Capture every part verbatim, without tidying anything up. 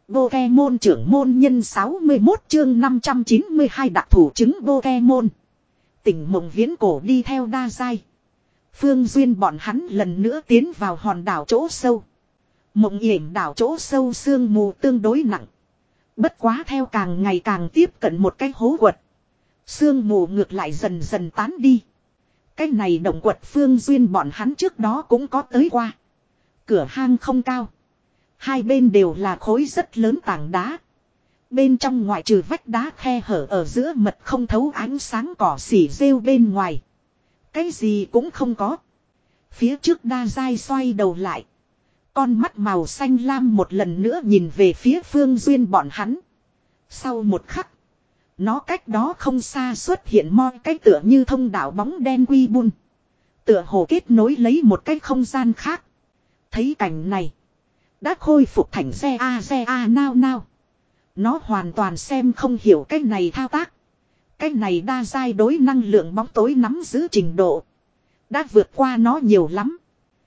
Pokemon trưởng môn nhân sáu mươi mốt chương năm trăm chín mươi hai đặc thủ chứng Pokemon. Tỉnh mộng viễn cổ đi theo đa giai. Phương Duyên bọn hắn lần nữa tiến vào hòn đảo chỗ sâu. Mộng yểm đảo chỗ sâu sương mù tương đối nặng. Bất quá theo càng ngày càng tiếp cận một cái hố quật. Sương mù ngược lại dần dần tán đi. Cái này động quật Phương Duyên bọn hắn trước đó cũng có tới qua. Cửa hang không cao. Hai bên đều là khối rất lớn tảng đá. Bên trong ngoại trừ vách đá khe hở ở giữa mật không thấu ánh sáng cỏ xỉ rêu bên ngoài. Cái gì cũng không có. Phía trước đa giai xoay đầu lại. Con mắt màu xanh lam một lần nữa nhìn về phía Phương Duyên bọn hắn. Sau một khắc. Nó cách đó không xa xuất hiện moi cái tựa như thông đạo bóng đen quy bun. Tựa hồ kết nối lấy một cái không gian khác. Thấy cảnh này. Đã khôi phục thành xe a xe a nao nao. Nó hoàn toàn xem không hiểu cái này thao tác. Cái này đa giai đối năng lượng bóng tối nắm giữ trình độ. Đã vượt qua nó nhiều lắm.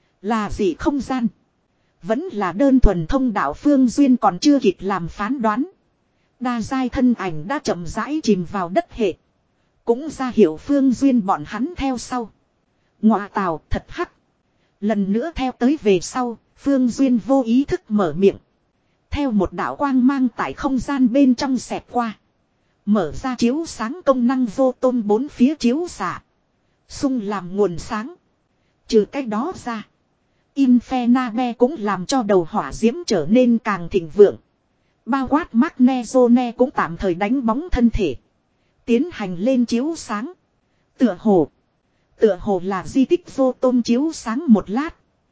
Là gì không gian? Vẫn là đơn thuần thông đạo Phương Duyên còn chưa kịp làm phán đoán. Đa giai thân ảnh đã chậm rãi chìm vào đất hệ. Cũng ra hiểu Phương Duyên bọn hắn theo sau. Ngọa tào thật hắc. Lần nữa theo tới về sau, Phương Duyên vô ý thức mở miệng. Theo một đạo quang mang tại không gian bên trong xẹt qua. Mở ra chiếu sáng công năng vô tôm bốn phía chiếu xạ. Xung làm nguồn sáng. Trừ cái đó ra. Infernabe cũng làm cho đầu hỏa diễm trở nên càng thịnh vượng. Bao quát Magnezone cũng tạm thời đánh bóng thân thể. Tiến hành lên chiếu sáng. Tựa hồ. Tựa hồ là di tích vô tôm chiếu sáng một lát.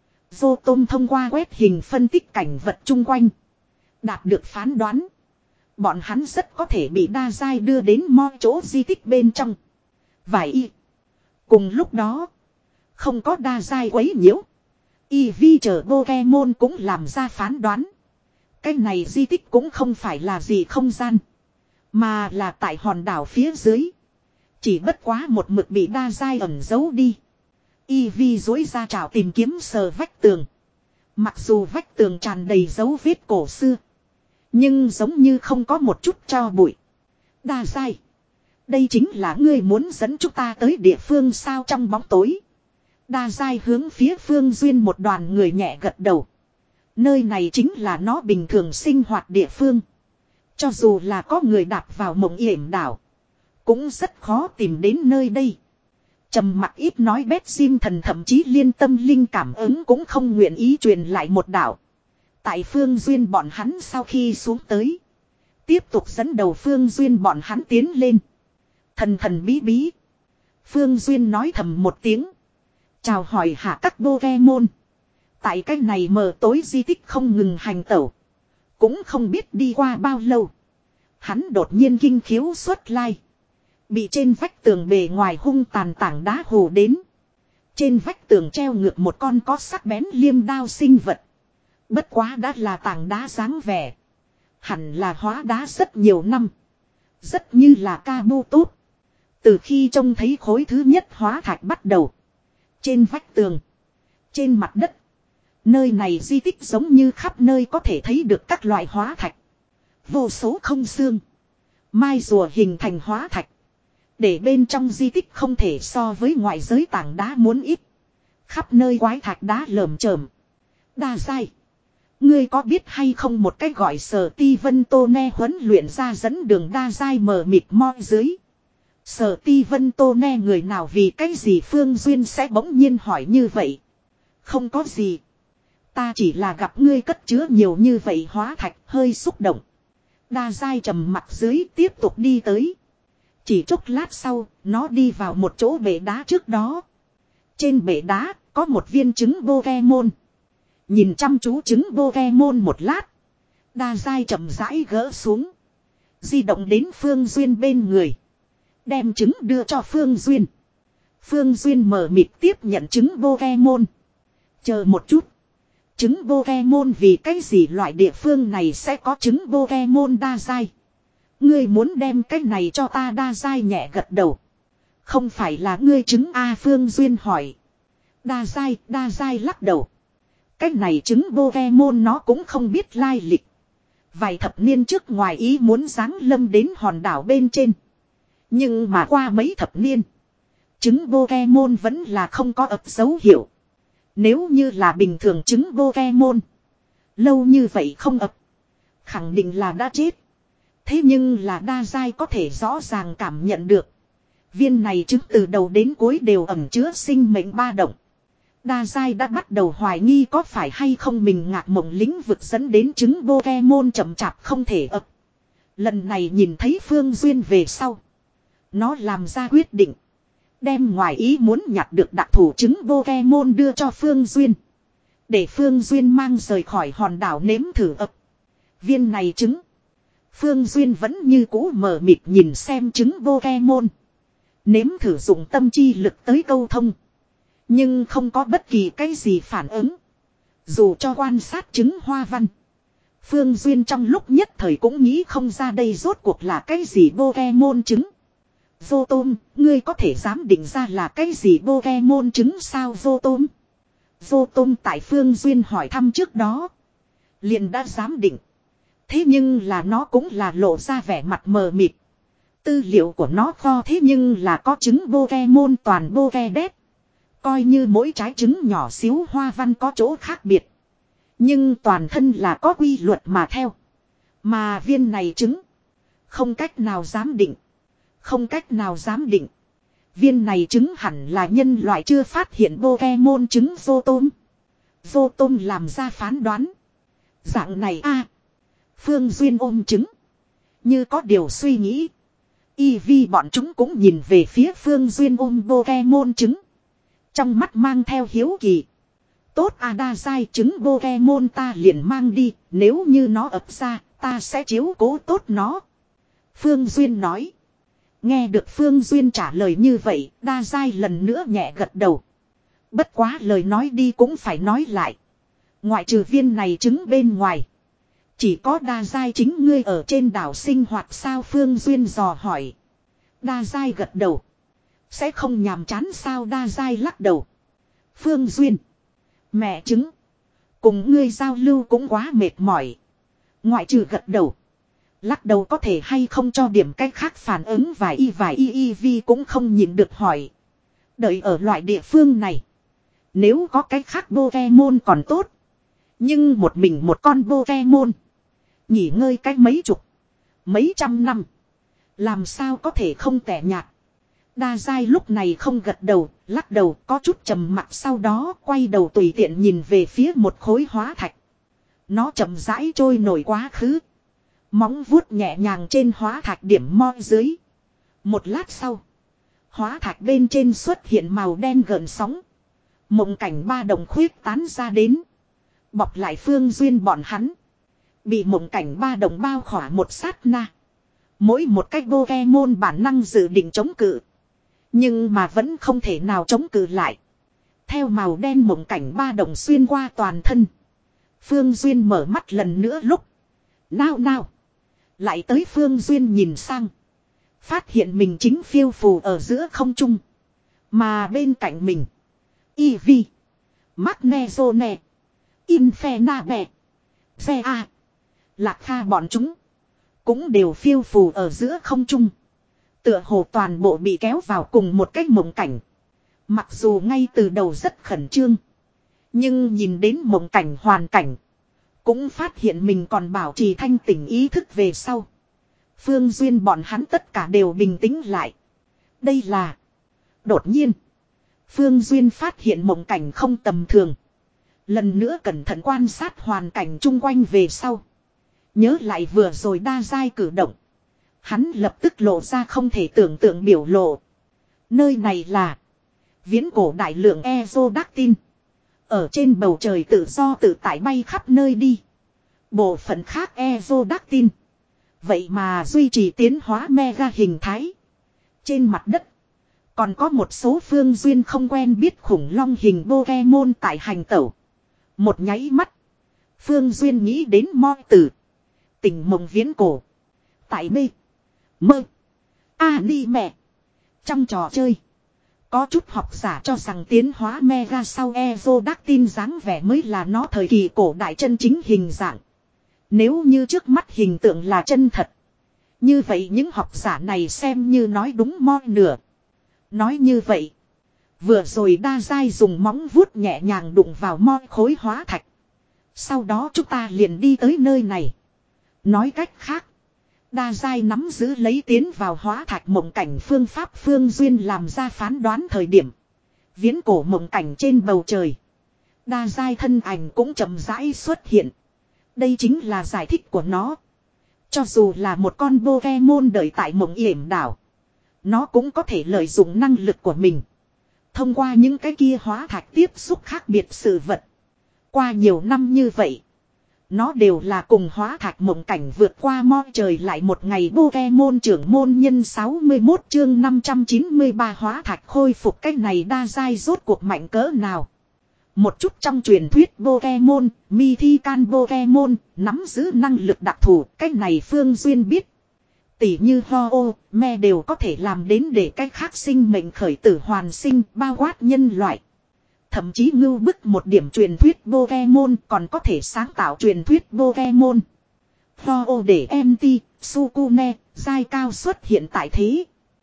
Vô tôm thông qua quét hình phân tích cảnh vật chung quanh. Đạt được phán đoán. Bọn hắn rất có thể bị đa giai đưa đến mo chỗ di tích bên trong. Vài y. Cùng lúc đó. Không có đa giai quấy nhiễu. Y vi chờ Pokemon cũng làm ra phán đoán. Cái này di tích cũng không phải là gì không gian. Mà là tại hòn đảo phía dưới. Chỉ bất quá một mực bị đa giai ẩn giấu đi. Y vi dối ra trào tìm kiếm sờ vách tường. Mặc dù vách tường tràn đầy dấu vết cổ xưa. Nhưng giống như không có một chút cho bụi. Đa giai. Đây chính là ngươi muốn dẫn chúng ta tới địa phương sao trong bóng tối. Đa giai hướng phía Phương Duyên một đoàn người nhẹ gật đầu. Nơi này chính là nó bình thường sinh hoạt địa phương. Cho dù là có người đạp vào mộng yểm đảo. Cũng rất khó tìm đến nơi đây. Trầm mặc ít nói bét sim thần thậm chí liên tâm linh cảm ứng cũng không nguyện ý truyền lại một đảo. Tại Phương Duyên bọn hắn sau khi xuống tới. Tiếp tục dẫn đầu Phương Duyên bọn hắn tiến lên. Thần thần bí bí. Phương Duyên nói thầm một tiếng. Chào hỏi hạ các Pokemon. Tại cái này mờ tối di tích không ngừng hành tẩu. Cũng không biết đi qua bao lâu. Hắn đột nhiên kinh khiếu xuất lai. Bị trên vách tường bề ngoài hung tàn tảng đá hồ đến. Trên vách tường treo ngược một con có sắc bén liêm đao sinh vật. Bất quá đã là tảng đá dáng vẻ. Hẳn là hóa đá rất nhiều năm. Rất như là ca bu tốt. Từ khi trông thấy khối thứ nhất hóa thạch bắt đầu. Trên vách tường. Trên mặt đất. Nơi này di tích giống như khắp nơi có thể thấy được các loại hóa thạch. Vô số không xương. Mai rùa hình thành hóa thạch. Để bên trong di tích không thể so với ngoại giới tảng đá muốn ít. Khắp nơi quái thạch đá lởm chởm. Đa giai. Ngươi có biết hay không một cách gọi Sở Ti Vân Tô Ne huấn luyện ra dẫn đường đa giai mờ mịt moi dưới. Sở Ti Vân Tô Ne người nào vì cái gì Phương Duyên sẽ bỗng nhiên hỏi như vậy. Không có gì. Ta chỉ là gặp ngươi cất chứa nhiều như vậy hóa thạch hơi xúc động. Đa giai trầm mặt dưới tiếp tục đi tới. Chỉ chốc lát sau, nó đi vào một chỗ bể đá trước đó. Trên bể đá, có một viên trứng Pokemon. Nhìn chăm chú trứng Pokemon một lát. Đa giai chậm rãi gỡ xuống. Di động đến Phương Duyên bên người. Đem trứng đưa cho Phương Duyên. Phương Duyên mở mịt tiếp nhận trứng Pokemon. Chờ một chút. Trứng Pokemon vì cái gì loại địa phương này sẽ có trứng Pokemon đa giai. Ngươi muốn đem cái này cho ta đa giai nhẹ gật đầu. Không phải là ngươi trứng A Phương Duyên hỏi. Đa giai, đa giai lắc đầu. Cái này trứng Pokemon nó cũng không biết lai lịch. Vài thập niên trước ngoài ý muốn giáng lâm đến hòn đảo bên trên. Nhưng mà qua mấy thập niên, trứng Pokemon vẫn là không có ập dấu hiệu. Nếu như là bình thường trứng Pokemon, lâu như vậy không ập, khẳng định là đã chết. Thế nhưng là đa giai có thể rõ ràng cảm nhận được. Viên này trứng từ đầu đến cuối đều ẩn chứa sinh mệnh ba động. Đa giai đã bắt đầu hoài nghi có phải hay không mình ngạc mộng lĩnh vực dẫn đến trứng Pokemon chậm chạp không thể ập. Lần này nhìn thấy Phương Duyên về sau, nó làm ra quyết định. Đem ngoài ý muốn nhặt được đặc thủ trứng Pokemon đưa cho Phương Duyên. Để Phương Duyên mang rời khỏi hòn đảo nếm thử ập. Viên này trứng. Phương Duyên vẫn như cũ mờ mịt nhìn xem trứng Pokemon. Nếm thử dùng tâm chi lực tới câu thông. Nhưng không có bất kỳ cái gì phản ứng. Dù cho quan sát trứng hoa văn, Phương Duyên trong lúc nhất thời cũng nghĩ không ra đây rốt cuộc là cái gì Pokemon trứng. Vô tôm, ngươi có thể dám định ra là cái gì Pokemon trứng sao vô tôm? Vô tôm tại Phương Duyên hỏi thăm trước đó, liền đã dám định. Thế nhưng là nó cũng là lộ ra vẻ mặt mờ mịt. Tư liệu của nó kho thế nhưng là có trứng Pokemon toàn Pokédex. Coi như mỗi trái trứng nhỏ xíu hoa văn có chỗ khác biệt. Nhưng toàn thân là có quy luật mà theo. Mà viên này trứng, không cách nào giám định. Không cách nào giám định. Viên này trứng hẳn là nhân loại chưa phát hiện Pokemon trứng vô tôm. Vô tôm làm ra phán đoán. Dạng này a Phương Duyên ôm trứng, như có điều suy nghĩ. Y vi bọn chúng cũng nhìn về phía Phương Duyên ôm Pokemon trứng, trong mắt mang theo hiếu kỳ. Tốt à, đa giai trứng Pokemon ta liền mang đi. Nếu như nó ập ra, ta sẽ chiếu cố tốt nó. Phương Duyên nói. Nghe được Phương Duyên trả lời như vậy, đa giai lần nữa nhẹ gật đầu. Bất quá lời nói đi cũng phải nói lại. Ngoại trừ viên này trứng bên ngoài, chỉ có đa giai chính ngươi ở trên đảo sinh hoạt sao? Phương Duyên dò hỏi. Đa giai gật đầu. Sẽ không nhàm chán sao? Đa giai lắc đầu. Phương Duyên, mẹ trứng, cùng ngươi giao lưu cũng quá mệt mỏi. Ngoại trừ gật đầu, lắc đầu có thể hay không cho điểm cách khác phản ứng vài y vài y y vi cũng không nhịn được hỏi. Đợi ở loại địa phương này, nếu có cách khác Pokemon còn tốt. Nhưng một mình một con Pokemon, nghỉ ngơi cách mấy chục, mấy trăm năm, làm sao có thể không tẻ nhạt. Đa giai lúc này không gật đầu, lắc đầu có chút trầm mặc, sau đó quay đầu tùy tiện nhìn về phía một khối hóa thạch. Nó chậm rãi trôi nổi quá khứ. Móng vuốt nhẹ nhàng trên hóa thạch điểm mo dưới. Một lát sau, hóa thạch bên trên xuất hiện màu đen gợn sóng. Mộng cảnh ba đồng khuyết tán ra đến, bọc lại Phương Duyên bọn hắn. Bị mộng cảnh ba đồng bao khỏa một sát na, mỗi một cách Pokemon bản năng dự định chống cự, nhưng mà vẫn không thể nào chống cự lại. Theo màu đen mộng cảnh ba đồng xuyên qua toàn thân, Phương Duyên mở mắt lần nữa lúc nao nao lại tới. Phương Duyên nhìn sang, phát hiện mình chính phiêu phù ở giữa không trung. Mà bên cạnh mình, Eevee, Magnezone, Infernape, Xe A, Lạc Kha bọn chúng cũng đều phiêu phù ở giữa không trung. Tựa hồ toàn bộ bị kéo vào cùng một cái mộng cảnh. Mặc dù ngay từ đầu rất khẩn trương, nhưng nhìn đến mộng cảnh hoàn cảnh, cũng phát hiện mình còn bảo trì thanh tỉnh ý thức về sau, Phương Duyên bọn hắn tất cả đều bình tĩnh lại. Đây là... Đột nhiên, Phương Duyên phát hiện mộng cảnh không tầm thường. Lần nữa cẩn thận quan sát hoàn cảnh chung quanh về sau, nhớ lại vừa rồi đa giai cử động, hắn lập tức lộ ra không thể tưởng tượng biểu lộ. Nơi này là viễn cổ đại lượng Aerodactyl, ở trên bầu trời tự do tự tại bay khắp nơi đi. Bộ phận khác Aerodactyl vậy mà duy trì tiến hóa mega hình thái. Trên mặt đất còn có một số Phương Duyên không quen biết khủng long hình Pokemon tại hành tẩu. Một nháy mắt, Phương Duyên nghĩ đến moi từ tỉnh mộng viễn cổ. Tại B Mơ Anime trong trò chơi, có chút học giả cho rằng tiến hóa mega sau Aerodactyl dáng vẻ mới là nó thời kỳ cổ đại chân chính hình dạng. Nếu như trước mắt hình tượng là chân thật. Như vậy những học giả này xem như nói đúng mo nửa. Nói như vậy. Vừa rồi đa giai dùng móng vuốt nhẹ nhàng đụng vào mo khối hóa thạch. Sau đó chúng ta liền đi tới nơi này. Nói cách khác. Đa giai nắm giữ lấy tiến vào hóa thạch mộng cảnh phương pháp Phương Duyên làm ra phán đoán thời điểm. Viễn cổ mộng cảnh trên bầu trời. Đa giai thân ảnh cũng chậm rãi xuất hiện. Đây chính là giải thích của nó. Cho dù là một con Pokemon đợi tại mộng yểm đảo. Nó cũng có thể lợi dụng năng lực của mình. Thông qua những cái kia hóa thạch tiếp xúc khác biệt sự vật. Qua nhiều năm như vậy. Nó đều là cùng hóa thạch mộng cảnh vượt qua mo trời lại một ngày Pokemon trưởng môn nhân sáu mươi mốt chương năm trăm chín mươi ba hóa thạch khôi phục cái này đa giai rốt cuộc mạnh cỡ nào. Một chút trong truyền thuyết Pokemon, Mythical Pokemon, nắm giữ năng lực đặc thù, cái này Phương Duyên biết. Tỷ như Ho-Oh, Me đều có thể làm đến để cách khác sinh mệnh khởi tử hoàn sinh, bao quát nhân loại. Thậm chí ngưu bức một điểm truyền thuyết Pokemon còn có thể sáng tạo truyền thuyết Pokemon. Ho-Oh để em tê, Sukune, giai cao xuất hiện tại thế.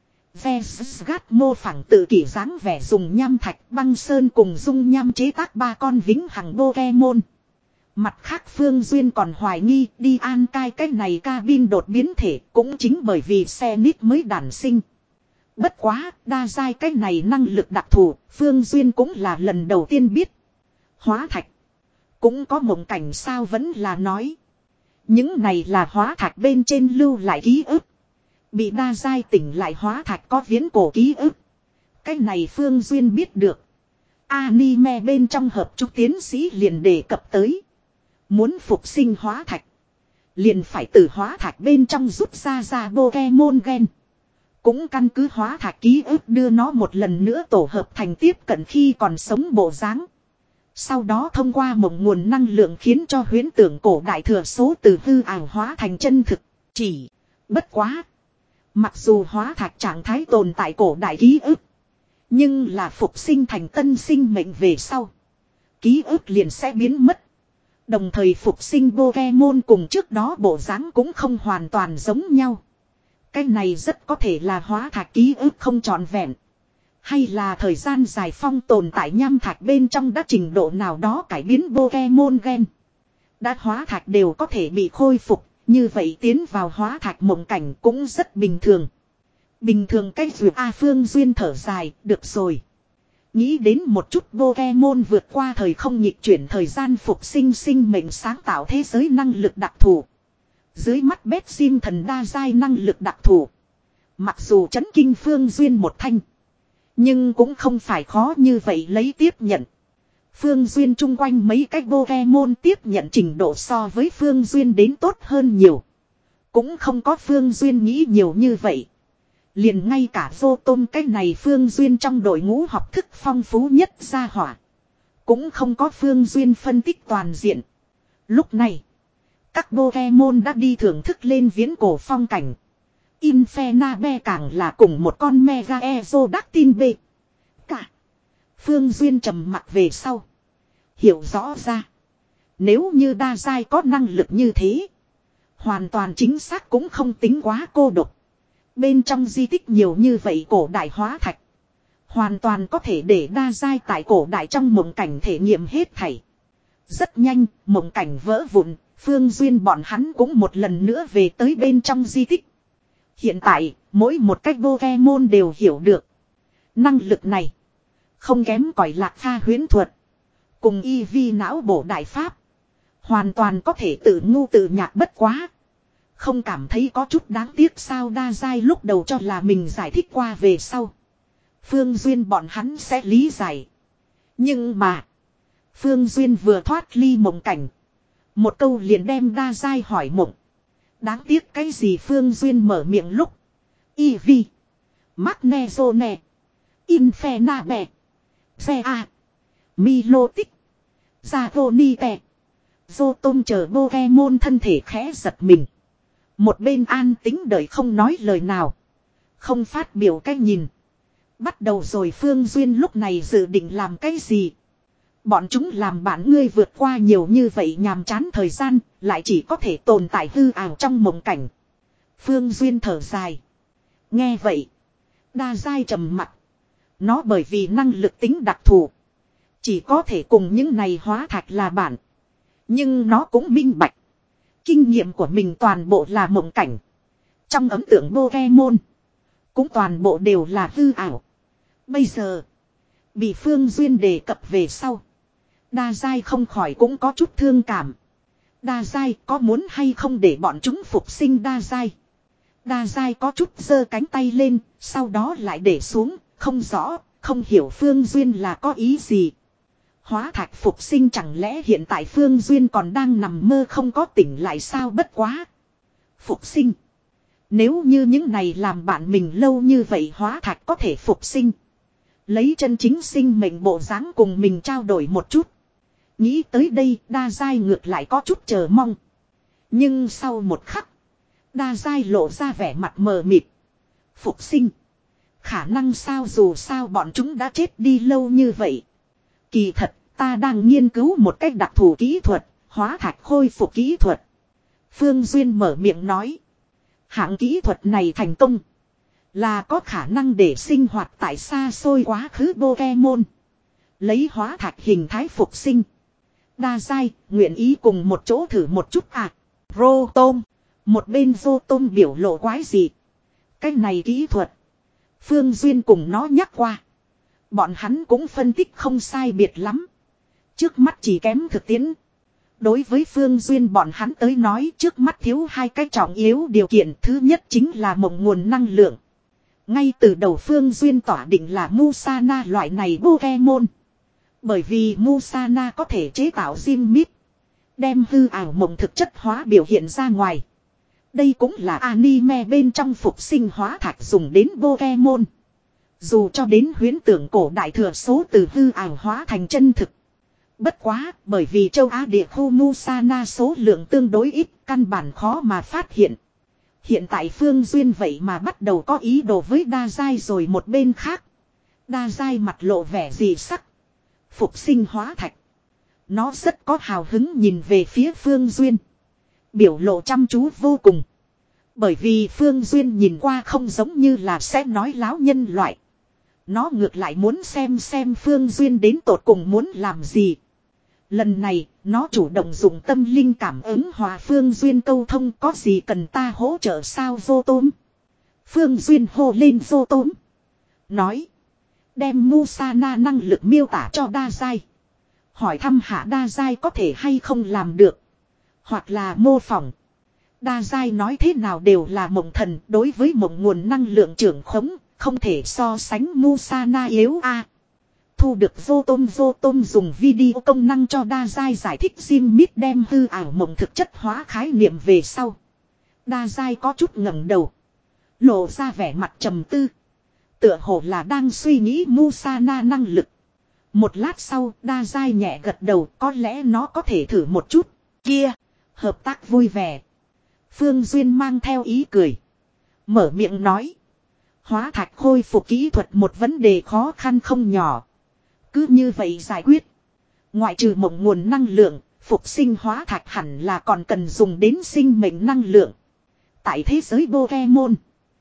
Vesgat mô phẳng tự kỷ dáng vẻ dùng nham thạch băng sơn cùng dung nham chế tác ba con vĩnh hằng Pokemon. Mặt khác Phương Duyên còn hoài nghi đi an cai cái này cabin đột biến thể cũng chính bởi vì xe nít mới đản sinh. Bất quá đa giai cái này năng lực đặc thù Phương Duyên cũng là lần đầu tiên biết. Hóa thạch. Cũng có mộng cảnh sao vẫn là nói. Những này là hóa thạch bên trên lưu lại ký ức. Bị đa giai tỉnh lại hóa thạch có viễn cổ ký ức. Cái này Phương Duyên biết được. Anime bên trong hợp chúc tiến sĩ liền đề cập tới. Muốn phục sinh hóa thạch. Liền phải từ hóa thạch bên trong rút ra ra Pokemon gen. Cũng căn cứ hóa thạch ký ức đưa nó một lần nữa tổ hợp thành tiếp cận khi còn sống bộ dáng. Sau đó thông qua một nguồn năng lượng khiến cho huyễn tưởng cổ đại thừa số từ hư ảo hóa thành chân thực. Chỉ bất quá. Mặc dù hóa thạch trạng thái tồn tại cổ đại ký ức. Nhưng là phục sinh thành tân sinh mệnh về sau. Ký ức liền sẽ biến mất. Đồng thời phục sinh Pokemon cùng trước đó bộ dáng cũng không hoàn toàn giống nhau. Cái này rất có thể là hóa thạch ký ức không trọn vẹn. Hay là thời gian dài phong tồn tại nham thạch bên trong đã trình độ nào đó cải biến Pokemon gen. Đã hóa thạch đều có thể bị khôi phục. Như vậy tiến vào hóa thạch mộng cảnh cũng rất bình thường. Bình thường cách vượt A Phương Duyên thở dài, được rồi. Nghĩ đến một chút Pokemon vượt qua thời không nhịp chuyển thời gian phục sinh sinh mệnh sáng tạo thế giới năng lực đặc thù. Dưới mắt bét sim thần đa giai năng lực đặc thù. Mặc dù chấn kinh Phương Duyên một thanh. Nhưng cũng không phải khó như vậy lấy tiếp nhận. Phương Duyên chung quanh mấy cái Pokemon tiếp nhận trình độ so với Phương Duyên đến tốt hơn nhiều. Cũng không có Phương Duyên nghĩ nhiều như vậy. Liền ngay cả vô tôm cái này Phương Duyên trong đội ngũ học thức phong phú nhất gia hỏa. Cũng không có Phương Duyên phân tích toàn diện. Lúc này, các Pokemon đã đi thưởng thức lên viễn cổ phong cảnh. Infernape càng là cùng một con Mega Exodactyl B. Cả. Phương Duyên trầm mặt về sau. Hiểu rõ ra. Nếu như đa giai có năng lực như thế. Hoàn toàn chính xác cũng không tính quá cô độc. Bên trong di tích nhiều như vậy cổ đại hóa thạch. Hoàn toàn có thể để đa giai tại cổ đại trong mộng cảnh thể nghiệm hết thảy. Rất nhanh, mộng cảnh vỡ vụn, Phương Duyên bọn hắn cũng một lần nữa về tới bên trong di tích. Hiện tại, mỗi một cách Pokemon đều hiểu được. Năng lực này, không kém cỏi Lạc Kha huyễn thuật. Cùng y vi não bổ đại pháp. Hoàn toàn có thể tự ngu tự nhạc bất quá. Không cảm thấy có chút đáng tiếc sao đa giai lúc đầu cho là mình giải thích qua về sau. Phương Duyên bọn hắn sẽ lý giải. Nhưng mà. Phương Duyên vừa thoát ly mộng cảnh. Một câu liền đem đa giai hỏi mộng. Đáng tiếc cái gì Phương Duyên mở miệng lúc. Y vi. Magnezone. Infernape. Xe A. Milotic. Zagonite. Zotom chờ Pokemon thân thể khẽ giật mình. Một bên an tính đợi không nói lời nào. Không phát biểu cái nhìn. Bắt đầu rồi Phương Duyên lúc này dự định làm cái gì. Bọn chúng làm bạn ngươi vượt qua nhiều như vậy nhàm chán thời gian, lại chỉ có thể tồn tại hư ảo trong mộng cảnh. Phương Duyên thở dài. Nghe vậy. Đa giai trầm mặt. Nó bởi vì năng lực tính đặc thù. Chỉ có thể cùng những này hóa thạch là bạn. Nhưng nó cũng minh bạch. Kinh nghiệm của mình toàn bộ là mộng cảnh. Trong ấn tượng Pokemon. Cũng toàn bộ đều là hư ảo. Bây giờ. Bị Phương Duyên đề cập về sau. Đa giai không khỏi cũng có chút thương cảm. Đa giai có muốn hay không để bọn chúng phục sinh đa giai. Đa giai có chút giơ cánh tay lên. Sau đó lại để xuống. Không rõ. Không hiểu Phương Duyên là có ý gì. Hóa thạch phục sinh chẳng lẽ hiện tại Phương Duyên còn đang nằm mơ không có tỉnh lại sao bất quá. Phục sinh. Nếu như những này làm bạn mình lâu như vậy hóa thạch có thể phục sinh. Lấy chân chính sinh mệnh bộ dáng cùng mình trao đổi một chút. Nghĩ tới đây đa giai ngược lại có chút chờ mong. Nhưng sau một khắc. Đa giai lộ ra vẻ mặt mờ mịt. Phục sinh. Khả năng sao dù sao bọn chúng đã chết đi lâu như vậy. Kỳ thật ta đang nghiên cứu một cách đặc thù kỹ thuật. Hóa thạch khôi phục kỹ thuật. Phương Duyên mở miệng nói. Hạng kỹ thuật này thành công. Là có khả năng để sinh hoạt tại xa xôi quá khứ Pokemon. Lấy hóa thạch hình thái phục sinh. Đa giai, nguyện ý cùng một chỗ thử một chút à. Rotom. Một bên Rotom biểu lộ quái gì. Cái này kỹ thuật. Phương Duyên cùng nó nhắc qua. Bọn hắn cũng phân tích không sai biệt lắm. Trước mắt chỉ kém thực tiễn. Đối với Phương Duyên bọn hắn tới nói trước mắt thiếu hai cái trọng yếu điều kiện. Thứ nhất chính là mộng nguồn năng lượng. Ngay từ đầu Phương Duyên tỏa định là Musana loại này Pokemon. Bởi vì Musana có thể chế tạo Gym-Mít. Đem hư ảo mộng thực chất hóa biểu hiện ra ngoài. Đây cũng là anime bên trong phục sinh hóa thạch dùng đến Pokemon. Dù cho đến huyễn tưởng cổ đại thừa số từ hư ảo hóa thành chân thực. Bất quá, bởi vì châu Á địa khu Musana số lượng tương đối ít, căn bản khó mà phát hiện. Hiện tại Phương Duyên vậy mà bắt đầu có ý đồ với đa giai rồi một bên khác. Đa giai mặt lộ vẻ dị sắc. Phục sinh hóa thạch. Nó rất có hào hứng nhìn về phía Phương Duyên. Biểu lộ chăm chú vô cùng. Bởi vì Phương Duyên nhìn qua không giống như là sẽ nói láo nhân loại. Nó ngược lại muốn xem xem Phương Duyên đến tột cùng muốn làm gì. Lần này, nó chủ động dùng tâm linh cảm ứng hòa Phương Duyên câu thông có gì cần ta hỗ trợ sao vô tôm. Phương Duyên hô lên vô tôm. Nói. Đem Musana năng lực miêu tả cho đa giai. Hỏi thăm hạ đa giai có thể hay không làm được. Hoặc là mô phỏng. Đa giai nói thế nào đều là mộng thần đối với mộng nguồn năng lượng trưởng khống. Không thể so sánh Musana yếu a. À. Thu được vô tôm vô tôm dùng video công năng cho đa giai giải thích Gym-Mít đem hư ảo mộng thực chất hóa khái niệm về sau. Đa giai có chút ngẩng đầu. Lộ ra vẻ mặt trầm tư. Tựa hồ là đang suy nghĩ Musana năng lực. Một lát sau đa giai nhẹ gật đầu có lẽ nó có thể thử một chút. Kia, hợp tác vui vẻ. Phương Duyên mang theo ý cười. Mở miệng nói. Hóa thạch khôi phục kỹ thuật một vấn đề khó khăn không nhỏ. Cứ như vậy giải quyết. Ngoại trừ mộng nguồn năng lượng, phục sinh hóa thạch hẳn là còn cần dùng đến sinh mệnh năng lượng. Tại thế giới Pokemon,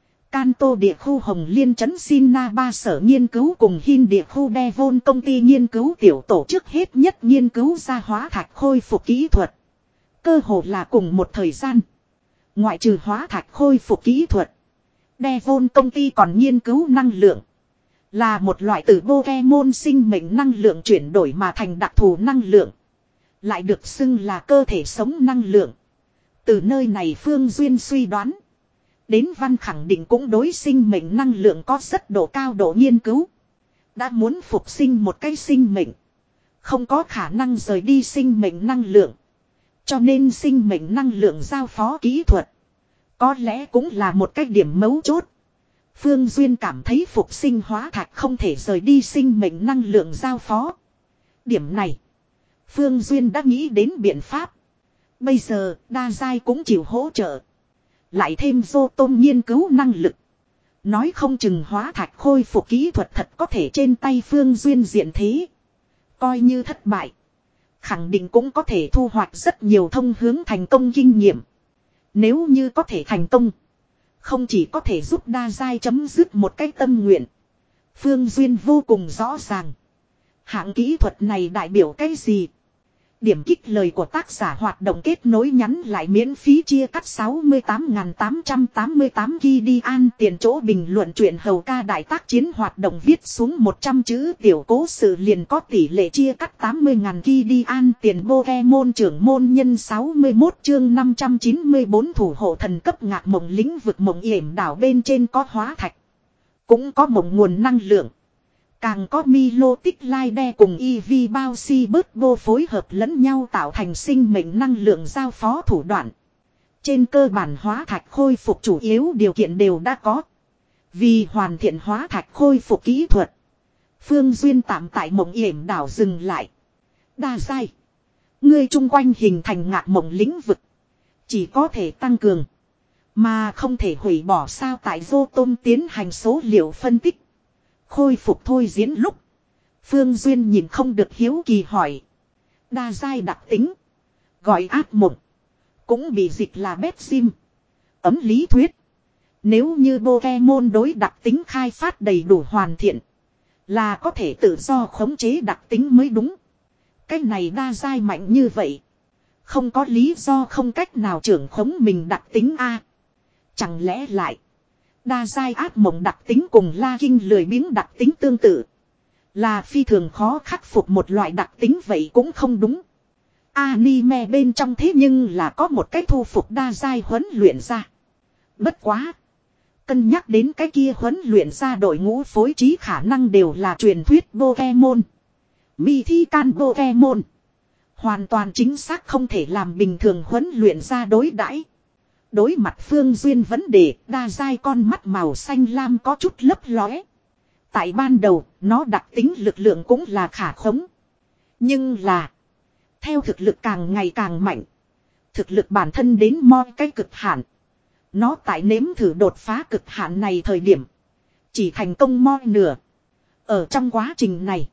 Kanto địa khu Hồng Liên trấn Sinna ba sở nghiên cứu cùng Hin địa khu Devon công ty nghiên cứu tiểu tổ chức hết nhất nghiên cứu ra hóa thạch khôi phục kỹ thuật. Cơ hồ là cùng một thời gian. Ngoại trừ hóa thạch khôi phục kỹ thuật, Devon công ty còn nghiên cứu năng lượng. Là một loại từ Pokemon sinh mệnh năng lượng chuyển đổi mà thành đặc thù năng lượng. Lại được xưng là cơ thể sống năng lượng. Từ nơi này Phương Duyên suy đoán. Đến văn khẳng định cũng đối sinh mệnh năng lượng có rất độ cao độ nghiên cứu. Đã muốn phục sinh một cái sinh mệnh. Không có khả năng rời đi sinh mệnh năng lượng. Cho nên sinh mệnh năng lượng giao phó kỹ thuật. Có lẽ cũng là một cái điểm mấu chốt. Phương Duyên cảm thấy phục sinh hóa thạch không thể rời đi sinh mệnh năng lượng giao phó. Điểm này, Phương Duyên đã nghĩ đến biện pháp. Bây giờ, đa giai cũng chịu hỗ trợ. Lại thêm vô tôm nghiên cứu năng lực. Nói không chừng hóa thạch khôi phục kỹ thuật thật có thể trên tay Phương Duyên diện thế. Coi như thất bại. Khẳng định cũng có thể thu hoạch rất nhiều thông hướng thành công kinh nghiệm. Nếu như có thể thành công. Không chỉ có thể giúp đa giai chấm dứt một cái tâm nguyện. Phương Duyên vô cùng rõ ràng. Hạng kỹ thuật này đại biểu cái gì? Điểm kích lời của tác giả hoạt động kết nối nhắn lại miễn phí chia cắt sáu mươi tám nghìn tám trăm tám mươi tám ki đi an tiền chỗ bình luận truyện hầu ca đại tác chiến hoạt động viết xuống một trăm chữ tiểu cố sự liền có tỷ lệ chia cắt tám mươi nghìn ki đi an tiền Pokemon trưởng môn nhân sáu mươi mốt chương năm trăm chín mươi tư thủ hộ thần cấp ngạc mộng lĩnh vực mộng yểm đảo bên trên có hóa thạch. Cũng có mộng nguồn năng lượng. Càng có Milo tích lai đe cùng e vê bao si bớt vô phối hợp lẫn nhau tạo thành sinh mệnh năng lượng giao phó thủ đoạn. Trên cơ bản hóa thạch khôi phục chủ yếu điều kiện đều đã có. Vì hoàn thiện hóa thạch khôi phục kỹ thuật. Phương Duyên tạm tại mộng yểm đảo dừng lại. Đa giai. Ngươi chung quanh hình thành ngạc mộng lĩnh vực. Chỉ có thể tăng cường. Mà không thể hủy bỏ sao tại vô tôm tiến hành số liệu phân tích. Khôi phục thôi diễn lúc. Phương Duyên nhìn không được hiếu kỳ hỏi. Đa giai đặc tính. Gọi ác mộng. Cũng bị dịch là bét sim. Ấm lý thuyết. Nếu như Pokemon đối đặc tính khai phát đầy đủ hoàn thiện. Là có thể tự do khống chế đặc tính mới đúng. Cái này đa giai mạnh như vậy. Không có lý do không cách nào trưởng khống mình đặc tính A. Chẳng lẽ lại. Đa giai ác mộng đặc tính cùng La Kinh lười biếng đặc tính tương tự. Là phi thường khó khắc phục một loại đặc tính vậy cũng không đúng. Anime bên trong thế nhưng là có một cái thu phục đa giai huấn luyện ra. Bất quá. Cân nhắc đến cái kia huấn luyện ra đội ngũ phối trí khả năng đều là truyền thuyết Pokemon. Mythical Pokemon. Hoàn toàn chính xác không thể làm bình thường huấn luyện ra đối đãi. Đối mặt Phương Duyên vấn đề, đa giai con mắt màu xanh lam có chút lấp lóe. Tại ban đầu, nó đặc tính lực lượng cũng là khả khống. Nhưng là, theo thực lực càng ngày càng mạnh, thực lực bản thân đến mo cái cực hạn. Nó tại nếm thử đột phá cực hạn này thời điểm, chỉ thành công mo nửa. Ở trong quá trình này,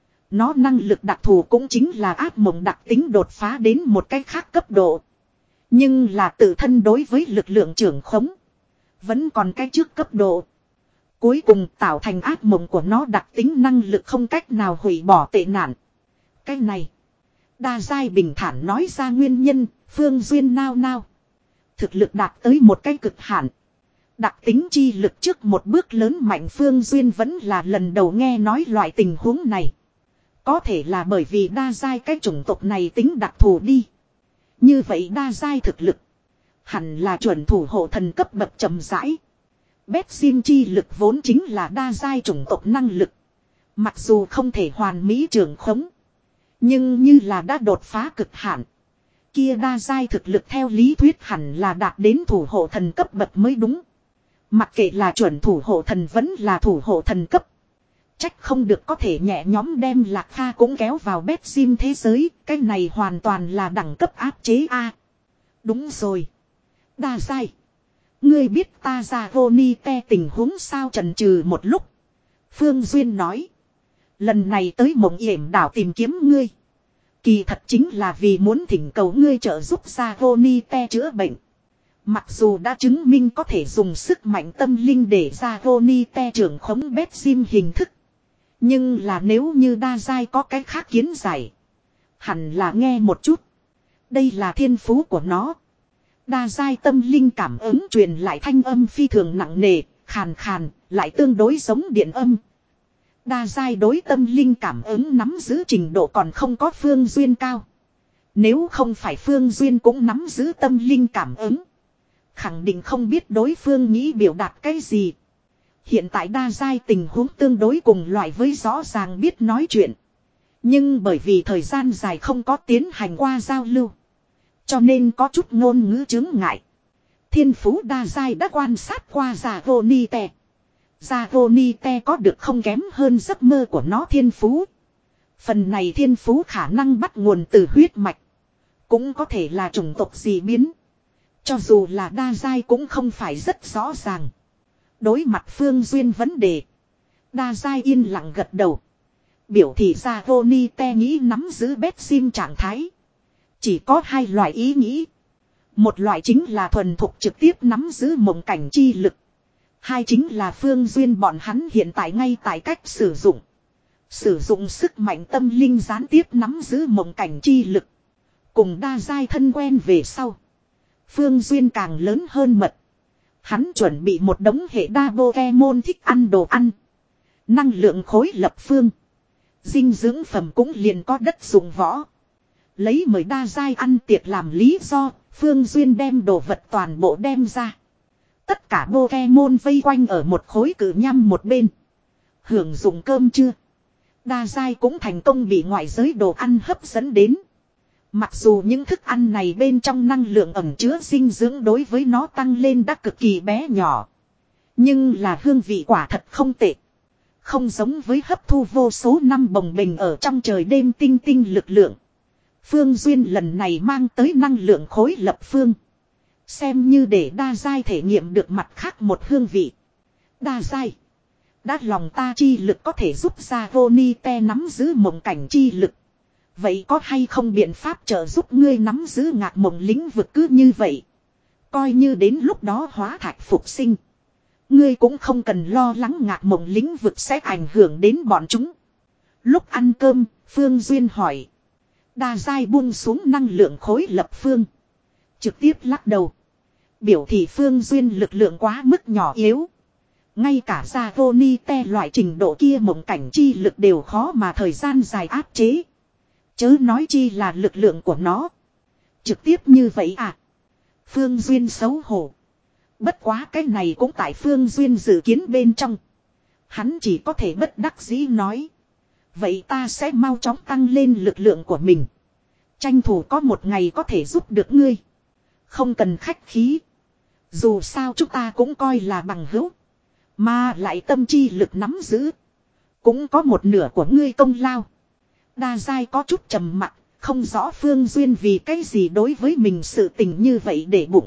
nó năng lực đặc thù cũng chính là ác mộng đặc tính đột phá đến một cái khác cấp độ. Nhưng là tự thân đối với lực lượng trưởng khống. Vẫn còn cái trước cấp độ. Cuối cùng tạo thành ác mộng của nó đặc tính năng lực không cách nào hủy bỏ tệ nạn. Cái này. Đa giai bình thản nói ra nguyên nhân. Phương Duyên nao nao. Thực lực đạt tới một cái cực hạn. Đặc tính chi lực trước một bước lớn mạnh Phương Duyên vẫn là lần đầu nghe nói loại tình huống này. Có thể là bởi vì đa giai cái chủng tộc này tính đặc thù đi. Như vậy đa giai thực lực. Hẳn là chuẩn thủ hộ thần cấp bậc chậm rãi. Bét sim chi lực vốn chính là đa giai chủng tộc năng lực. Mặc dù không thể hoàn mỹ trường khống. Nhưng như là đã đột phá cực hạn. Kia đa giai thực lực theo lý thuyết hẳn là đạt đến thủ hộ thần cấp bậc mới đúng. Mặc kệ là chuẩn thủ hộ thần vẫn là thủ hộ thần cấp. Trách không được có thể nhẹ nhóm đem Lạc Kha cũng kéo vào bét sim thế giới. Cái này hoàn toàn là đẳng cấp áp chế A. Đúng rồi. Đa giai. Ngươi biết ta ra Roni te tình huống sao trần trừ một lúc. Phương Duyên nói. Lần này tới mộng yểm đảo tìm kiếm ngươi. Kỳ thật chính là vì muốn thỉnh cầu ngươi trợ giúp ra Roni te chữa bệnh. Mặc dù đã chứng minh có thể dùng sức mạnh tâm linh để ra Roni te trưởng khống bét sim hình thức. Nhưng là nếu như đa giai có cái khác kiến giải. Hẳn là nghe một chút. Đây là thiên phú của nó. Đa giai tâm linh cảm ứng truyền lại thanh âm phi thường nặng nề, khàn khàn, lại tương đối giống điện âm. Đa giai đối tâm linh cảm ứng nắm giữ trình độ còn không có Phương Duyên cao. Nếu không phải Phương Duyên cũng nắm giữ tâm linh cảm ứng. Khẳng định không biết đối phương nghĩ biểu đạt cái gì. Hiện tại đa giai tình huống tương đối cùng loại với rõ ràng biết nói chuyện. Nhưng bởi vì thời gian dài không có tiến hành qua giao lưu. Cho nên có chút ngôn ngữ chứng ngại. Thiên phú đa giai đã quan sát qua Zagonite. Zagonite có được không kém hơn giấc mơ của nó thiên phú. Phần này thiên phú khả năng bắt nguồn từ huyết mạch. Cũng có thể là chủng tộc gì biến. Cho dù là đa giai cũng không phải rất rõ ràng. Đối mặt Phương Duyên vấn đề. Đa giai yên lặng gật đầu. Biểu thị ra Ronite nghĩ nắm giữ bét sim trạng thái. Chỉ có hai loại ý nghĩ. Một loại chính là thuần thục trực tiếp nắm giữ mộng cảnh chi lực. Hai chính là Phương Duyên bọn hắn hiện tại ngay tại cách sử dụng. Sử dụng sức mạnh tâm linh gián tiếp nắm giữ mộng cảnh chi lực. Cùng đa giai thân quen về sau. Phương Duyên càng lớn hơn mật. Hắn chuẩn bị một đống hệ đa Pokemon thích ăn đồ ăn. Năng lượng khối lập phương. Dinh dưỡng phẩm cũng liền có đất dụng võ. Lấy mời đa giai ăn tiệc làm lý do, Phương Duyên đem đồ vật toàn bộ đem ra. Tất cả Pokemon vây quanh ở một khối cự nhăm một bên. Hưởng dụng cơm chưa? Đa giai cũng thành công bị ngoại giới đồ ăn hấp dẫn đến. Mặc dù những thức ăn này bên trong năng lượng ẩn chứa dinh dưỡng đối với nó tăng lên đã cực kỳ bé nhỏ. Nhưng là hương vị quả thật không tệ. Không giống với hấp thu vô số năm bồng bềnh ở trong trời đêm tinh tinh lực lượng. Phương Duyên lần này mang tới năng lượng khối lập phương. Xem như để đa giai thể nghiệm được mặt khác một hương vị. Đa giai. Đã lòng ta chi lực có thể giúp ra Ronite nắm giữ mộng cảnh chi lực. Vậy có hay không biện pháp trợ giúp ngươi nắm giữ ngạc mộng lĩnh vực cứ như vậy. Coi như đến lúc đó hóa thạch phục sinh. Ngươi cũng không cần lo lắng ngạc mộng lĩnh vực sẽ ảnh hưởng đến bọn chúng. Lúc ăn cơm, Phương Duyên hỏi. Đa giai buông xuống năng lượng khối lập phương. Trực tiếp lắc đầu. Biểu thị Phương Duyên lực lượng quá mức nhỏ yếu. Ngay cả ra Ronite loại trình độ kia mộng cảnh chi lực đều khó mà thời gian dài áp chế. Chớ nói chi là lực lượng của nó. Trực tiếp như vậy à. Phương Duyên xấu hổ. Bất quá cái này cũng tại Phương Duyên dự kiến bên trong. Hắn chỉ có thể bất đắc dĩ nói. Vậy ta sẽ mau chóng tăng lên lực lượng của mình. Tranh thủ có một ngày có thể giúp được ngươi. Không cần khách khí. Dù sao chúng ta cũng coi là bằng hữu. Mà lại tâm chi lực nắm giữ. Cũng có một nửa của ngươi công lao. Đa giai có chút trầm mặc. Không rõ Phương Duyên vì cái gì đối với mình sự tình như vậy để bụng.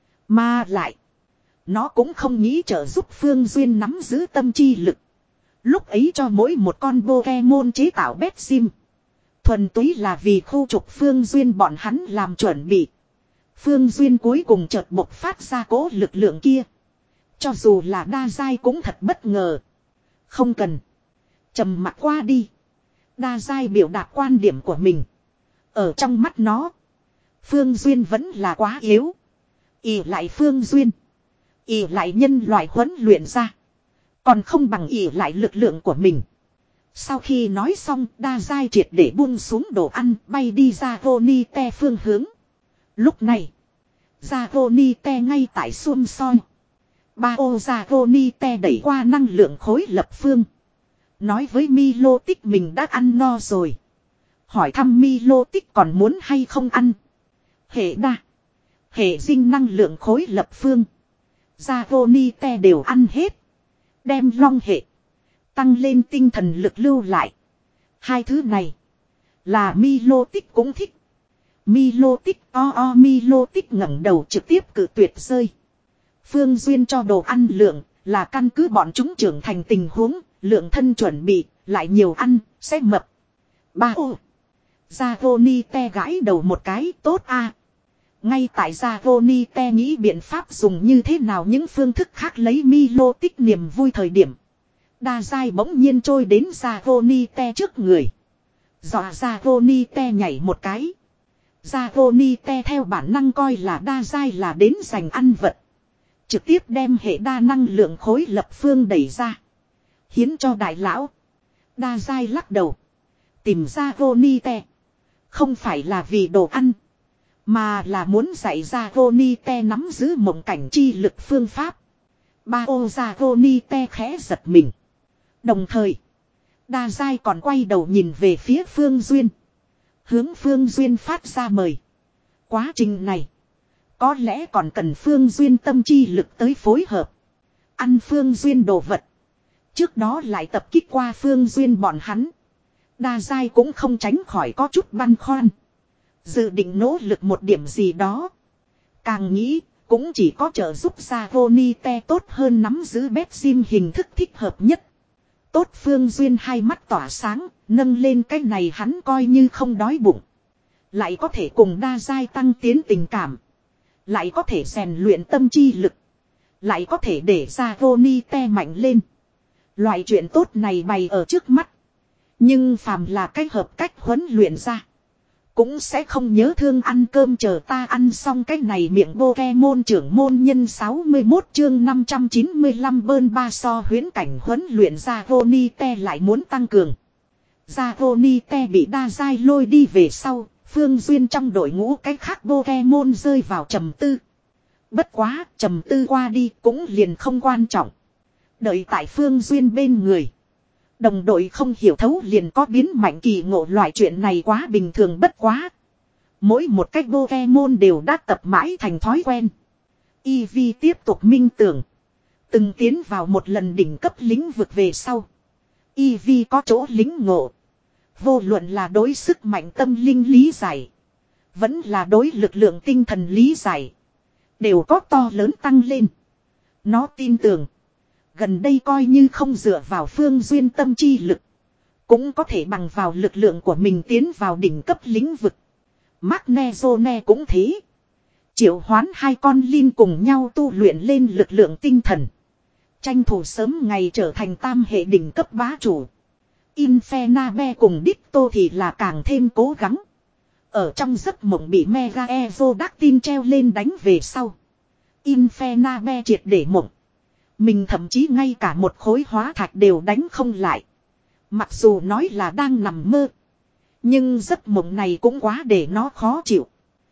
Mà lại. Nó cũng không nghĩ trợ giúp Phương Duyên nắm giữ tâm chi lực. Lúc ấy cho mỗi một con Pokemon chế tạo bét sim. Thuần túy là vì khu trục Phương Duyên bọn hắn làm chuẩn bị. Phương Duyên cuối cùng chợt bộc phát ra cố lực lượng kia. Cho dù là đa giai cũng thật bất ngờ. Không cần. Trầm mặc qua đi. Đa giai biểu đạt quan điểm của mình. Ở trong mắt nó. Phương Duyên vẫn là quá yếu. ỷ lại Phương Duyên. ỷ lại nhân loại huấn luyện ra. Còn không bằng ỷ lại lực lượng của mình. Sau khi nói xong đa giai triệt để buông xuống đồ ăn bay đi ra Ronite phương hướng. Lúc này. Ra Ronite ngay tại xuông soi. Ba ô ra Ronite đẩy qua năng lượng khối lập phương. Nói với Milo Tích mình đã ăn no rồi. Hỏi thăm Milo Tích còn muốn hay không ăn. Hệ đa. Hệ dinh năng lượng khối lập phương. Ra Ronite đều ăn hết. Đem long hệ. Tăng lên tinh thần lực lưu lại. Hai thứ này. Là Milo Tích cũng thích. Milo Tích o o Milo Tích ngẩng đầu trực tiếp cự tuyệt rơi. Phương Duyên cho đồ ăn lượng. Là căn cứ bọn chúng trưởng thành tình huống. Lượng thân chuẩn bị. Lại nhiều ăn. Sẽ mập. Ba ô. Ronite gãi đầu một cái tốt a. À. Ngay tại Ronite nghĩ biện pháp dùng như thế nào những phương thức khác lấy Milo Tích niềm vui thời điểm. Đa giai bỗng nhiên trôi đến Ronite trước người. Dọa Ronite nhảy một cái. Ronite theo bản năng coi là đa giai là đến giành ăn vật. Trực tiếp đem hệ đa năng lượng khối lập phương đẩy ra. Hiến cho đại lão. Đa giai lắc đầu. Tìm Ronite. Không phải là vì đồ ăn. Mà là muốn dạy Ronite nắm giữ mộng cảnh chi lực phương pháp. Ba ô Ronite khẽ giật mình. Đồng thời. Đa giai còn quay đầu nhìn về phía Phương Duyên. Hướng Phương Duyên phát ra mời. Quá trình này. Có lẽ còn cần Phương Duyên tâm chi lực tới phối hợp. Ăn Phương Duyên đồ vật. Trước đó lại tập kích qua Phương Duyên bọn hắn. Đa giai cũng không tránh khỏi có chút băn khoăn. Dự định nỗ lực một điểm gì đó. Càng nghĩ cũng chỉ có trợ giúp Ronite tốt hơn nắm giữ bét sim hình thức thích hợp nhất. Tốt Phương Duyên hai mắt tỏa sáng, nâng lên cái này hắn coi như không đói bụng. Lại có thể cùng đa giai tăng tiến tình cảm. Lại có thể rèn luyện tâm chi lực. Lại có thể để ra vô ni te mạnh lên. Loại chuyện tốt này bày ở trước mắt. Nhưng phàm là cách hợp cách huấn luyện ra. Cũng sẽ không nhớ thương ăn cơm chờ ta ăn xong cái này miệng Pokemon trưởng môn nhân sáu mươi mốt chương năm trăm chín mươi lăm bơn ba so huyễn cảnh huấn luyện ra Vonite lại muốn tăng cường. Ra Vonite bị đa giai lôi đi về sau, Phương Duyên trong đội ngũ cái khác Pokemon rơi vào trầm tư. Bất quá, trầm tư qua đi cũng liền không quan trọng. Đợi tại Phương Duyên bên người. Đồng đội không hiểu thấu liền có biến mạnh kỳ ngộ loại chuyện này quá bình thường bất quá. Mỗi một cách Pokemon đều đã tập mãi thành thói quen. Eevee tiếp tục minh tưởng. Từng tiến vào một lần đỉnh cấp lĩnh vực về sau. Eevee có chỗ lính ngộ. Vô luận là đối sức mạnh tâm linh lý giải. Vẫn là đối lực lượng tinh thần lý giải. Đều có to lớn tăng lên. Nó tin tưởng. Gần đây coi như không dựa vào Phương Duyên tâm chi lực. Cũng có thể bằng vào lực lượng của mình tiến vào đỉnh cấp lĩnh vực. Magnezone cũng thế. Triệu hoán hai con linh cùng nhau tu luyện lên lực lượng tinh thần. Tranh thủ sớm ngày trở thành tam hệ đỉnh cấp bá chủ. Infernabe cùng Ditto thì là càng thêm cố gắng. Ở trong giấc mộng bị Mega Evodactyl treo lên đánh về sau. Infernabe triệt để mộng. Mình thậm chí ngay cả một khối hóa thạch đều đánh không lại. Mặc dù nói là đang nằm mơ. Nhưng giấc mộng này cũng quá để nó khó chịu.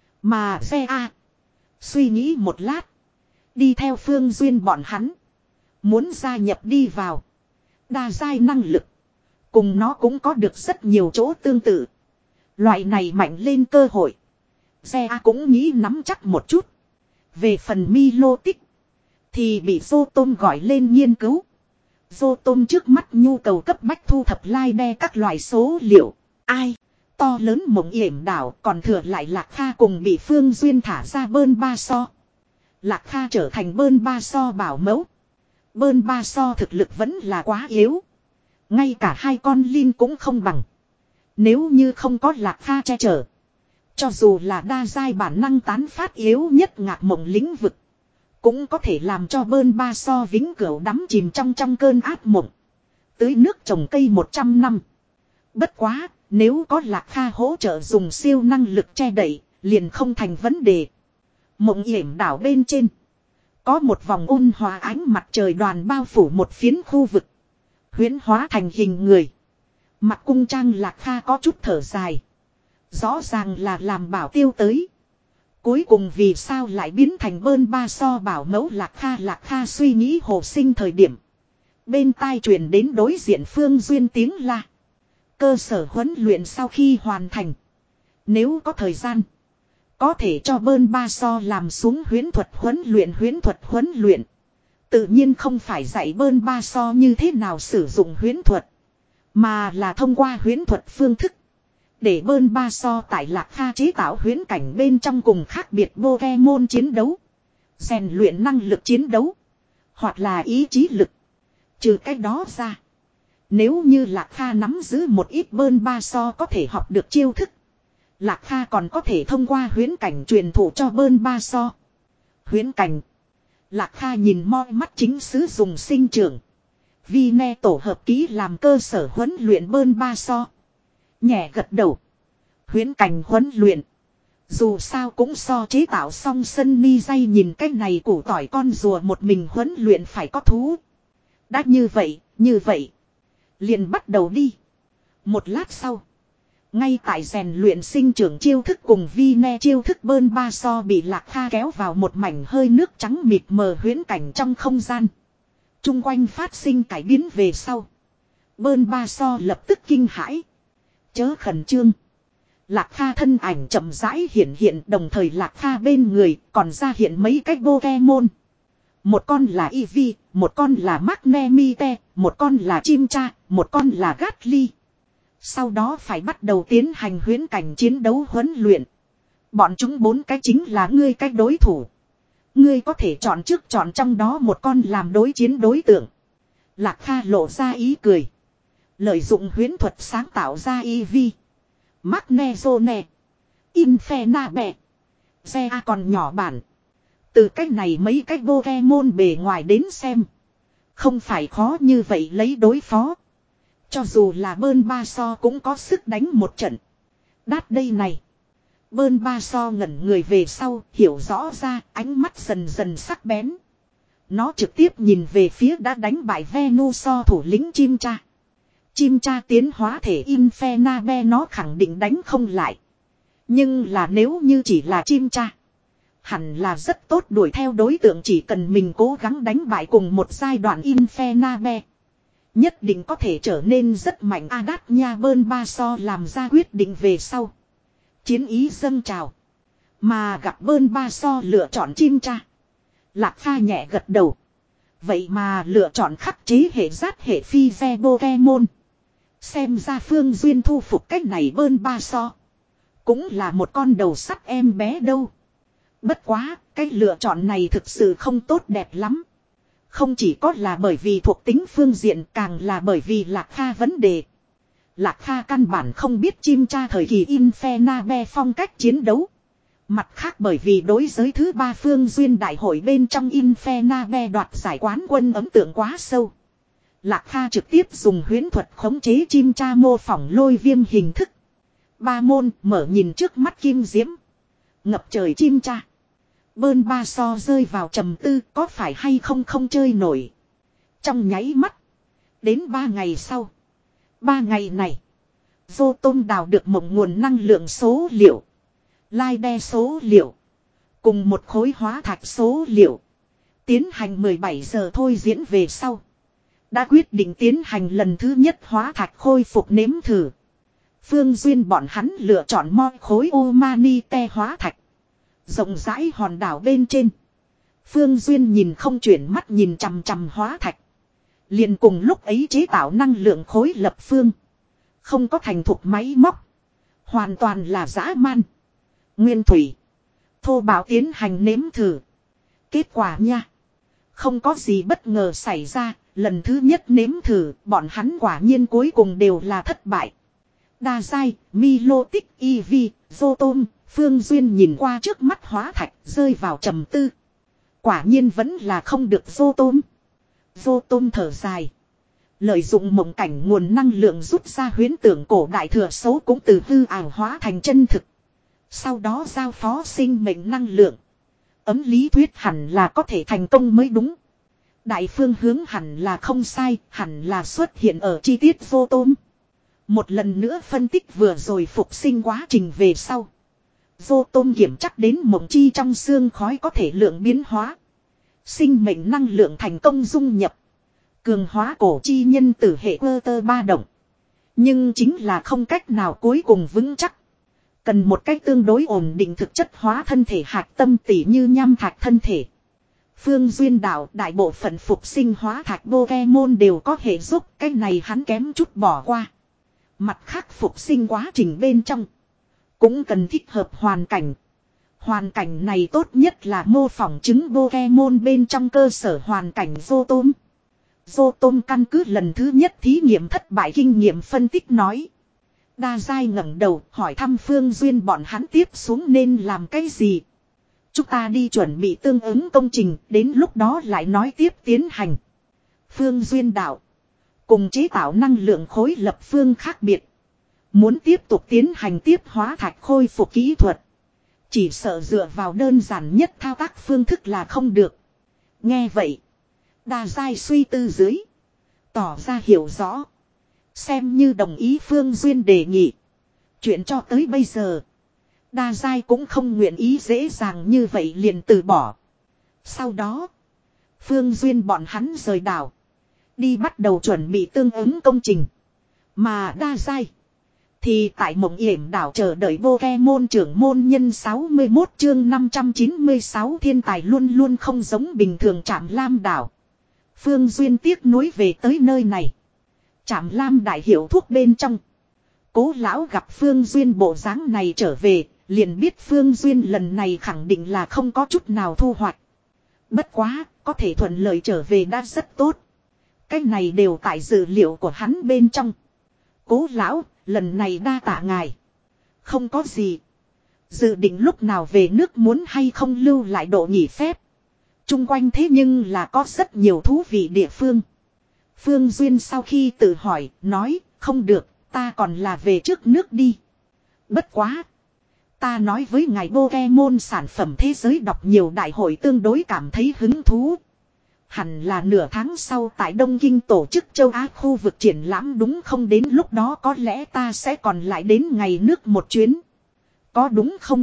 Mà xe A. Suy nghĩ một lát. Đi theo Phương Duyên bọn hắn. Muốn gia nhập đi vào. Đa giai năng lực. Cùng nó cũng có được rất nhiều chỗ tương tự. Loại này mạnh lên cơ hội. Xe A cũng nghĩ nắm chắc một chút. Về phần Milo tích. Thì bị Dô Tôm gọi lên nghiên cứu. Dô Tôm trước mắt nhu cầu cấp bách thu thập lai đe các loại số liệu. Ai? To lớn mộng yểm đảo còn thừa lại Lạc Kha cùng bị Phương Duyên thả ra bơn ba so. Lạc Kha trở thành bơn ba so bảo mẫu. Bơn ba so thực lực vẫn là quá yếu. Ngay cả hai con linh cũng không bằng. Nếu như không có Lạc Kha che chở. Cho dù là đa giai bản năng tán phát yếu nhất ngạc mộng lĩnh vực. Cũng có thể làm cho bơn ba so vĩnh cửu đắm chìm trong trong cơn ác mộng. Tưới nước trồng cây một trăm năm. Bất quá, nếu có Lạc Kha hỗ trợ dùng siêu năng lực che đậy, liền không thành vấn đề. Mộng yểm đảo bên trên. Có một vòng ôn hòa ánh mặt trời đoàn bao phủ một phiến khu vực. Huyễn hóa thành hình người. Mặc cung trang Lạc Kha có chút thở dài. Rõ ràng là làm bảo tiêu tới. Cuối cùng vì sao lại biến thành bơn ba so bảo mẫu Lạc Kha Lạc Kha suy nghĩ hồ sinh thời điểm. Bên tai truyền đến đối diện Phương Duyên tiếng la. Cơ sở huấn luyện sau khi hoàn thành. Nếu có thời gian. Có thể cho bơn ba so làm xuống huyễn thuật huấn luyện huyễn thuật huấn luyện. Tự nhiên không phải dạy bơn ba so như thế nào sử dụng huyễn thuật. Mà là thông qua huyễn thuật phương thức. Để bơn ba so tại Lạc Kha chế tạo huyễn cảnh bên trong cùng khác biệt Pokemon chiến đấu. Rèn luyện năng lực chiến đấu. Hoặc là ý chí lực. Trừ cái đó ra. Nếu như Lạc Kha nắm giữ một ít bơn ba so có thể học được chiêu thức. Lạc Kha còn có thể thông qua huyễn cảnh truyền thụ cho bơn ba so. Huyễn cảnh. Lạc Kha nhìn moi mắt chính xứ dùng sinh trưởng. Vi ne tổ hợp ký làm cơ sở huấn luyện bơn ba so. Nhẹ gật đầu. Huyễn cảnh huấn luyện. Dù sao cũng so chế tạo xong sân mi dây nhìn cái này củ tỏi con rùa một mình huấn luyện phải có thú. Đã như vậy, như vậy. Liền bắt đầu đi. Một lát sau. Ngay tại rèn luyện sinh trưởng chiêu thức cùng vi ne chiêu thức bơn ba so bị Lạc Kha kéo vào một mảnh hơi nước trắng mịt mờ huyễn cảnh trong không gian. Trung quanh phát sinh cải biến về sau. Bơn ba so lập tức kinh hãi. Chớ khẩn trương. Lạc Kha thân ảnh chậm rãi hiện hiện đồng thời Lạc Kha bên người còn ra hiện mấy cái Pokemon. Một con là Eevee, một con là Magnemite, một con là Chimcha, một con là Gatly. Sau đó phải bắt đầu tiến hành huyễn cảnh chiến đấu huấn luyện. Bọn chúng bốn cái chính là ngươi cái đối thủ. Ngươi có thể chọn trước chọn trong đó một con làm đối chiến đối tượng. Lạc Kha lộ ra ý cười. Lợi dụng huyễn thuật sáng tạo ra Eevee, Magnezone, Infernape, Zea còn nhỏ bản. Từ cách này mấy cái Pokemon bề ngoài đến xem, không phải khó như vậy lấy đối phó. Cho dù là bơn ba so cũng có sức đánh một trận. Đát đây này. Bơn ba so ngẩn người về sau, hiểu rõ ra, ánh mắt dần dần sắc bén. Nó trực tiếp nhìn về phía đã đánh bại Venusaur thủ lĩnh chim cha. Chim cha tiến hóa thể Infernape nó khẳng định đánh không lại. Nhưng là nếu như chỉ là chim cha, hẳn là rất tốt đuổi theo đối tượng, chỉ cần mình cố gắng đánh bại cùng một giai đoạn Infernape. Nhất định có thể trở nên rất mạnh. Adat nha bơn ba so làm ra quyết định về sau. Chiến ý dâng trào. Mà gặp bơn ba so lựa chọn chim cha. Lạc Pha nhẹ gật đầu. Vậy mà lựa chọn khắc chế hệ giát hệ phi ve Pokemon. Xem ra Phương Duyên thu phục cách này bơn ba so. Cũng là một con đầu sắt em bé đâu. Bất quá, cái lựa chọn này thực sự không tốt đẹp lắm. Không chỉ có là bởi vì thuộc tính phương diện, càng là bởi vì Lạc Kha vấn đề. Lạc Kha căn bản không biết chim cha thời kỳ Infernape phong cách chiến đấu. Mặt khác bởi vì đối giới thứ ba Phương Duyên đại hội bên trong Infernape đoạt giải quán quân ấn tượng quá sâu. Lạc Kha trực tiếp dùng huyễn thuật khống chế chim cha mô phỏng lôi viêm hình thức. Ba môn mở nhìn trước mắt kim diễm. Ngập trời chim cha. Bơn ba so rơi vào trầm tư, có phải hay không không chơi nổi. Trong nháy mắt. Đến ba ngày sau. Ba ngày này. Vô Tôm đào được một nguồn năng lượng số liệu. Lai đe số liệu. Cùng một khối hóa thạch số liệu. Tiến hành mười bảy giờ thôi diễn về sau. Đã quyết định tiến hành lần thứ nhất hóa thạch khôi phục nếm thử. Phương Duyên bọn hắn lựa chọn moi khối Omanite hóa thạch. Rộng rãi hòn đảo bên trên. Phương Duyên nhìn không chuyển mắt nhìn chằm chằm hóa thạch. Liền cùng lúc ấy chế tạo năng lượng khối lập phương. Không có thành thục máy móc. Hoàn toàn là dã man. Nguyên thủy. Thô bạo tiến hành nếm thử. Kết quả nha. Không có gì bất ngờ xảy ra. Lần thứ nhất nếm thử, bọn hắn quả nhiên cuối cùng đều là thất bại. Đa giai, Milotic, Eevee, Zotom, Phương Duyên nhìn qua trước mắt hóa thạch, rơi vào trầm tư. Quả nhiên vẫn là không được Zotom. Zotom thở dài. Lợi dụng mộng cảnh nguồn năng lượng rút ra huyễn tưởng cổ đại thừa xấu cũng từ hư ảo hóa thành chân thực. Sau đó giao phó sinh mệnh năng lượng. Ấm lý thuyết hẳn là có thể thành công mới đúng. Đại phương hướng hẳn là không sai, hẳn là xuất hiện ở chi tiết vô tôm. Một lần nữa phân tích vừa rồi phục sinh quá trình về sau. Vô tôm kiểm chắc đến mộng chi trong xương khói có thể lượng biến hóa. Sinh mệnh năng lượng thành công dung nhập. Cường hóa cổ chi nhân tử hệ cơ tơ ba động. Nhưng chính là không cách nào cuối cùng vững chắc. Cần một cách tương đối ổn định thực chất hóa thân thể hạt tâm tỉ như nham thạch thân thể. Phương Duyên đạo đại bộ phận phục sinh hóa thạch Pokemon đều có hệ giúp, cái này hắn kém chút bỏ qua. Mặt khác phục sinh quá trình bên trong cũng cần thích hợp hoàn cảnh. Hoàn cảnh này tốt nhất là mô phỏng chứng Pokemon bên trong cơ sở hoàn cảnh Zotom. Zotom căn cứ lần thứ nhất thí nghiệm thất bại kinh nghiệm phân tích nói. Đa giai ngẩng đầu hỏi thăm Phương Duyên bọn hắn tiếp xuống nên làm cái gì. Chúng ta đi chuẩn bị tương ứng công trình, đến lúc đó lại nói tiếp tiến hành. Phương Duyên đạo. Cùng chế tạo năng lượng khối lập phương khác biệt. Muốn tiếp tục tiến hành tiếp hóa thạch khôi phục kỹ thuật. Chỉ sợ dựa vào đơn giản nhất thao tác phương thức là không được. Nghe vậy. Đa giai suy tư dưới. Tỏ ra hiểu rõ. Xem như đồng ý Phương Duyên đề nghị. Chuyện cho tới bây giờ. Đa giai cũng không nguyện ý dễ dàng như vậy liền từ bỏ. Sau đó. Phương Duyên bọn hắn rời đảo. Đi bắt đầu chuẩn bị tương ứng công trình. Mà đa giai. Thì tại mộng yểm đảo chờ đợi Pokemon trưởng môn nhân sáu mươi mốt chương năm trăm chín mươi sáu thiên tài luôn luôn không giống bình thường Trạm Lam đảo. Phương Duyên tiếc nuối về tới nơi này. Trạm Lam đại hiệu thuốc bên trong. Cố lão gặp Phương Duyên bộ dáng này trở về, liền biết Phương Duyên lần này khẳng định là không có chút nào thu hoạch. Bất quá, có thể thuận lợi trở về đã rất tốt. Cái này đều tại dự liệu của hắn bên trong. Cố lão, lần này đa tạ ngài. Không có gì. Dự định lúc nào về nước muốn hay không lưu lại độ nghỉ phép. Trung quanh thế nhưng là có rất nhiều thú vị địa phương. Phương Duyên sau khi tự hỏi, nói, không được, ta còn là về trước nước đi. Bất quá. Ta nói với ngài Pokemon sản phẩm thế giới đọc nhiều đại hội tương đối cảm thấy hứng thú. Hẳn là nửa tháng sau tại Đông Kinh tổ chức châu Á khu vực triển lãm đúng không, đến lúc đó có lẽ ta sẽ còn lại đến ngày nước một chuyến. Có đúng không?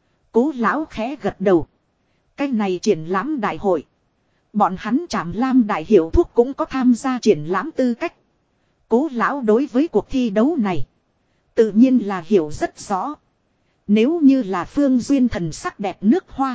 Cố lão khẽ gật đầu. Cái này triển lãm đại hội. Bọn hắn Trảm Lam đại hiệu thuốc cũng có tham gia triển lãm tư cách. Cố lão đối với cuộc thi đấu này. Tự nhiên là hiểu rất rõ. Nếu như là Phương Duyên thần sắc đẹp nước hoa.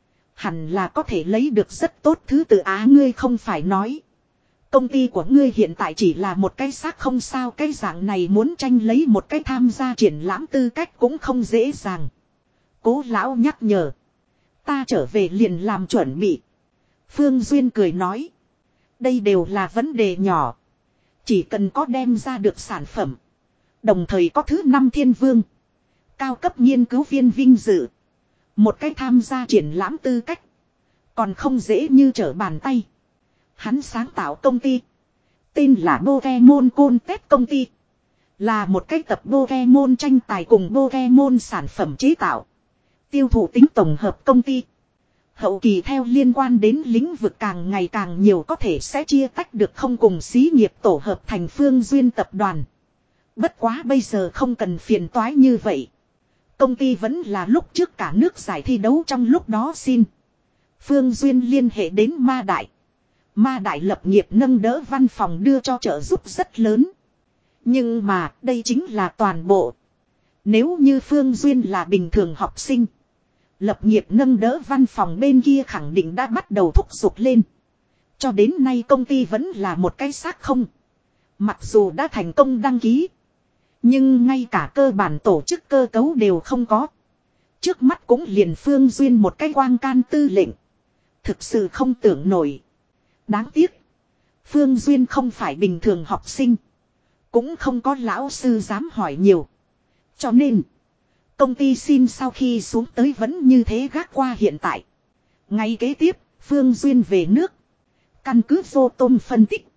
Hẳn là có thể lấy được rất tốt thứ tự. Á, ngươi không phải nói. Công ty của ngươi hiện tại chỉ là một cái xác không sao, cái dạng này muốn tranh lấy một cái tham gia triển lãm tư cách cũng không dễ dàng. Cố lão nhắc nhở. Ta trở về liền làm chuẩn bị. Phương Duyên cười nói. Đây đều là vấn đề nhỏ. Chỉ cần có đem ra được sản phẩm. Đồng thời có thứ năm thiên vương. Cao cấp nghiên cứu viên vinh dự. Một cái tham gia triển lãm tư cách. Còn không dễ như trở bàn tay. Hắn sáng tạo công ty. Tên là Pokemon Contest công ty. Là một cái tập Pokemon tranh tài cùng Pokemon sản phẩm chế tạo. Tiêu thụ tính tổng hợp công ty. Hậu kỳ theo liên quan đến lĩnh vực càng ngày càng nhiều có thể sẽ chia tách được không cùng xí nghiệp tổ hợp thành Phương Duyên tập đoàn. Bất quá bây giờ không cần phiền toái như vậy. Công ty vẫn là lúc trước cả nước giải thi đấu trong lúc đó xin. Phương Duyên liên hệ đến Ma Đại. Ma Đại lập nghiệp nâng đỡ văn phòng đưa cho trợ giúp rất lớn. Nhưng mà đây chính là toàn bộ. Nếu như Phương Duyên là bình thường học sinh. Lập nghiệp nâng đỡ văn phòng bên kia khẳng định đã bắt đầu thúc giục lên. Cho đến nay công ty vẫn là một cái xác không. Mặc dù đã thành công đăng ký. Nhưng ngay cả cơ bản tổ chức cơ cấu đều không có. Trước mắt cũng liền Phương Duyên một cái quang can tư lệnh. Thực sự không tưởng nổi. Đáng tiếc. Phương Duyên không phải bình thường học sinh. Cũng không có lão sư dám hỏi nhiều. Cho nên. Công ty xin sau khi xuống tới vẫn như thế gác qua hiện tại. Ngay kế tiếp, Phương Duyên về nước. Căn cứ vô tôm phân tích.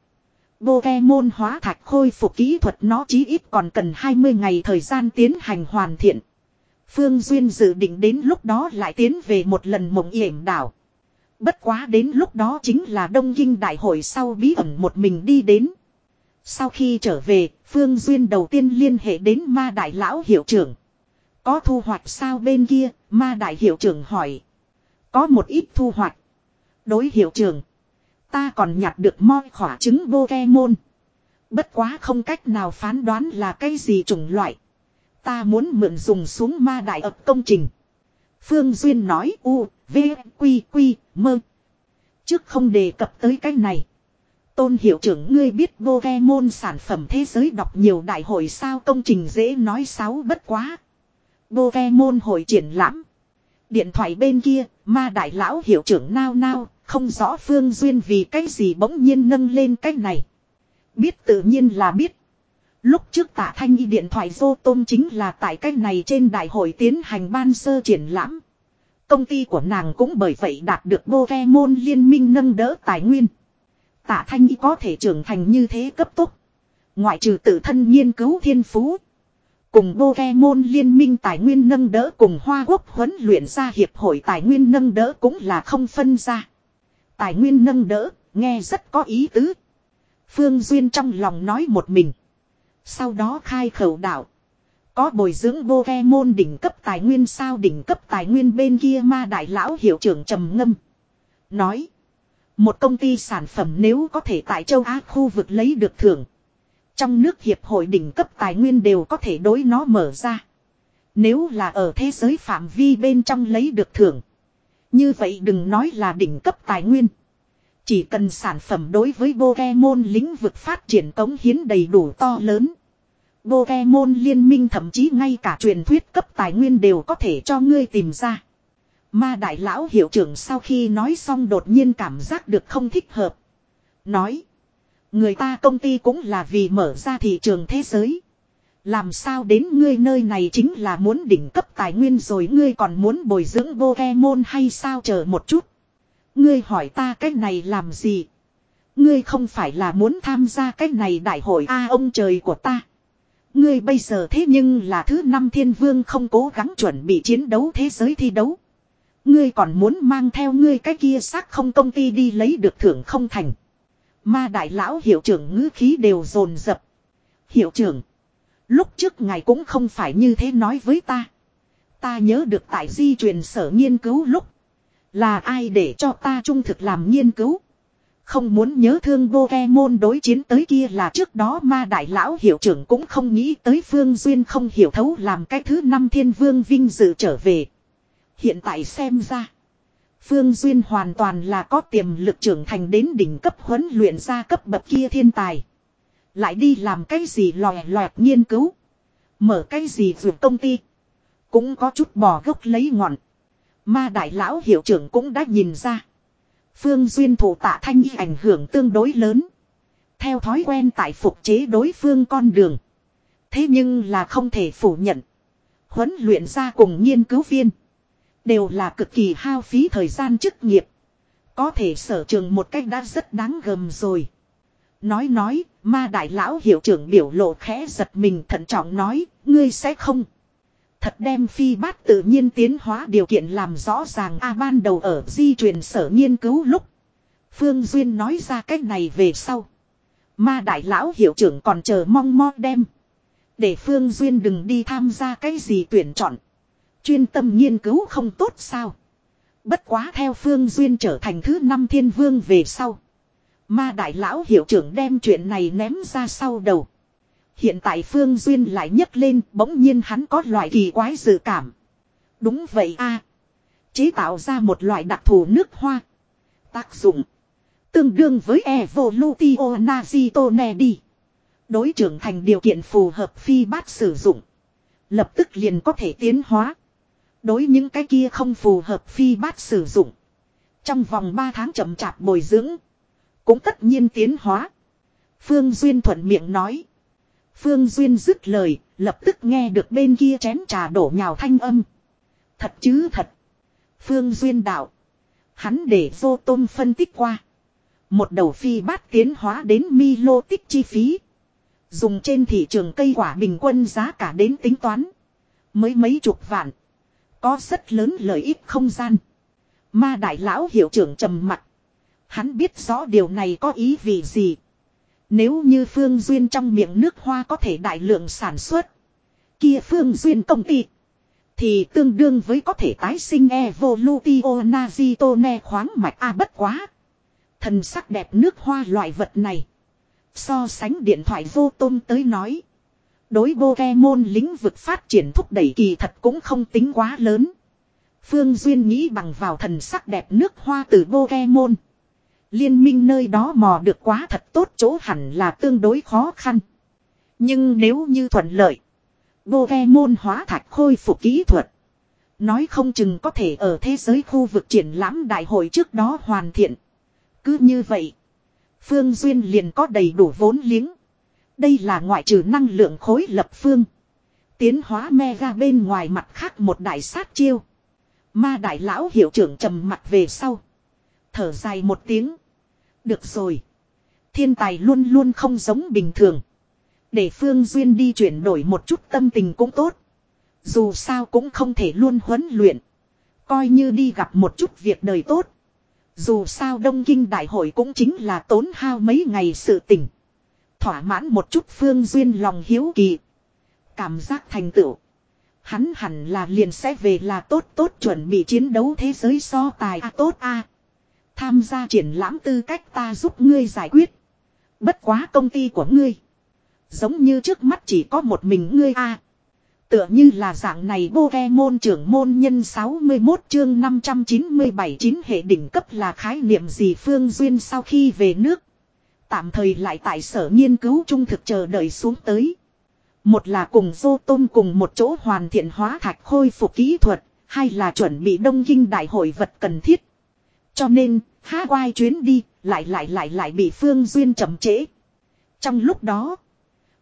Pokemon hóa thạch khôi phục kỹ thuật nó chí ít còn cần hai mươi ngày thời gian tiến hành hoàn thiện. Phương Duyên dự định đến lúc đó lại tiến về một lần Mộng Yểm đảo. Bất quá đến lúc đó chính là Đông Kinh đại hội sau bí ẩn một mình đi đến. Sau khi trở về, Phương Duyên đầu tiên liên hệ đến Ma Đại lão hiệu trưởng. Có thu hoạch sao bên kia, Ma Đại hiệu trưởng hỏi. Có một ít thu hoạch. Đối hiệu trưởng. Ta còn nhặt được moi khỏa trứng Pokemon. Bất quá không cách nào phán đoán là cái gì chủng loại. Ta muốn mượn dùng xuống Ma Đại ập công trình. Phương Duyên nói u, v, quy, quy, mơ. Trước không đề cập tới cái này. Tôn hiệu trưởng ngươi biết Pokemon sản phẩm thế giới đọc nhiều đại hội sao, công trình dễ nói sáu bất quá. Pokemon hội triển lãm. Điện thoại bên kia, Ma Đại lão hiệu trưởng nao nao, không rõ Phương Duyên vì cái gì bỗng nhiên nâng lên cái này. Biết tự nhiên là biết. Lúc trước Tạ Thanh Y điện thoại vô tôm chính là tại cái này trên đại hội tiến hành ban sơ triển lãm. Công ty của nàng cũng bởi vậy đạt được Pokemon liên minh nâng đỡ tài nguyên. Tạ Thanh Y có thể trưởng thành như thế cấp tốc. Ngoại trừ tự thân nghiên cứu thiên phú. Cùng Pokemon liên minh tài nguyên nâng đỡ cùng Hoa Quốc huấn luyện ra hiệp hội tài nguyên nâng đỡ cũng là không phân ra. Tài nguyên nâng đỡ, nghe rất có ý tứ. Phương Duyên trong lòng nói một mình. Sau đó khai khẩu đạo. Có bồi dưỡng Pokemon đỉnh cấp tài nguyên sao, đỉnh cấp tài nguyên bên kia Ma Đại lão hiệu trưởng trầm ngâm. Nói. Một công ty sản phẩm nếu có thể tại châu Á khu vực lấy được thưởng. Trong nước hiệp hội đỉnh cấp tài nguyên đều có thể đối nó mở ra. Nếu là ở thế giới phạm vi bên trong lấy được thưởng. Như vậy đừng nói là đỉnh cấp tài nguyên. Chỉ cần sản phẩm đối với Pokemon lĩnh vực phát triển cống hiến đầy đủ to lớn. Pokemon liên minh thậm chí ngay cả truyền thuyết cấp tài nguyên đều có thể cho ngươi tìm ra. Ma Đại lão hiệu trưởng sau khi nói xong đột nhiên cảm giác được không thích hợp. Nói. Người ta công ty cũng là vì mở ra thị trường thế giới. Làm sao đến ngươi nơi này chính là muốn đỉnh cấp tài nguyên rồi ngươi còn muốn bồi dưỡng Pokemon hay sao, chờ một chút. Ngươi hỏi ta cái này làm gì? Ngươi không phải là muốn tham gia cái này đại hội a ông trời của ta. Ngươi bây giờ thế nhưng là thứ năm thiên vương không cố gắng chuẩn bị chiến đấu thế giới thi đấu. Ngươi còn muốn mang theo ngươi cái kia xác không công ty đi lấy được thưởng không thành. Ma đại lão hiệu trưởng ngữ khí đều dồn dập. Hiệu trưởng. Lúc trước ngài cũng không phải như thế nói với ta. Ta nhớ được tại di truyền sở nghiên cứu lúc. Là ai để cho ta trung thực làm nghiên cứu. Không muốn nhớ thương Pokemon đối chiến tới kia là trước đó ma đại lão hiệu trưởng cũng không nghĩ tới Phương Duyên không hiểu thấu làm cái thứ năm thiên vương vinh dự trở về. Hiện tại xem ra. Phương Duyên hoàn toàn là có tiềm lực trưởng thành đến đỉnh cấp huấn luyện ra cấp bậc kia thiên tài. Lại đi làm cái gì lòe loẹt nghiên cứu. Mở cái gì vượt công ty. Cũng có chút bỏ gốc lấy ngọn. Ma đại lão hiệu trưởng cũng đã nhìn ra. Phương Duyên thủ tạ thanh y ảnh hưởng tương đối lớn. Theo thói quen tại phục chế đối phương con đường. Thế nhưng là không thể phủ nhận. Huấn luyện ra cùng nghiên cứu viên. Đều là cực kỳ hao phí thời gian chức nghiệp. Có thể sở trường một cách đã rất đáng gờm rồi. Nói nói, ma đại lão hiệu trưởng biểu lộ khẽ giật mình thận trọng nói, ngươi sẽ không. Thật đem phi bát tự nhiên tiến hóa điều kiện làm rõ ràng a ban đầu ở di truyền sở nghiên cứu lúc. Phương Duyên nói ra cách này về sau. Ma đại lão hiệu trưởng còn chờ mong mo đem. Để Phương Duyên đừng đi tham gia cái gì tuyển chọn. Chuyên tâm nghiên cứu không tốt sao. Bất quá theo Phương Duyên trở thành thứ năm thiên vương về sau. Ma đại lão hiệu trưởng đem chuyện này ném ra sau đầu. Hiện tại Phương Duyên lại nhấc lên, bỗng nhiên hắn có loại kỳ quái dự cảm. Đúng vậy a, chế tạo ra một loại đặc thù nước hoa. Tác dụng tương đương với Evolutio Nazitone đi. Đối trưởng thành điều kiện phù hợp phi bát sử dụng. Lập tức liền có thể tiến hóa. Đối những cái kia không phù hợp phi bát sử dụng. Trong vòng ba tháng chậm chạp bồi dưỡng. Cũng tất nhiên tiến hóa. Phương Duyên thuận miệng nói. Phương Duyên dứt lời, lập tức nghe được bên kia chén trà đổ nhào thanh âm. Thật chứ thật. Phương Duyên đạo. Hắn để vô tôm phân tích qua. Một đầu phi bát tiến hóa đến Milo tích chi phí. Dùng trên thị trường cây quả bình quân giá cả đến tính toán. Mới mấy chục vạn. Có rất lớn lợi ích không gian. Ma đại lão hiệu trưởng trầm mặt. Hắn biết rõ điều này có ý vị gì. Nếu như Phương Duyên trong miệng nước hoa có thể đại lượng sản xuất. Kia Phương Duyên công ty. Thì tương đương với có thể tái sinh Evolutio Nazitone khoáng mạch a bất quá. Thần sắc đẹp nước hoa loại vật này. So sánh điện thoại vô tôm tới nói. Đối Pokemon lĩnh vực phát triển thúc đẩy kỳ thật cũng không tính quá lớn. Phương Duyên nghĩ bằng vào thần sắc đẹp nước hoa từ Pokemon. Liên minh nơi đó mò được quá thật tốt chỗ hẳn là tương đối khó khăn. Nhưng nếu như thuận lợi. Pokemon hóa thạch khôi phục kỹ thuật. Nói không chừng có thể ở thế giới khu vực triển lãm đại hội trước đó hoàn thiện. Cứ như vậy. Phương Duyên liền có đầy đủ vốn liếng. Đây là ngoại trừ năng lượng khối lập phương. Tiến hóa mega bên ngoài mặt khác một đại sát chiêu. Ma đại lão hiệu trưởng trầm mặt về sau. Thở dài một tiếng. Được rồi. Thiên tài luôn luôn không giống bình thường. Để Phương Duyên đi chuyển đổi một chút tâm tình cũng tốt. Dù sao cũng không thể luôn huấn luyện. Coi như đi gặp một chút việc đời tốt. Dù sao Đông Kinh Đại hội cũng chính là tốn hao mấy ngày sự tình. Thỏa mãn một chút Phương Duyên lòng hiếu kỳ. Cảm giác thành tựu. Hắn hẳn là liền sẽ về là tốt tốt chuẩn bị chiến đấu thế giới so tài a tốt a. Tham gia triển lãm tư cách ta giúp ngươi giải quyết. Bất quá công ty của ngươi. Giống như trước mắt chỉ có một mình ngươi a. Tựa như là dạng này Pokemon trưởng môn nhân sáu mươi mốt chương năm trăm chín mươi bảy chín hệ đỉnh cấp là khái niệm gì Phương Duyên sau khi về nước. Tạm thời lại tại sở nghiên cứu trung thực chờ đợi xuống tới. Một là cùng Dô Tôm cùng một chỗ hoàn thiện hóa thạch khôi phục kỹ thuật. Hai là chuẩn bị Đông Kinh đại hội vật cần thiết. Cho nên, Hawaii chuyến đi, lại lại lại lại bị Phương Duyên chậm trễ. Trong lúc đó,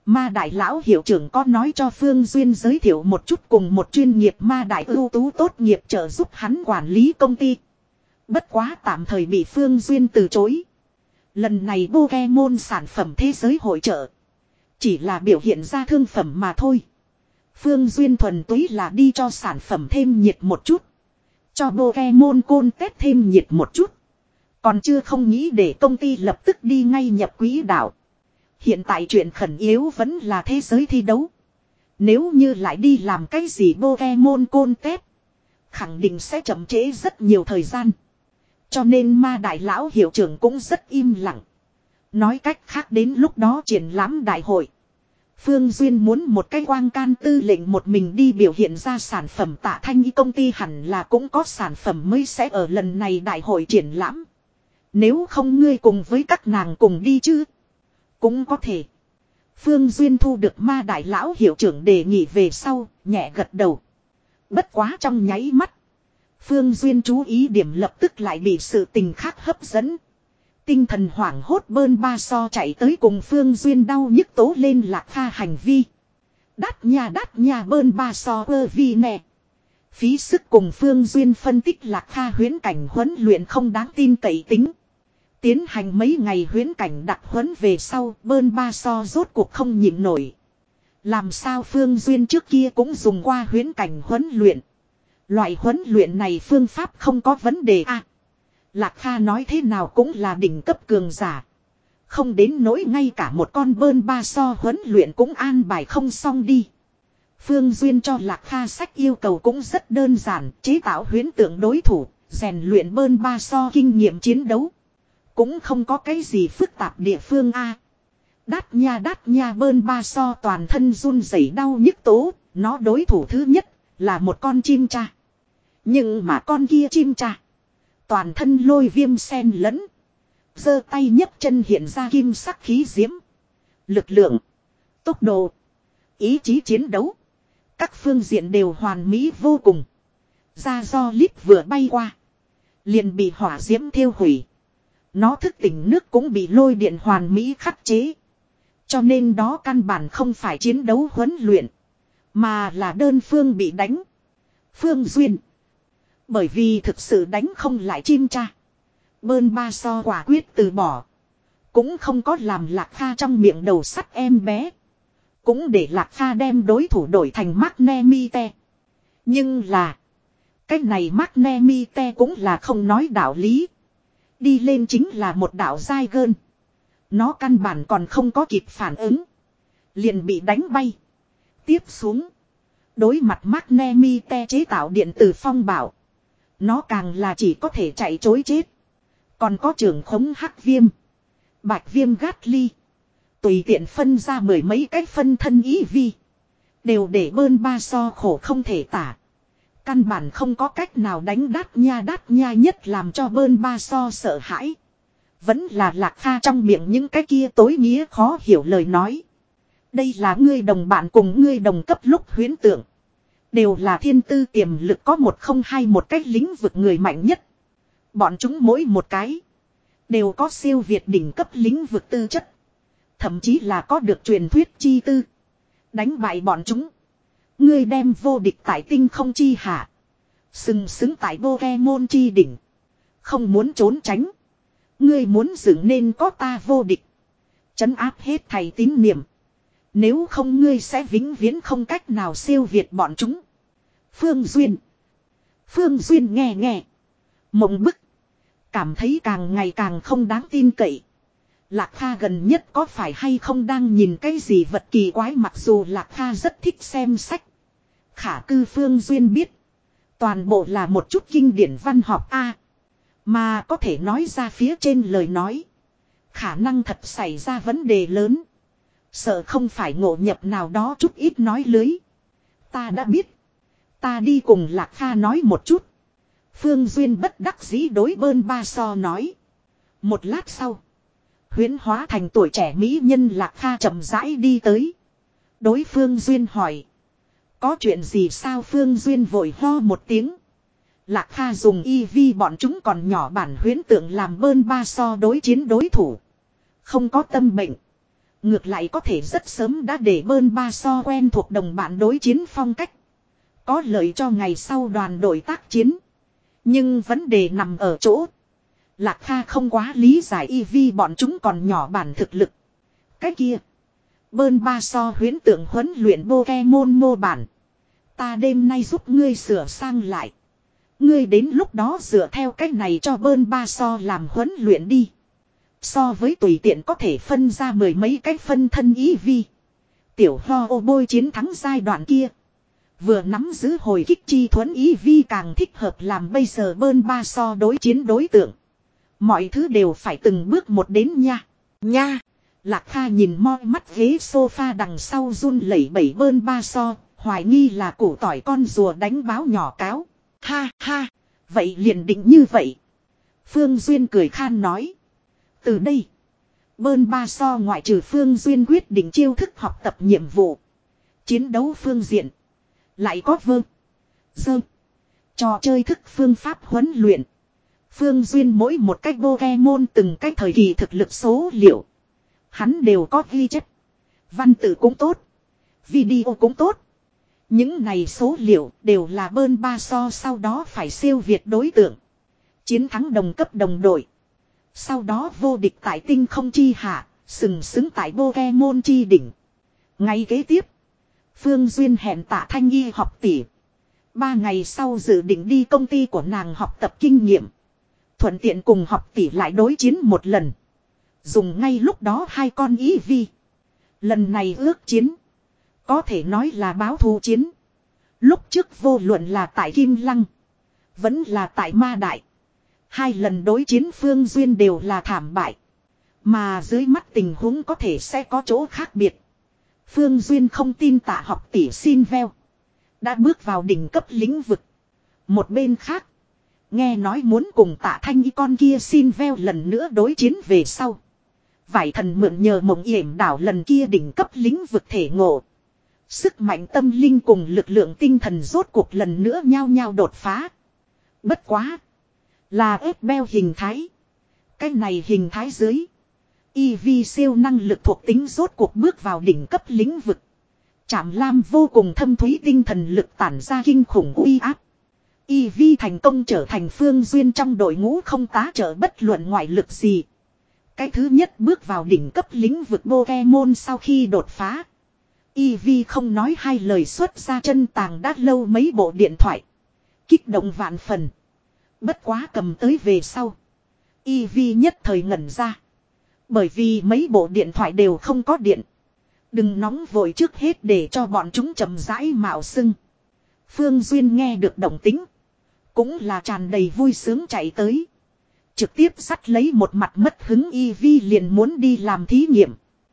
Ma đại lão hiệu trưởng có nói cho Phương Duyên giới thiệu một chút cùng một chuyên nghiệp ma đại ưu tú tốt nghiệp trợ giúp hắn quản lý công ty. Bất quá tạm thời bị Phương Duyên từ chối. Lần này Pokemon sản phẩm thế giới hội trợ chỉ là biểu hiện ra thương phẩm mà thôi. Phương Duyên thuần túy là đi cho sản phẩm thêm nhiệt một chút. Cho Pokemon Côn Tết thêm nhiệt một chút. Còn chưa không nghĩ để công ty lập tức đi ngay nhập quỹ đạo. Hiện tại chuyện khẩn yếu vẫn là thế giới thi đấu. Nếu như lại đi làm cái gì Pokemon Côn Tết, khẳng định sẽ chậm trễ rất nhiều thời gian. Cho nên ma đại lão hiệu trưởng cũng rất im lặng. Nói cách khác đến lúc đó triển lãm đại hội, Phương Duyên muốn một cái quang can tư lệnh một mình đi biểu hiện ra sản phẩm Tạ Thanh Y công ty hẳn là cũng có sản phẩm mới sẽ ở lần này đại hội triển lãm. Nếu không ngươi cùng với các nàng cùng đi chứ? Cũng có thể. Phương Duyên thu được ma đại lão hiệu trưởng đề nghị về sau, nhẹ gật đầu. Bất quá trong nháy mắt, Phương Duyên chú ý điểm lập tức lại bị sự tình khác hấp dẫn. Tinh thần hoảng hốt bơn ba so chạy tới cùng Phương Duyên đau nhức tố lên Lạc Kha hành vi. Đát nha đát nha bơn ba so ơ vi nè. Phí sức cùng Phương Duyên phân tích Lạc Kha huyễn cảnh huấn luyện không đáng tin cậy tính. Tiến hành mấy ngày huyễn cảnh đặc huấn về sau, bơn ba so rốt cuộc không nhịn nổi. Làm sao Phương Duyên trước kia cũng dùng qua huyễn cảnh huấn luyện. Loại huấn luyện này phương pháp không có vấn đề à. Lạc Kha nói thế nào cũng là đỉnh cấp cường giả. Không đến nỗi ngay cả một con bơn ba so huấn luyện cũng an bài không xong đi. Phương Duyên cho Lạc Kha sách yêu cầu cũng rất đơn giản, chế tạo huyễn tượng đối thủ, rèn luyện bơn ba so kinh nghiệm chiến đấu. Cũng không có cái gì phức tạp địa phương a. Đát nha đát nha bơn ba so toàn thân run rẩy đau nhức tố, nó đối thủ thứ nhất là một con chim cha. Nhưng mà con kia chim cha, toàn thân lôi viêm sen lẫn, giơ tay nhấc chân hiện ra kim sắc khí diễm, lực lượng, tốc độ, ý chí chiến đấu, các phương diện đều hoàn mỹ vô cùng. Ra do lít vừa bay qua, liền bị hỏa diễm thiêu hủy. Nó thức tỉnh nước cũng bị lôi điện hoàn mỹ khắc chế. Cho nên đó căn bản không phải chiến đấu huấn luyện, mà là đơn phương bị đánh. Phương Duyên, bởi vì thực sự đánh không lại chim cha, bơn ba so quả quyết từ bỏ. Cũng không có làm Lạc Kha trong miệng đầu sắt em bé. Cũng để Lạc Kha đem đối thủ đổi thành Magnemite. Nhưng là, cái này Magnemite cũng là không nói đạo lý. Đi lên chính là một đạo dai gơn. Nó căn bản còn không có kịp phản ứng, liền bị đánh bay. Tiếp xuống, đối mặt Magnemite chế tạo điện tử phong bảo, nó càng là chỉ có thể chạy chối chết. Còn có trưởng khống hắc viêm, bạch viêm gát ly, tùy tiện phân ra mười mấy cái phân thân ý vi, đều để bơn ba so khổ không thể tả. Căn bản không có cách nào đánh đát nha đát nha nhất làm cho bơn ba so sợ hãi. Vẫn là Lạc Kha trong miệng những cái kia tối nghĩa khó hiểu lời nói. Đây là ngươi đồng bạn cùng ngươi đồng cấp lúc huyễn tượng. Đều là thiên tư tiềm lực có một không hai một cách lĩnh vực người mạnh nhất. Bọn chúng mỗi một cái đều có siêu việt đỉnh cấp lĩnh vực tư chất. Thậm chí là có được truyền thuyết chi tư. Đánh bại bọn chúng, ngươi đem vô địch tại tinh không chi hạ, sừng sững tại Pokemon chi đỉnh. Không muốn trốn tránh, ngươi muốn dựng nên có ta vô địch, trấn áp hết thầy tín niệm. Nếu không ngươi sẽ vĩnh viễn không cách nào siêu việt bọn chúng. Phương Duyên Phương Duyên nghe nghe mộng bức, cảm thấy càng ngày càng không đáng tin cậy. Lạc Kha gần nhất có phải hay không đang nhìn cái gì vật kỳ quái, mặc dù Lạc Kha rất thích xem sách. Khả cư Phương Duyên biết, toàn bộ là một chút kinh điển văn học A. Mà có thể nói ra phía trên lời nói, khả năng thật xảy ra vấn đề lớn. Sợ không phải ngộ nhập nào đó chút ít nói lưới. Ta đã biết, ta đi cùng Lạc Kha nói một chút. Phương Duyên bất đắc dĩ đối bơn ba so nói. Một lát sau, huyễn hóa thành tuổi trẻ mỹ nhân Lạc Kha chậm rãi đi tới. Đối Phương Duyên hỏi, có chuyện gì sao? Phương Duyên vội ho một tiếng. Lạc Kha dùng y vi bọn chúng còn nhỏ bản huyễn tượng làm bơn ba so đối chiến đối thủ. Không có tâm bệnh, Ngược lại có thể rất sớm đã để bơn ba so quen thuộc đồng bạn đối chiến phong cách. Có lợi cho ngày sau đoàn đội tác chiến. Nhưng vấn đề nằm ở chỗ. Lạc Kha không quá lý giải y vi bọn chúng còn nhỏ bản thực lực. Cái kia. Bơn ba so huyễn tượng huấn luyện Pokemon mô bản. Ta đêm nay giúp ngươi sửa sang lại. Ngươi đến lúc đó dựa theo cách này cho bơn ba so làm huấn luyện đi. So với tùy tiện có thể phân ra mười mấy cái phân thân ý vi. Tiểu ho ô bôi chiến thắng giai đoạn kia. Vừa nắm giữ hồi kích chi thuẫn ý vi càng thích hợp làm bây giờ bơn ba so đối chiến đối tượng. Mọi thứ đều phải từng bước một đến nha. Nha. Lạc Kha nhìn moi mắt ghế sofa đằng sau run lẩy bẩy bơn ba so. Hoài nghi là củ tỏi con rùa đánh báo nhỏ cáo. Ha ha. Vậy liền định như vậy. Phương Duyên cười khan nói. Từ đây. Bơn ba so ngoại trừ Phương Duyên quyết định chiêu thức học tập nhiệm vụ. Chiến đấu phương diện. Lại có vơ. Dơ. Trò chơi thức phương pháp huấn luyện. Phương Duyên mỗi một cách Pokemon từng cách thời kỳ thực lực số liệu. Hắn đều có ghi chép. Văn tự cũng tốt. Video cũng tốt. Những này số liệu đều là bơn ba so sau đó phải siêu việt đối tượng. Chiến thắng đồng cấp đồng đội. Sau đó vô địch tại tinh không chi hạ. Sừng sững tại Pokemon chi đỉnh. Ngay kế tiếp. Phương Duyên hẹn Tạ Thanh Y học tỷ. Ba ngày sau dự định đi công ty của nàng học tập kinh nghiệm. Thuận tiện cùng học tỷ lại đối chiến một lần. Dùng ngay lúc đó hai con ý vi. Lần này ước chiến. Có thể nói là báo thù chiến. Lúc trước vô luận là tại Kim Lăng. Vẫn là tại Ma Đại. Hai lần đối chiến Phương Duyên đều là thảm bại. Mà dưới mắt tình huống có thể sẽ có chỗ khác biệt. Phương Duyên không tin Tạ học tỷ xin veo. Đã bước vào đỉnh cấp lĩnh vực. Một bên khác. Nghe nói muốn cùng Tạ Thanh Y con kia xin veo lần nữa đối chiến về sau. Vải thần mượn nhờ mộng yểm đảo lần kia đỉnh cấp lĩnh vực thể ngộ. Sức mạnh tâm linh cùng lực lượng tinh thần rốt cuộc lần nữa nhao nhao đột phá. Bất quá. Là ép beo hình thái. Cái này hình thái dưới. Y vi siêu năng lực thuộc tính rốt cuộc bước vào đỉnh cấp lĩnh vực. Trảm lam vô cùng thâm thúy tinh thần lực tản ra kinh khủng uy áp. Y vi thành công trở thành Phương Duyên trong đội ngũ không tá trợ bất luận ngoại lực gì. Cái thứ nhất bước vào đỉnh cấp lĩnh vực Pokemon sau khi đột phá. Y vi không nói hai lời xuất ra chân tàng đã lâu mấy bộ điện thoại. Kích động vạn phần. Bất quá cầm tới về sau. Y vi nhất thời ngẩn ra. Bởi vì mấy bộ điện thoại đều không có điện. Đừng nóng vội trước hết để cho bọn chúng chậm rãi mạo xưng. Phương Duyên nghe được động tính. Cũng là tràn đầy vui sướng chạy tới. Trực tiếp dắt lấy một mặt mất hứng Y Vi liền muốn đi làm thí nghiệm.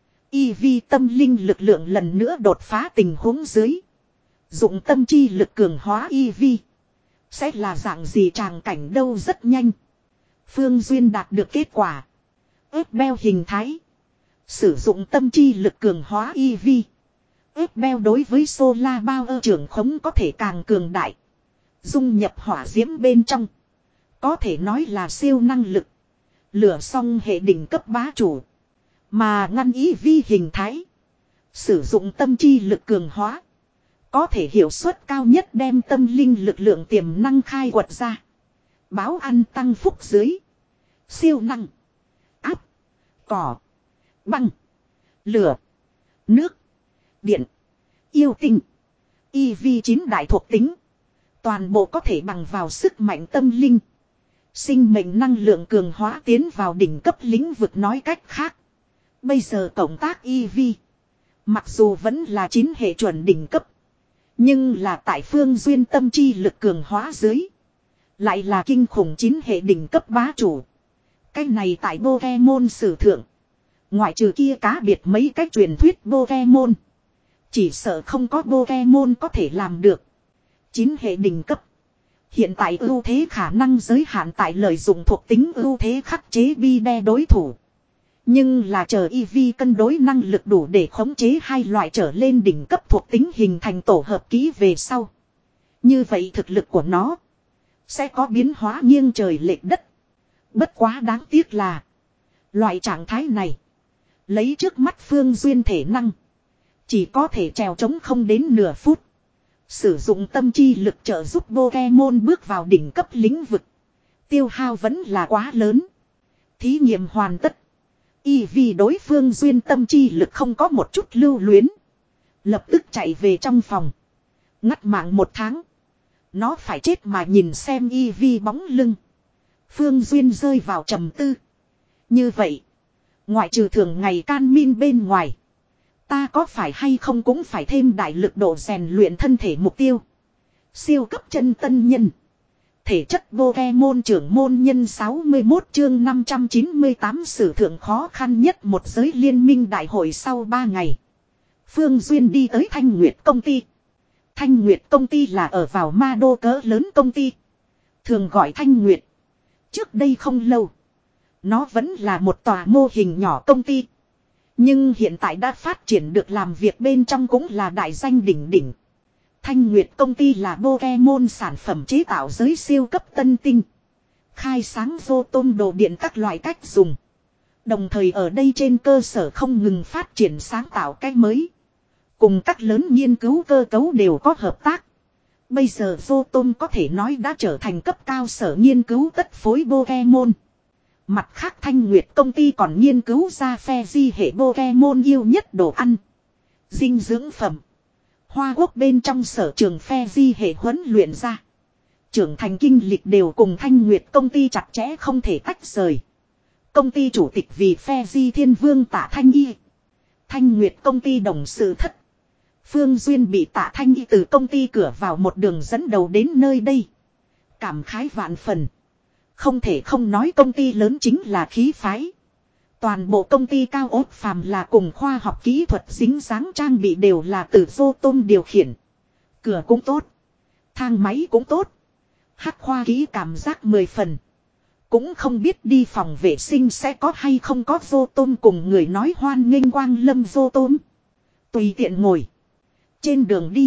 Y Vi tâm linh lực lượng lần nữa đột phá tình huống dưới. Dụng tâm chi lực cường hóa Y Vi. Sẽ là dạng gì tràng cảnh đâu rất nhanh. Phương Duyên đạt được kết quả. Ép beo hình thái. Sử dụng tâm chi lực cường hóa Y Vi. Ép beo đối với Solar bao ơ trưởng khống có thể càng cường đại. Dung nhập hỏa diễm bên trong. Có thể nói là siêu năng lực. Lửa xong hệ đỉnh cấp bá chủ. Mà ngăn ý vi hình thái. Sử dụng tâm chi lực cường hóa. Có thể hiệu suất cao nhất đem tâm linh lực lượng tiềm năng khai quật ra. Báo ăn tăng phúc dưới. Siêu năng. Áp. Cỏ. Băng. Lửa. Nước. Điện. Yêu tinh. Y vi chín đại thuộc tính. Toàn bộ có thể bằng vào sức mạnh tâm linh. Sinh mệnh năng lượng cường hóa tiến vào đỉnh cấp lĩnh vực nói cách khác. Bây giờ cộng tác Y Vi. Mặc dù vẫn là chín hệ chuẩn đỉnh cấp. Nhưng là tại Phương Duyên tâm chi lực cường hóa dưới. Lại là kinh khủng chín hệ đỉnh cấp bá chủ. Cái này tại Pokemon sử thượng. Ngoại trừ kia cá biệt mấy cách truyền thuyết Pokemon. Chỉ sợ không có Pokemon có thể làm được. chín hệ đỉnh cấp. Hiện tại ưu thế khả năng giới hạn tại lợi dụng thuộc tính ưu thế khắc chế bi đe đối thủ. Nhưng là chờ Y Vi cân đối năng lực đủ để khống chế hai loại trở lên đỉnh cấp thuộc tính hình thành tổ hợp kỹ về sau. Như vậy thực lực của nó sẽ có biến hóa nghiêng trời lệch đất. Bất quá đáng tiếc là loại trạng thái này Lấy trước mắt Phương Duyên thể năng. Chỉ có thể trèo trống không đến nửa phút. Sử dụng tâm chi lực trợ giúp Pokemon bước vào đỉnh cấp lĩnh vực. Tiêu hao vẫn là quá lớn. Thí nghiệm hoàn tất. Y vì đối phương Duyên tâm chi lực không có một chút lưu luyến. Lập tức chạy về trong phòng. Ngắt mạng một tháng. Nó phải chết mà nhìn xem Y vi bóng lưng. Phương Duyên rơi vào trầm tư. Như vậy. Ngoại trừ thường ngày can min bên ngoài. Ta có phải hay không cũng phải thêm đại lực độ rèn luyện thân thể mục tiêu. Siêu cấp chân tân nhân. Thể chất Pokemon trưởng môn nhân sáu mươi mốt chương năm trăm chín mươi tám sử thượng khó khăn nhất một giới liên minh đại hội sau ba ngày. Phương Duyên đi tới Thanh Nguyệt công ty. Thanh Nguyệt công ty là ở vào ma đô cỡ lớn công ty. Thường gọi Thanh Nguyệt. Trước đây không lâu. Nó vẫn là một tòa mô hình nhỏ công ty. Nhưng hiện tại đã phát triển được làm việc bên trong cũng là đại danh đỉnh đỉnh. Thanh Nguyệt công ty là Pokemon sản phẩm chế tạo giới siêu cấp tân tinh. Khai sáng vô tôm đồ điện các loại cách dùng. Đồng thời ở đây trên cơ sở không ngừng phát triển sáng tạo cách mới. Cùng các lớn nghiên cứu cơ cấu đều có hợp tác. Bây giờ vô tôm có thể nói đã trở thành cấp cao sở nghiên cứu tất phối Pokemon. Mặt khác Thanh Nguyệt công ty còn nghiên cứu ra phe di hệ Pokemon yêu nhất đồ ăn. Dinh dưỡng phẩm. Hoa Quốc bên trong sở trường phe di hệ huấn luyện ra. Trưởng thành kinh lịch đều cùng Thanh Nguyệt công ty chặt chẽ không thể tách rời. Công ty chủ tịch vì phe di thiên vương Tạ Thanh Y. Thanh Nguyệt công ty đồng sự thất. Phương Duyên bị Tạ Thanh Y từ công ty cửa vào một đường dẫn đầu đến nơi đây. Cảm khái vạn phần. Không thể không nói công ty lớn chính là khí phái. Toàn bộ công ty cao ốt phàm là cùng khoa học kỹ thuật dính dáng trang bị đều là từ vô tôm điều khiển. Cửa cũng tốt. Thang máy cũng tốt. Hắc khoa kỹ cảm giác mười phần. Cũng không biết đi phòng vệ sinh sẽ có hay không có vô tôm cùng người nói hoan nghênh quang lâm vô tôm. Tùy tiện ngồi. Trên đường đi.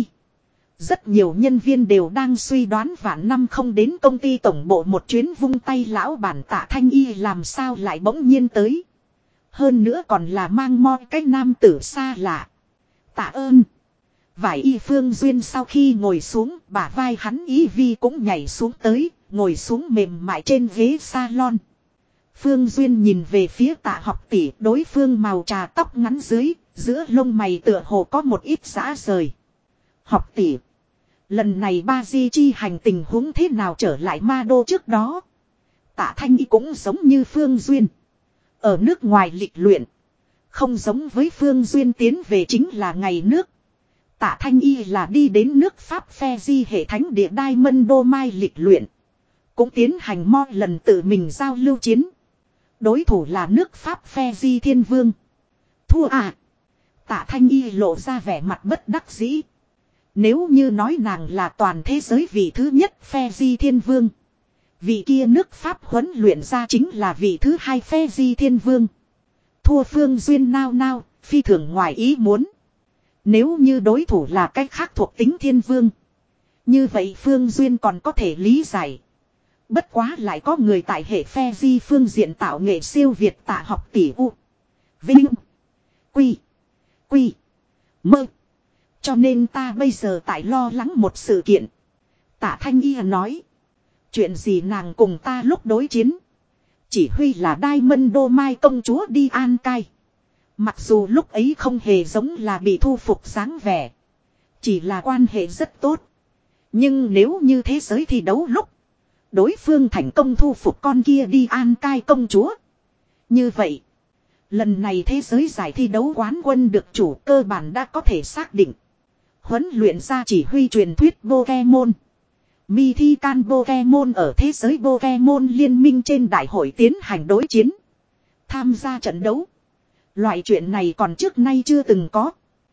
Rất nhiều nhân viên đều đang suy đoán vạn năm không đến công ty tổng bộ một chuyến vung tay lão bản Tạ Thanh Y làm sao lại bỗng nhiên tới. Hơn nữa còn là mang mo cái nam tử xa lạ. Tạ ơn. Vải y Phương Duyên sau khi ngồi xuống bả vai hắn Y vi cũng nhảy xuống tới, ngồi xuống mềm mại trên ghế salon. Phương Duyên nhìn về phía Tạ học tỷ, đối phương màu trà tóc ngắn dưới, giữa lông mày tựa hồ có một ít rã rời. Học tỷ. Lần này ba di chi hành tình huống thế nào trở lại ma đô trước đó. Tạ Thanh Y cũng giống như Phương Duyên. Ở nước ngoài lịch luyện. Không giống với Phương Duyên tiến về chính là ngày nước. Tạ Thanh Y là đi đến nước Pháp phe di hệ thánh địa Diamond Đô Mai lịch luyện. Cũng tiến hành mo lần tự mình giao lưu chiến. Đối thủ là nước Pháp phe di thiên vương. Thua à. Tạ Thanh Y lộ ra vẻ mặt bất đắc dĩ. Nếu như nói nàng là toàn thế giới vị thứ nhất phe di thiên vương. Vị kia nước Pháp huấn luyện ra chính là vị thứ hai phe di thiên vương. Thua Phương Duyên nao nao, phi thường ngoài ý muốn. Nếu như đối thủ là cách khác thuộc tính thiên vương. Như vậy Phương Duyên còn có thể lý giải. Bất quá lại có người tại hệ phe di phương diện tạo nghệ siêu việt Tạ học tỷ U. Vinh. Quy. Quy. Mơ. Cho nên ta bây giờ tại lo lắng một sự kiện. Tạ Thanh Y nói. Chuyện gì nàng cùng ta lúc đối chiến. Chỉ huy là Diamond Đô Mai công chúa đi An Cai. Mặc dù lúc ấy không hề giống là bị thu phục dáng vẻ. Chỉ là quan hệ rất tốt. Nhưng nếu như thế giới thi đấu lúc. Đối phương thành công thu phục con kia đi An Cai công chúa. Như vậy. Lần này thế giới giải thi đấu quán quân được chủ cơ bản đã có thể xác định. Huấn luyện ra chỉ huy truyền thuyết Pokemon. Mythical Pokemon ở thế giới Pokemon liên minh trên đại hội tiến hành đối chiến. Tham gia trận đấu. Loại chuyện này còn trước nay chưa từng có.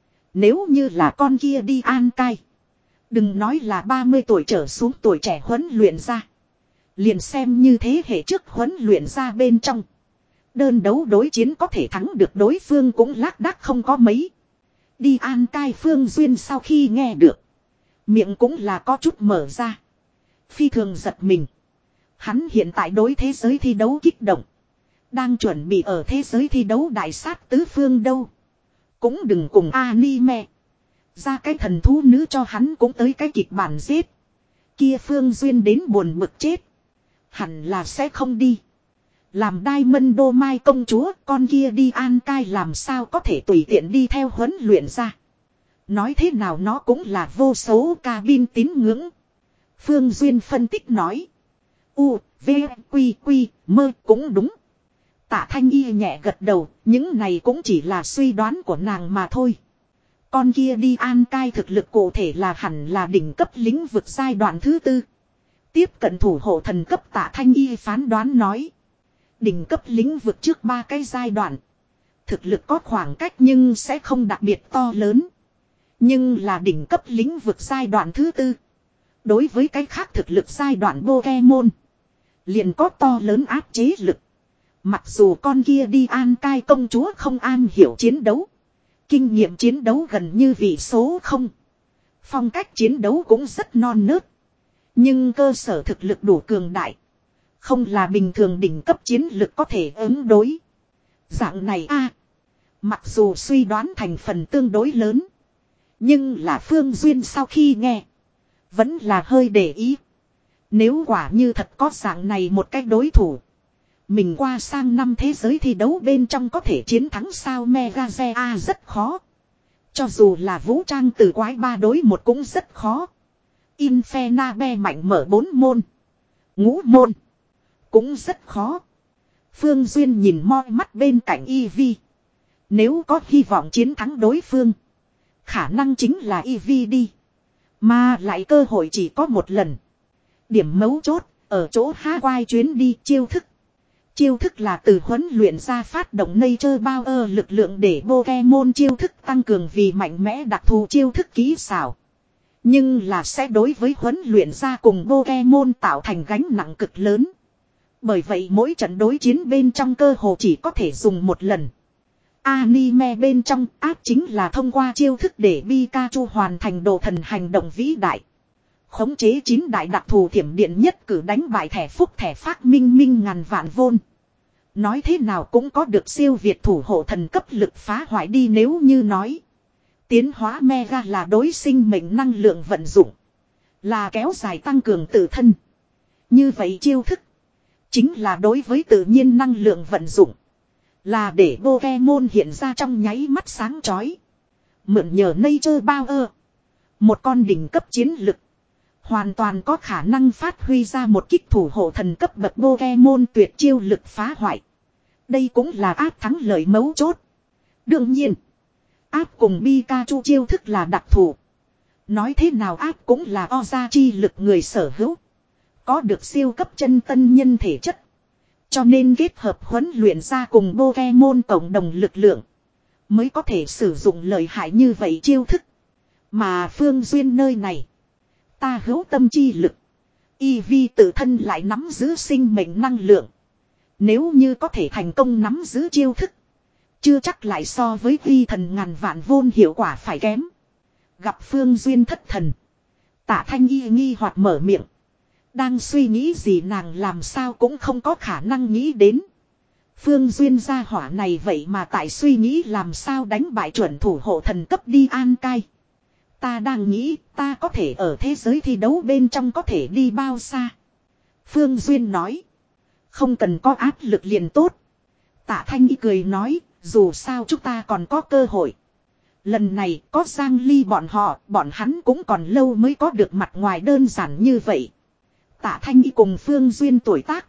Nếu như là con kia đi An Cai. Đừng nói là ba mươi tuổi trở xuống tuổi trẻ huấn luyện ra. Liền xem như thế hệ trước huấn luyện ra bên trong. Đơn đấu đối chiến có thể thắng được đối phương cũng lác đác không có mấy. Đi An Cai Phương Duyên sau khi nghe được. Miệng cũng là có chút mở ra. Phi thường giật mình. Hắn hiện tại đối thế giới thi đấu kích động. Đang chuẩn bị ở thế giới thi đấu đại sát tứ phương đâu. Cũng đừng cùng anime. Ra cái thần thú nữ cho hắn cũng tới cái kịch bản giết. Kia Phương Duyên đến buồn bực chết. Hẳn là sẽ không đi. Làm Diamond Đô Mai công chúa, con kia đi An Cai làm sao có thể tùy tiện đi theo huấn luyện ra. Nói thế nào nó cũng là vô số cabin tín ngưỡng. Phương Duyên phân tích nói. U, V, Quy, Quy, mơ cũng đúng. Tạ Thanh Y nhẹ gật đầu, những này cũng chỉ là suy đoán của nàng mà thôi. Con kia đi An Cai thực lực cụ thể là hẳn là đỉnh cấp lĩnh vực giai đoạn thứ tư. Tiếp cận thủ hộ thần cấp Tạ Thanh Y phán đoán nói. Đỉnh cấp lĩnh vực trước ba cái giai đoạn. Thực lực có khoảng cách nhưng sẽ không đặc biệt to lớn. Nhưng là đỉnh cấp lĩnh vực giai đoạn thứ tư. Đối với cái khác thực lực giai đoạn Pokemon. Liền có to lớn áp chế lực. Mặc dù con kia đi An Cai công chúa không an hiểu chiến đấu. Kinh nghiệm chiến đấu gần như vị số không. Phong cách chiến đấu cũng rất non nớt. Nhưng cơ sở thực lực đủ cường đại. Không là bình thường đỉnh cấp chiến lực có thể ứng đối. Dạng này a, mặc dù suy đoán thành phần tương đối lớn. Nhưng là Phương Duyên sau khi nghe. Vẫn là hơi để ý. Nếu quả như thật có dạng này một cách đối thủ. Mình qua sang năm thế giới thi đấu bên trong có thể chiến thắng sao Megazea rất khó. Cho dù là vũ trang từ quái ba đối một cũng rất khó. Infernabe mạnh mở bốn môn. Ngũ môn. Cũng rất khó. Phương Duyên nhìn moi mắt bên cạnh Eevee. Nếu có hy vọng chiến thắng đối phương. Khả năng chính là Eevee đi. Mà lại cơ hội chỉ có một lần. Điểm mấu chốt ở chỗ Hawaii chuyến đi chiêu thức. Chiêu thức là từ huấn luyện ra phát động Nature Power lực lượng để Pokemon chiêu thức tăng cường vì mạnh mẽ đặc thù chiêu thức kỹ xảo. Nhưng là sẽ đối với huấn luyện ra cùng Pokemon tạo thành gánh nặng cực lớn. Bởi vậy mỗi trận đối chiến bên trong cơ hồ chỉ có thể dùng một lần. Anime bên trong áp chính là thông qua chiêu thức để Pikachu hoàn thành đồ thần hành động vĩ đại. Khống chế chín đại đặc thù thiểm điện nhất cử đánh bại thẻ phúc thẻ phát minh minh ngàn vạn vôn. Nói thế nào cũng có được siêu việt thủ hộ thần cấp lực phá hoại đi nếu như nói. Tiến hóa Mega là đối sinh mệnh năng lượng vận dụng. Là kéo dài tăng cường tự thân. Như vậy chiêu thức. Chính là đối với tự nhiên năng lượng vận dụng. Là để Pokemon hiện ra trong nháy mắt sáng chói. Mượn nhờ Nature Power. Một con đỉnh cấp chiến lực. Hoàn toàn có khả năng phát huy ra một kích thủ hộ thần cấp bậc Pokemon tuyệt chiêu lực phá hoại. Đây cũng là áp thắng lợi mấu chốt. Đương nhiên. Áp cùng Pikachu chiêu thức là đặc thù. Nói thế nào áp cũng là Oza chi lực người sở hữu. Có được siêu cấp chân tân nhân thể chất. Cho nên kết hợp huấn luyện ra cùng Pokemon cộng đồng lực lượng. Mới có thể sử dụng lợi hại như vậy chiêu thức. Mà Phương Duyên nơi này. Ta hữu tâm chi lực. Eevee tự thân lại nắm giữ sinh mệnh năng lượng. Nếu như có thể thành công nắm giữ chiêu thức. Chưa chắc lại so với vi thần ngàn vạn vôn hiệu quả phải kém. Gặp Phương Duyên thất thần. Tạ Thanh Y nghi hoặc mở miệng. Đang suy nghĩ gì nàng làm sao cũng không có khả năng nghĩ đến. Phương Duyên gia hỏa này vậy mà tại suy nghĩ làm sao đánh bại chuẩn thủ hộ thần cấp đi An Cai. Ta đang nghĩ ta có thể ở thế giới thi đấu bên trong có thể đi bao xa. Phương Duyên nói. Không cần có áp lực liền tốt. Tạ Thanh Y cười nói. Dù sao chúng ta còn có cơ hội. Lần này có Giang Ly bọn họ. Bọn hắn cũng còn lâu mới có được mặt ngoài đơn giản như vậy. Tạ Thanh Y cùng Phương Duyên tuổi tác.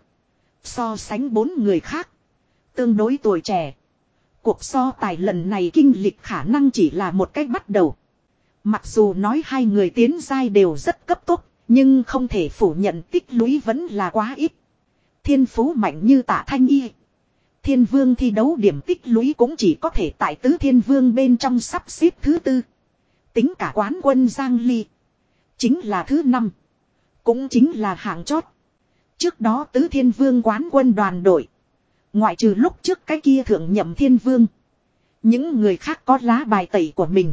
So sánh bốn người khác. Tương đối tuổi trẻ. Cuộc so tài lần này kinh lịch khả năng chỉ là một cách bắt đầu. Mặc dù nói hai người tiến giai đều rất cấp tốc. Nhưng không thể phủ nhận tích lũy vẫn là quá ít. Thiên phú mạnh như Tạ Thanh Y. Thiên vương thi đấu điểm tích lũy cũng chỉ có thể tại tứ thiên vương bên trong sắp xếp thứ tư. Tính cả quán quân Giang Ly. Chính là thứ năm. Cũng chính là hạng chót. Trước đó tứ thiên vương quán quân đoàn đội. Ngoại trừ lúc trước cái kia thượng nhậm thiên vương. Những người khác có lá bài tẩy của mình.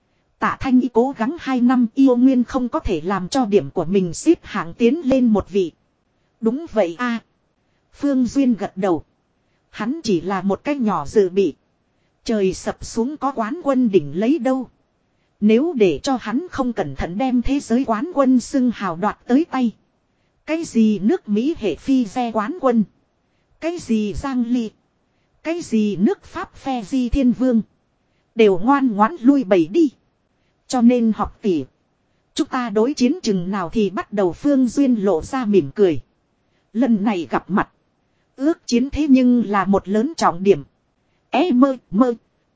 Tạ Thanh Y cố gắng hai năm yêu nguyên không có thể làm cho điểm của mình xếp hạng tiến lên một vị. Đúng vậy a. Phương Duyên gật đầu. Hắn chỉ là một cái nhỏ dự bị. Trời sập xuống có quán quân đỉnh lấy đâu. Nếu để cho hắn không cẩn thận đem thế giới quán quân xưng hào đoạt tới tay. Cái gì nước Mỹ hệ phi xe quán quân. Cái gì Giang Ly. Cái gì nước Pháp phe di thiên vương. Đều ngoan ngoãn lui bầy đi. Cho nên học tỷ. Chúng ta đối chiến chừng nào thì bắt đầu Phương Duyên lộ ra mỉm cười. Lần này gặp mặt. Ước chiến thế nhưng là một lớn trọng điểm. É mơ mơ.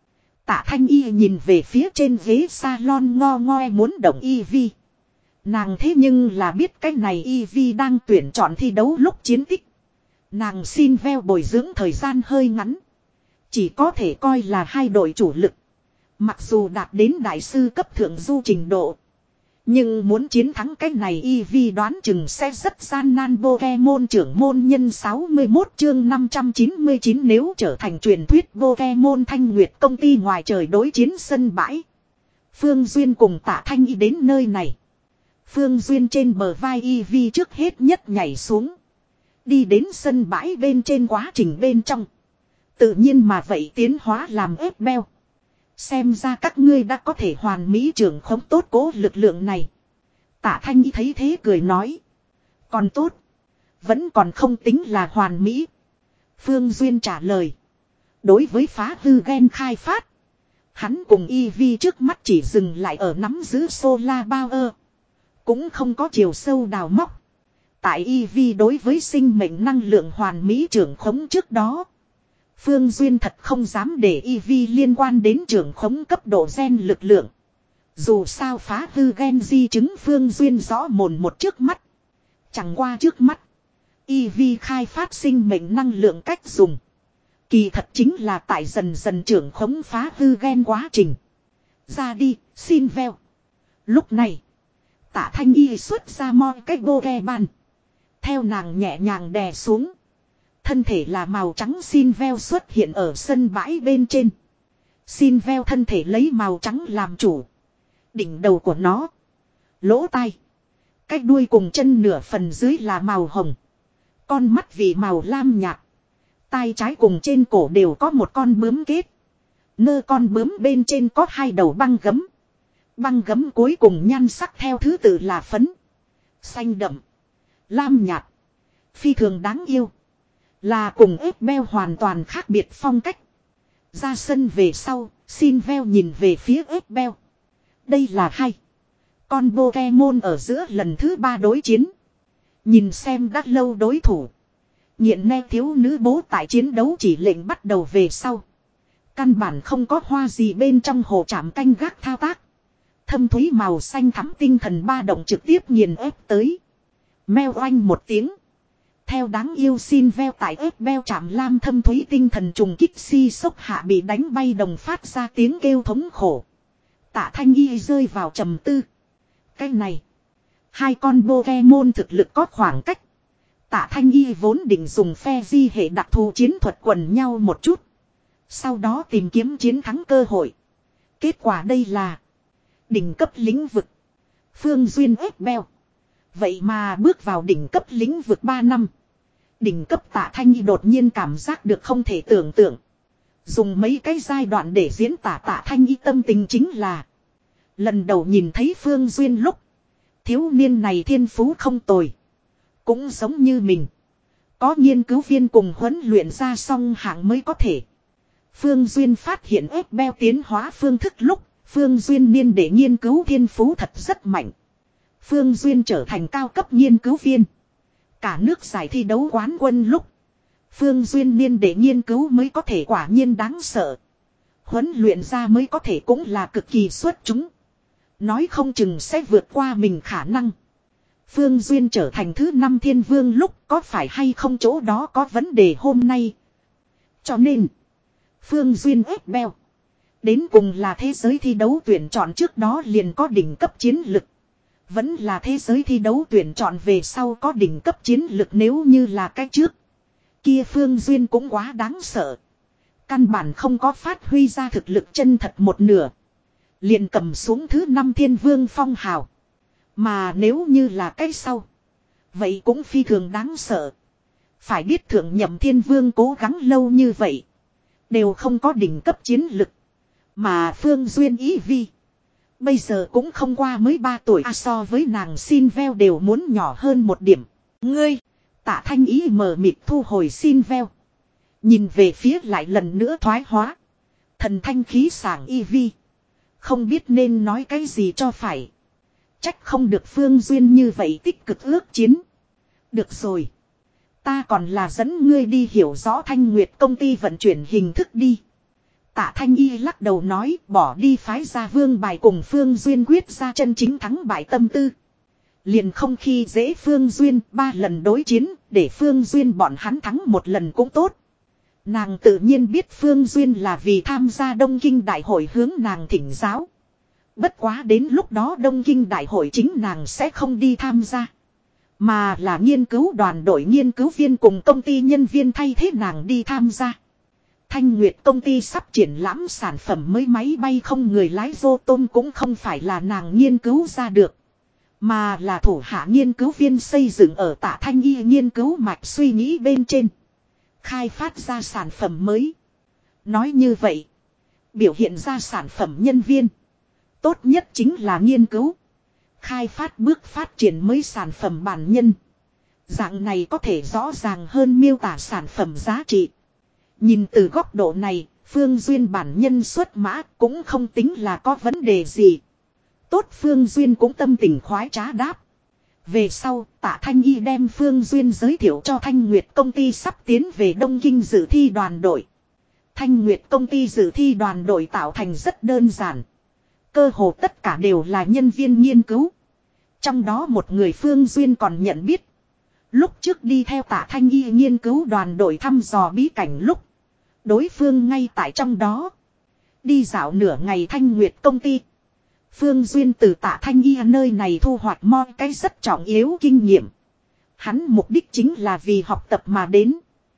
Tạ Thanh Y nhìn về phía trên ghế salon ngo ngoe muốn động Y Vi. Nàng thế nhưng là biết cái này Y Vi đang tuyển chọn thi đấu lúc chiến tích. Nàng xin veo bồi dưỡng thời gian hơi ngắn. Chỉ có thể coi là hai đội chủ lực. Mặc dù đạt đến đại sư cấp thượng du trình độ. Nhưng muốn chiến thắng cái này Y Vi đoán chừng sẽ rất gian nan. Pokemon trưởng môn nhân sáu mươi mốt chương năm trăm chín mươi chín nếu trở thành truyền thuyết Pokemon Thanh Nguyệt công ty ngoài trời đối chiến sân bãi. Phương Duyên cùng Tạ Thanh Y đến nơi này. Phương Duyên trên bờ vai Y Vi trước hết nhất nhảy xuống. Đi đến sân bãi bên trên quá trình bên trong. Tự nhiên mà vậy tiến hóa làm ép beo. Xem ra các ngươi đã có thể hoàn mỹ trưởng khống tốt cố lực lượng này. Tạ Thanh Y thấy thế cười nói. Còn tốt. Vẫn còn không tính là hoàn mỹ. Phương Duyên trả lời. Đối với phá hư gen khai phát. Hắn cùng Y Vi trước mắt chỉ dừng lại ở nắm giữ Solar Power. Cũng không có chiều sâu đào móc. Tại Y Vi đối với sinh mệnh năng lượng hoàn mỹ trưởng khống trước đó. Phương Duyên thật không dám để Y Vi liên quan đến trưởng khống cấp độ gen lực lượng. Dù sao phá hư gen di chứng Phương Duyên rõ mồn một trước mắt. Chẳng qua trước mắt. Y Vi khai phát sinh mệnh năng lượng cách dùng. Kỳ thật chính là tại dần dần trưởng khống phá hư gen quá trình. Ra đi, xin veo. Lúc này. Tạ Thanh Y xuất ra moi cách bô ghe ban. Theo nàng nhẹ nhàng đè xuống. Thân thể là màu trắng xin veo xuất hiện ở sân bãi bên trên. Xin veo thân thể lấy màu trắng làm chủ. Đỉnh đầu của nó. Lỗ tai. Cách đuôi cùng chân nửa phần dưới là màu hồng. Con mắt vì màu lam nhạt. Tai trái cùng trên cổ đều có một con bướm kết. Nơ con bướm bên trên có hai đầu băng gấm. Băng gấm cuối cùng nhan sắc theo thứ tự là phấn. Xanh đậm. Lam nhạt. Phi thường đáng yêu. Là cùng ép beo hoàn toàn khác biệt phong cách. Ra sân về sau, xin veo nhìn về phía ép beo. Đây là hai con Pokemon ở giữa lần thứ ba đối chiến. Nhìn xem đã lâu đối thủ. Nghiện ne thiếu nữ bố tại chiến đấu chỉ lệnh bắt đầu về sau. Căn bản không có hoa gì bên trong hồ trảm canh gác thao tác. Thâm thúy màu xanh thắm tinh thần ba động trực tiếp nghiền ép tới. Meo oanh một tiếng. Theo đáng yêu xin veo tại ép beo chạm lam thâm thúy tinh thần trùng kích si sốc hạ bị đánh bay đồng phát ra tiếng kêu thống khổ. Tạ Thanh Y rơi vào trầm tư. Cái này. Hai con Pokemon thực lực có khoảng cách. Tạ Thanh Y vốn định dùng phe di hệ đặc thù chiến thuật quần nhau một chút. Sau đó tìm kiếm chiến thắng cơ hội. Kết quả đây là. Đỉnh cấp lĩnh vực. Phương Duyên ép beo. Vậy mà bước vào đỉnh cấp lĩnh vực ba năm. Đỉnh cấp Tạ Thanh Y đột nhiên cảm giác được không thể tưởng tượng. Dùng mấy cái giai đoạn để diễn tả Tạ Thanh Y tâm tình chính là. Lần đầu nhìn thấy Phương Duyên lúc. Thiếu niên này thiên phú không tồi. Cũng giống như mình. Có nghiên cứu viên cùng huấn luyện ra song hạng mới có thể. Phương Duyên phát hiện ép beo tiến hóa phương thức lúc. Phương Duyên niên để nghiên cứu thiên phú thật rất mạnh. Phương Duyên trở thành cao cấp nghiên cứu viên. Cả nước giải thi đấu quán quân lúc. Phương Duyên niên để nghiên cứu mới có thể quả nhiên đáng sợ. Huấn luyện ra mới có thể cũng là cực kỳ xuất chúng. Nói không chừng sẽ vượt qua mình khả năng. Phương Duyên trở thành thứ năm thiên vương lúc có phải hay không chỗ đó có vấn đề hôm nay. Cho nên. Phương Duyên ép beo. Đến cùng là thế giới thi đấu tuyển chọn trước đó liền có đỉnh cấp chiến lực. Vẫn là thế giới thi đấu tuyển chọn về sau có đỉnh cấp chiến lực nếu như là cái trước. Kia Phương Duyên cũng quá đáng sợ. Căn bản không có phát huy ra thực lực chân thật một nửa. Liền cầm xuống thứ năm thiên vương phong hào. Mà nếu như là cái sau. Vậy cũng phi thường đáng sợ. Phải biết thượng nhậm thiên vương cố gắng lâu như vậy. Đều không có đỉnh cấp chiến lực. Mà Phương Duyên ý vi. Bây giờ cũng không qua mới ba tuổi à, so với nàng xin veo đều muốn nhỏ hơn một điểm. Ngươi, Tạ Thanh ý mờ mịt thu hồi xin veo. Nhìn về phía lại lần nữa thoái hóa. Thần thanh khí sảng y vi. Không biết nên nói cái gì cho phải. Trách không được Phương Duyên như vậy tích cực ước chiến. Được rồi. Ta còn là dẫn ngươi đi hiểu rõ Thanh Nguyệt công ty vận chuyển hình thức đi. Tạ Thanh Y lắc đầu nói bỏ đi phái ra vương bài cùng Phương Duyên quyết ra chân chính thắng bại tâm tư. Liền không khi dễ Phương Duyên ba lần đối chiến để Phương Duyên bọn hắn thắng một lần cũng tốt. Nàng tự nhiên biết Phương Duyên là vì tham gia Đông Kinh Đại hội hướng nàng thỉnh giáo. Bất quá đến lúc đó Đông Kinh Đại hội chính nàng sẽ không đi tham gia. Mà là nghiên cứu đoàn đội nghiên cứu viên cùng công ty nhân viên thay thế nàng đi tham gia. Thanh Nguyệt công ty sắp triển lãm sản phẩm mới máy bay không người lái Dô Tôm cũng không phải là nàng nghiên cứu ra được. Mà là thủ hạ nghiên cứu viên xây dựng ở Tạ Thanh Y nghiên cứu mạch suy nghĩ bên trên. Khai phát ra sản phẩm mới. Nói như vậy. Biểu hiện ra sản phẩm nhân viên. Tốt nhất chính là nghiên cứu. Khai phát bước phát triển mới sản phẩm bản nhân. Dạng này có thể rõ ràng hơn miêu tả sản phẩm giá trị. Nhìn từ góc độ này, Phương Duyên bản nhân xuất mã cũng không tính là có vấn đề gì. Tốt Phương Duyên cũng tâm tình khoái trá đáp. Về sau, Tạ Thanh Y đem Phương Duyên giới thiệu cho Thanh Nguyệt công ty sắp tiến về Đông Kinh dự thi đoàn đội. Thanh Nguyệt công ty dự thi đoàn đội tạo thành rất đơn giản. Cơ hồ tất cả đều là nhân viên nghiên cứu. Trong đó một người Phương Duyên còn nhận biết. Lúc trước đi theo Tạ Thanh Y nghiên cứu đoàn đội thăm dò bí cảnh lúc. Đối phương ngay tại trong đó. Đi dạo nửa ngày Thanh Nguyệt công ty. Phương Duyên từ Tạ Thanh Y nơi này thu hoạch moi cái rất trọng yếu kinh nghiệm. Hắn mục đích chính là vì học tập mà đến.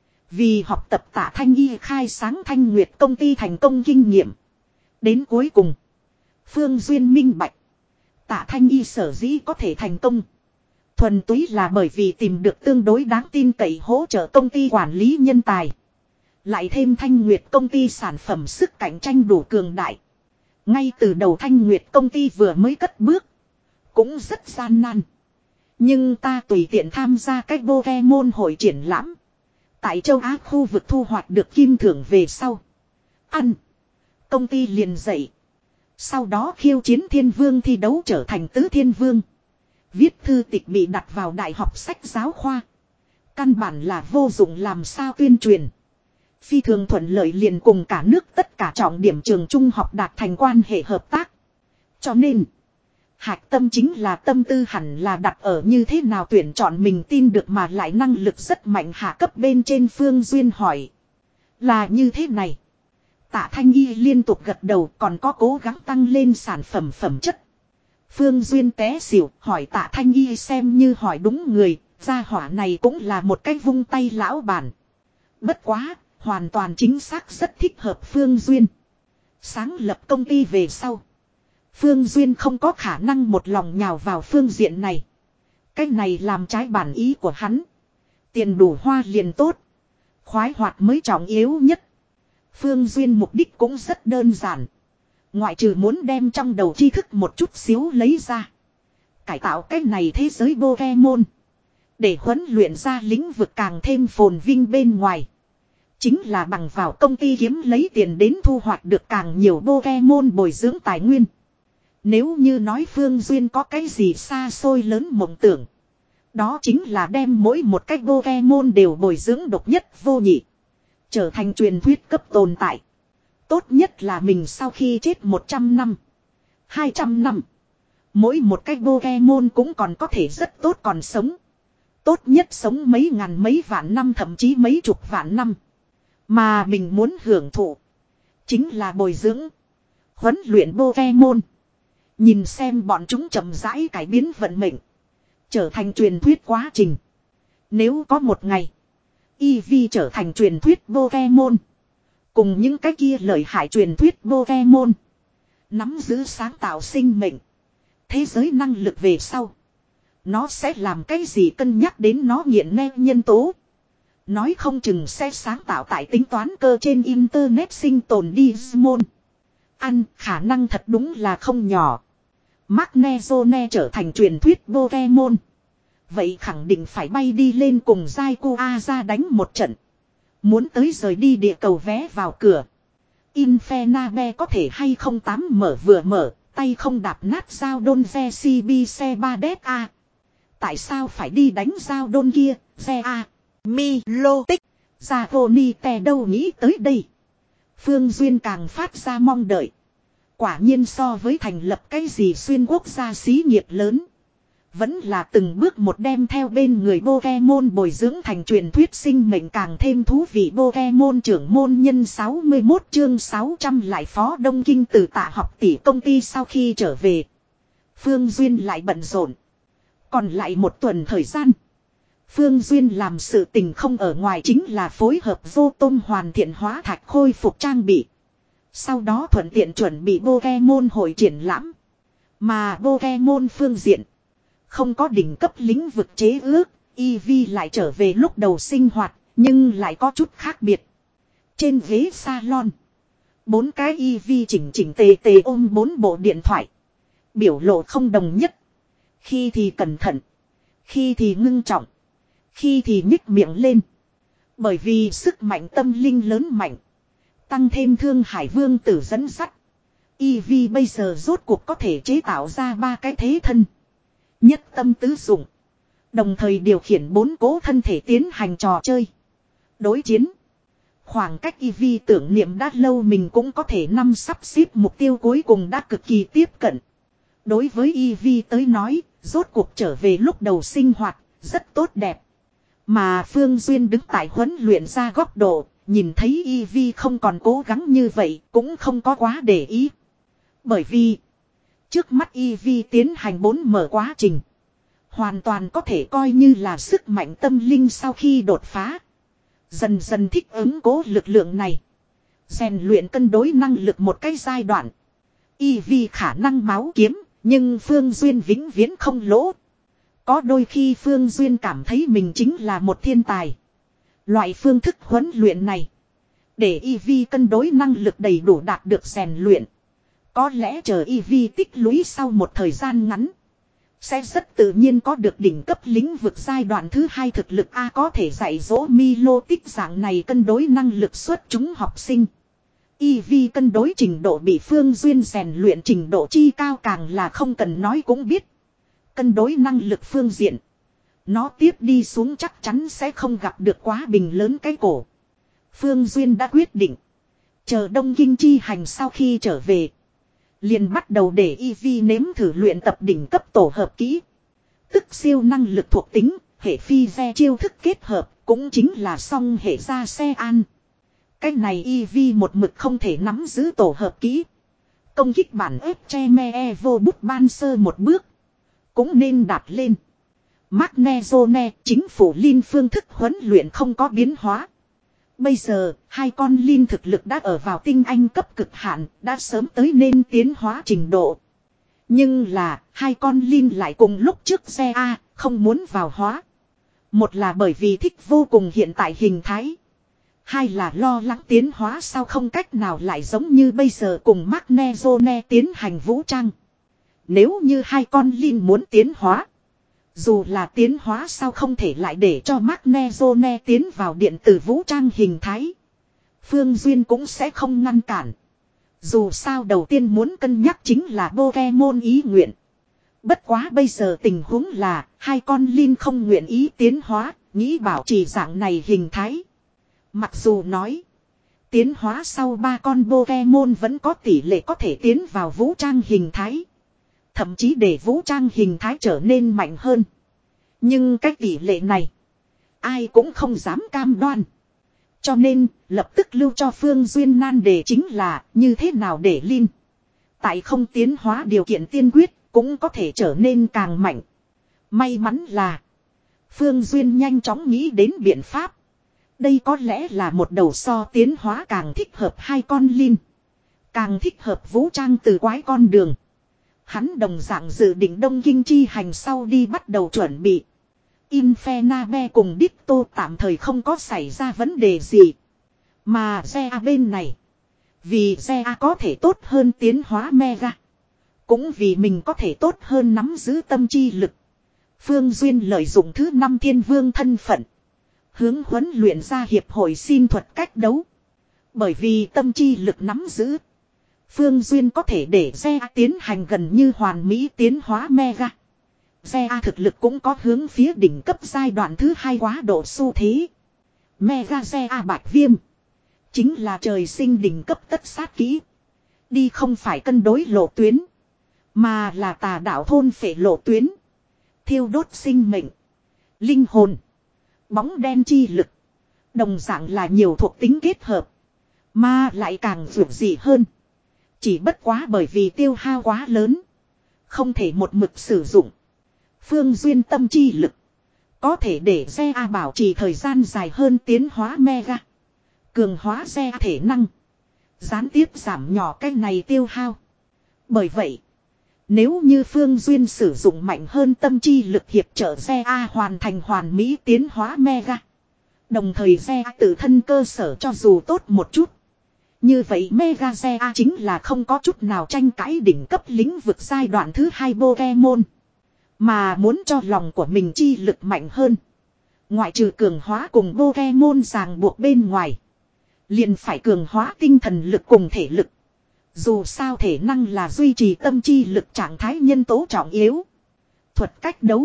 Vì học tập Tạ Thanh Y khai sáng Thanh Nguyệt công ty thành công kinh nghiệm. Đến cuối cùng. Phương Duyên minh bạch. Tạ Thanh Y sở dĩ có thể thành công. Thuần túy là bởi vì tìm được tương đối đáng tin cậy hỗ trợ công ty quản lý nhân tài. Lại thêm Thanh Nguyệt công ty sản phẩm sức cạnh tranh đủ cường đại. Ngay từ đầu Thanh Nguyệt công ty vừa mới cất bước. Cũng rất gian nan. Nhưng ta tùy tiện tham gia cách Pokemon hội triển lãm. Tại châu Á khu vực thu hoạch được kim thưởng về sau. Ăn. Công ty liền dậy. Sau đó khiêu chiến thiên vương thi đấu trở thành tứ thiên vương. Viết thư tịch bị đặt vào đại học sách giáo khoa. Căn bản là vô dụng làm sao tuyên truyền. Phi thường thuận lợi liền cùng cả nước tất cả trọng điểm trường trung học đạt thành quan hệ hợp tác. Cho nên, hạch tâm chính là tâm tư hẳn là đặt ở như thế nào tuyển chọn mình tin được mà lại năng lực rất mạnh hạ cấp bên trên. Phương Duyên hỏi. Là như thế này. Tạ Thanh Y liên tục gật đầu còn có cố gắng tăng lên sản phẩm phẩm chất. Phương Duyên té xỉu hỏi Tạ Thanh Y xem như hỏi đúng người. Gia hỏa này cũng là một cái vung tay lão bản. Bất quá, hoàn toàn chính xác rất thích hợp Phương Duyên. Sáng lập công ty về sau. Phương Duyên không có khả năng một lòng nhào vào phương diện này. Cái này làm trái bản ý của hắn. Tiền đủ hoa liền tốt. Khoái hoạt mới trọng yếu nhất. Phương Duyên mục đích cũng rất đơn giản. Ngoại trừ muốn đem trong đầu tri thức một chút xíu lấy ra. Cải tạo cái này thế giới Pokemon. Để huấn luyện ra lĩnh vực càng thêm phồn vinh bên ngoài. Chính là bằng vào công ty kiếm lấy tiền đến thu hoạch được càng nhiều Pokemon bồi dưỡng tài nguyên. Nếu như nói Phương Duyên có cái gì xa xôi lớn mộng tưởng. Đó chính là đem mỗi một cái Pokemon đều bồi dưỡng độc nhất vô nhị. Trở thành truyền thuyết cấp tồn tại. Tốt nhất là mình sau khi chết một trăm năm. hai trăm năm. Mỗi một cái Pokemon cũng còn có thể rất tốt còn sống. Tốt nhất sống mấy ngàn mấy vạn năm thậm chí mấy chục vạn năm. Mà mình muốn hưởng thụ. Chính là bồi dưỡng. Huấn luyện Pokemon. Nhìn xem bọn chúng chậm rãi cải biến vận mệnh. Trở thành truyền thuyết quá trình. Nếu có một ngày. Eevee trở thành truyền thuyết Pokemon. Cùng những cái kia lợi hại truyền thuyết Pokemon. Nắm giữ sáng tạo sinh mệnh. Thế giới năng lực về sau. Nó sẽ làm cái gì cân nhắc đến nó nghiện nghe nhân tố. Nói không chừng sẽ sáng tạo tại tính toán cơ trên Internet sinh tồn Digimon. Ăn khả năng thật đúng là không nhỏ. Magnezone trở thành truyền thuyết Pokemon. Vậy khẳng định phải bay đi lên cùng Raikou ra đánh một trận. Muốn tới rời đi địa cầu vé vào cửa. Infernabe có thể hay không tám mở vừa mở, tay không đạp nát dao đôn xe xê bê xe ba đét A. Tại sao phải đi đánh dao đôn kia, xe A. Milotic, Zagonite đâu nghĩ tới đây. Phương Duyên càng phát ra mong đợi. Quả nhiên so với thành lập cái gì xuyên quốc gia xí nghiệp lớn. Vẫn là từng bước một đem theo bên người Pokemon bồi dưỡng thành truyền thuyết sinh mệnh càng thêm thú vị. Pokemon trưởng môn nhân sáu mươi mốt chương sáu trăm lại phó Đông Kinh từ Tạ học tỷ công ty sau khi trở về. Phương Duyên lại bận rộn. Còn lại một tuần thời gian. Phương Duyên làm sự tình không ở ngoài chính là phối hợp vô tôm hoàn thiện hóa thạch khôi phục trang bị. Sau đó thuận tiện chuẩn bị Pokemon hội triển lãm. Mà Pokemon phương diện. Không có đỉnh cấp lĩnh vực chế ước, Eevee lại trở về lúc đầu sinh hoạt, nhưng lại có chút khác biệt. Trên ghế salon, bốn cái Eevee chỉnh chỉnh tề tề ôm bốn bộ điện thoại. Biểu lộ không đồng nhất. Khi thì cẩn thận, khi thì ngưng trọng, khi thì nhích miệng lên. Bởi vì sức mạnh tâm linh lớn mạnh, tăng thêm Thương Hải Vương tử dẫn dắt. Eevee bây giờ rốt cuộc có thể chế tạo ra ba cái thế thân. Nhất tâm tứ dụng. Đồng thời điều khiển bốn cố thân thể tiến hành trò chơi. Đối chiến. Khoảng cách Eevee tưởng niệm đã lâu mình cũng có thể năm sắp xếp mục tiêu cuối cùng đã cực kỳ tiếp cận. Đối với Eevee tới nói, rốt cuộc trở về lúc đầu sinh hoạt, rất tốt đẹp. Mà Phương Duyên đứng tại huấn luyện ra góc độ, nhìn thấy Eevee không còn cố gắng như vậy, cũng không có quá để ý. Bởi vì trước mắt Eevee tiến hành bốn mở quá trình. Hoàn toàn có thể coi như là sức mạnh tâm linh sau khi đột phá. Dần dần thích ứng cố lực lượng này. Rèn luyện cân đối năng lực một cái giai đoạn. Eevee khả năng máu kiếm, nhưng Phương Duyên vĩnh viễn không lỗ. Có đôi khi Phương Duyên cảm thấy mình chính là một thiên tài. Loại phương thức huấn luyện này. Để Eevee cân đối năng lực đầy đủ đạt được rèn luyện. Có lẽ chờ Eevee tích lũy sau một thời gian ngắn. Sẽ rất tự nhiên có được đỉnh cấp lĩnh vực giai đoạn thứ hai thực lực A có thể dạy dỗ Milotic dạng này cân đối năng lực xuất chúng học sinh. Eevee cân đối trình độ bị Phương Duyên rèn luyện trình độ chi cao càng là không cần nói cũng biết. Cân đối năng lực phương diện. Nó tiếp đi xuống chắc chắn sẽ không gặp được quá bình lớn cái cổ. Phương Duyên đã quyết định. Chờ Đông Kinh chi hành sau khi trở về. Liền bắt đầu để Eevee nếm thử luyện tập đỉnh cấp tổ hợp kỹ. Tức siêu năng lực thuộc tính, hệ phi ve chiêu thức kết hợp, cũng chính là song hệ ra xe an. Cái này Eevee một mực không thể nắm giữ tổ hợp kỹ. Công kích bản ép che me e vô bút ban sơ một bước. Cũng nên đạt lên. Magnezone chính phủ Linh phương thức huấn luyện không có biến hóa. Bây giờ, hai con Linh thực lực đã ở vào tinh anh cấp cực hạn, đã sớm tới nên tiến hóa trình độ. Nhưng là, hai con Linh lại cùng lúc trước xe A, không muốn vào hóa. Một là bởi vì thích vô cùng hiện tại hình thái. Hai là lo lắng tiến hóa sao không cách nào lại giống như bây giờ cùng Magnezone tiến hành vũ trang. Nếu như hai con Linh muốn tiến hóa. Dù là tiến hóa sao không thể lại để cho Magnezone tiến vào điện tử vũ trang hình thái. Phương Duyên cũng sẽ không ngăn cản. Dù sao đầu tiên muốn cân nhắc chính là Pokemon ý nguyện. Bất quá bây giờ tình huống là hai con Linh không nguyện ý tiến hóa, nghĩ bảo trì dạng này hình thái. Mặc dù nói tiến hóa sau ba con Pokemon vẫn có tỷ lệ có thể tiến vào vũ trang hình thái. Thậm chí để vũ trang hình thái trở nên mạnh hơn. Nhưng cái tỷ lệ này ai cũng không dám cam đoan. Cho nên lập tức lưu cho Phương Duyên nan đề chính là như thế nào để Linh tại không tiến hóa điều kiện tiên quyết cũng có thể trở nên càng mạnh. May mắn là Phương Duyên nhanh chóng nghĩ đến biện pháp. Đây có lẽ là một đầu so tiến hóa càng thích hợp hai con Linh. Càng thích hợp vũ trang từ quái con đường. Hắn đồng dạng dự định Đông Kinh chi hành sau đi bắt đầu chuẩn bị. Infernabe cùng Ditto tạm thời không có xảy ra vấn đề gì. Mà Zea bên này. Vì Zea có thể tốt hơn tiến hóa Mega. Cũng vì mình có thể tốt hơn nắm giữ tâm chi lực. Phương Duyên lợi dụng thứ năm thiên vương thân phận. Hướng huấn luyện ra hiệp hội xin thuật cách đấu. Bởi vì tâm chi lực nắm giữ. Phương Duyên có thể để Zea tiến hành gần như hoàn mỹ tiến hóa Mega. Zea thực lực cũng có hướng phía đỉnh cấp giai đoạn thứ hai quá độ xu thế. Mega Zea Bạch Viêm. Chính là trời sinh đỉnh cấp tất sát kỹ. Đi không phải cân đối lộ tuyến. Mà là tà đạo thôn phệ lộ tuyến. Thiêu đốt sinh mệnh. Linh hồn. Bóng đen chi lực. Đồng dạng là nhiều thuộc tính kết hợp. Mà lại càng vượt dị hơn. Chỉ bất quá bởi vì tiêu hao quá lớn. Không thể một mực sử dụng. Phương Duyên tâm chi lực. Có thể để Zea bảo trì thời gian dài hơn tiến hóa Mega. Cường hóa Zea thể năng. Gián tiếp giảm nhỏ cái này tiêu hao. Bởi vậy. Nếu như Phương Duyên sử dụng mạnh hơn tâm chi lực hiệp trợ Zea hoàn thành hoàn mỹ tiến hóa Mega. Đồng thời Zea tự thân cơ sở cho dù tốt một chút. Như vậy Mega Zea chính là không có chút nào tranh cãi đỉnh cấp lĩnh vực giai đoạn thứ hai Pokemon. Mà muốn cho lòng của mình chi lực mạnh hơn. Ngoại trừ cường hóa cùng Pokemon ràng buộc bên ngoài. Liền phải cường hóa tinh thần lực cùng thể lực. Dù sao thể năng là duy trì tâm chi lực trạng thái nhân tố trọng yếu. Thuật cách đấu.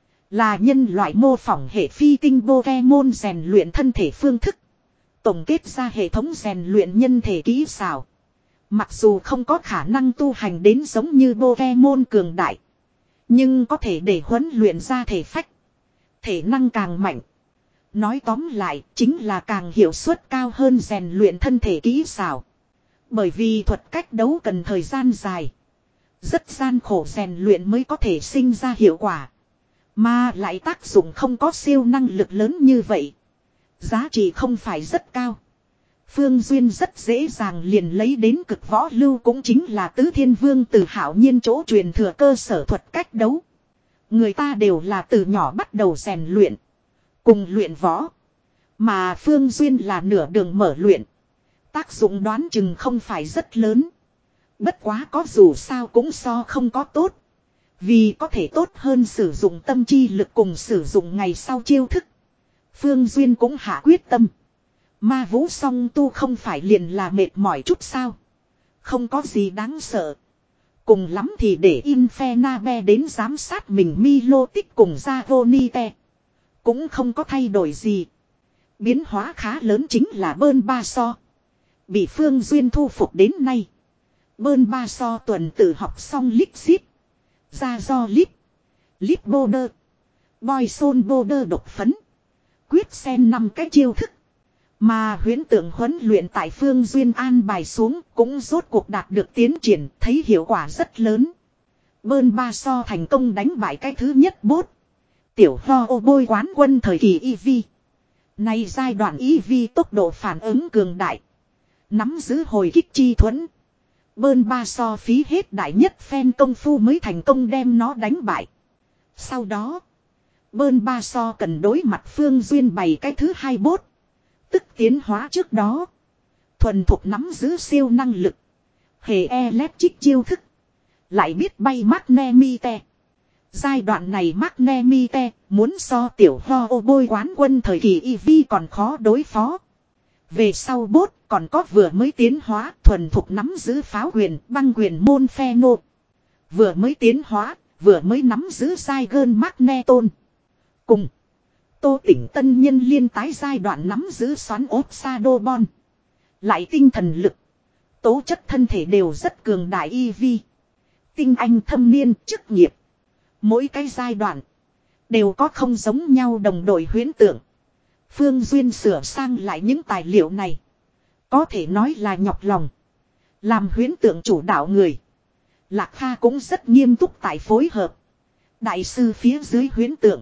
Là nhân loại mô phỏng hệ phi tinh Pokemon rèn luyện thân thể phương thức. Tổng kết ra hệ thống rèn luyện nhân thể kỹ xảo. Mặc dù không có khả năng tu hành đến giống như Pokemon cường đại. Nhưng có thể để huấn luyện ra thể phách. Thể năng càng mạnh. Nói tóm lại chính là càng hiệu suất cao hơn rèn luyện thân thể kỹ xảo. Bởi vì thuật cách đấu cần thời gian dài. Rất gian khổ rèn luyện mới có thể sinh ra hiệu quả. Mà lại tác dụng không có siêu năng lực lớn như vậy. Giá trị không phải rất cao. Phương Duyên rất dễ dàng liền lấy đến cực võ lưu cũng chính là tứ thiên vương từ Hạo Nhiên chỗ truyền thừa cơ sở thuật cách đấu. Người ta đều là từ nhỏ bắt đầu rèn luyện. Cùng luyện võ. Mà Phương Duyên là nửa đường mở luyện. Tác dụng đoán chừng không phải rất lớn. Bất quá có dù sao cũng so không có tốt. Vì có thể tốt hơn sử dụng tâm chi lực cùng sử dụng ngày sau chiêu thức. Phương Duyên cũng hạ quyết tâm. Ma vũ song tu không phải liền là mệt mỏi chút sao. Không có gì đáng sợ. Cùng lắm thì để Infernabe đến giám sát mình Milotic cùng Zagonite. Cũng không có thay đổi gì. Biến hóa khá lớn chính là bơn ba so. Bị Phương Duyên thu phục đến nay. Bơn ba so tuần tự học xong lít xít. Ra do lít. Lít bô đơ. Boy son bô đơ độc phấn. Quyết sen năm cái chiêu thức. Mà huyễn tượng huấn luyện tại Phương Duyên an bài xuống cũng rốt cuộc đạt được tiến triển, thấy hiệu quả rất lớn. Bơn ba so thành công đánh bại cái thứ nhất bốt. Tiểu ho ô bôi quán quân thời kỳ e vê. Nay giai đoạn e vê tốc độ phản ứng cường đại. Nắm giữ hồi kích chi thuẫn. Bơn ba so phí hết đại nhất phen công phu mới thành công đem nó đánh bại. Sau đó, bơn ba so cần đối mặt Phương Duyên bày cái thứ hai bốt. Tức tiến hóa trước đó. Thuần thục nắm giữ siêu năng lực. Hệ electric chiêu thức. Lại biết bay Magnemite. Giai đoạn này Magnemite muốn so tiểu ho ô bôi quán quân thời kỳ e vê còn khó đối phó. Về sau bốt còn có vừa mới tiến hóa thuần thục nắm giữ pháo quyền băng quyền môn phe nô. Vừa mới tiến hóa vừa mới nắm giữ giai gơn Magneton. Cùng Tô Tỉnh tân nhân liên tái giai đoạn nắm giữ xoắn ốp Shadowbone. Lại tinh thần lực. Tố chất thân thể đều rất cường đại e vê. Tinh anh thâm niên chức nghiệp. Mỗi cái giai đoạn. Đều có không giống nhau đồng đội huyễn tượng. Phương Duyên sửa sang lại những tài liệu này. Có thể nói là nhọc lòng. Làm huyễn tượng chủ đạo người. Lạc Kha cũng rất nghiêm túc tại phối hợp. Đại sư phía dưới huyễn tượng.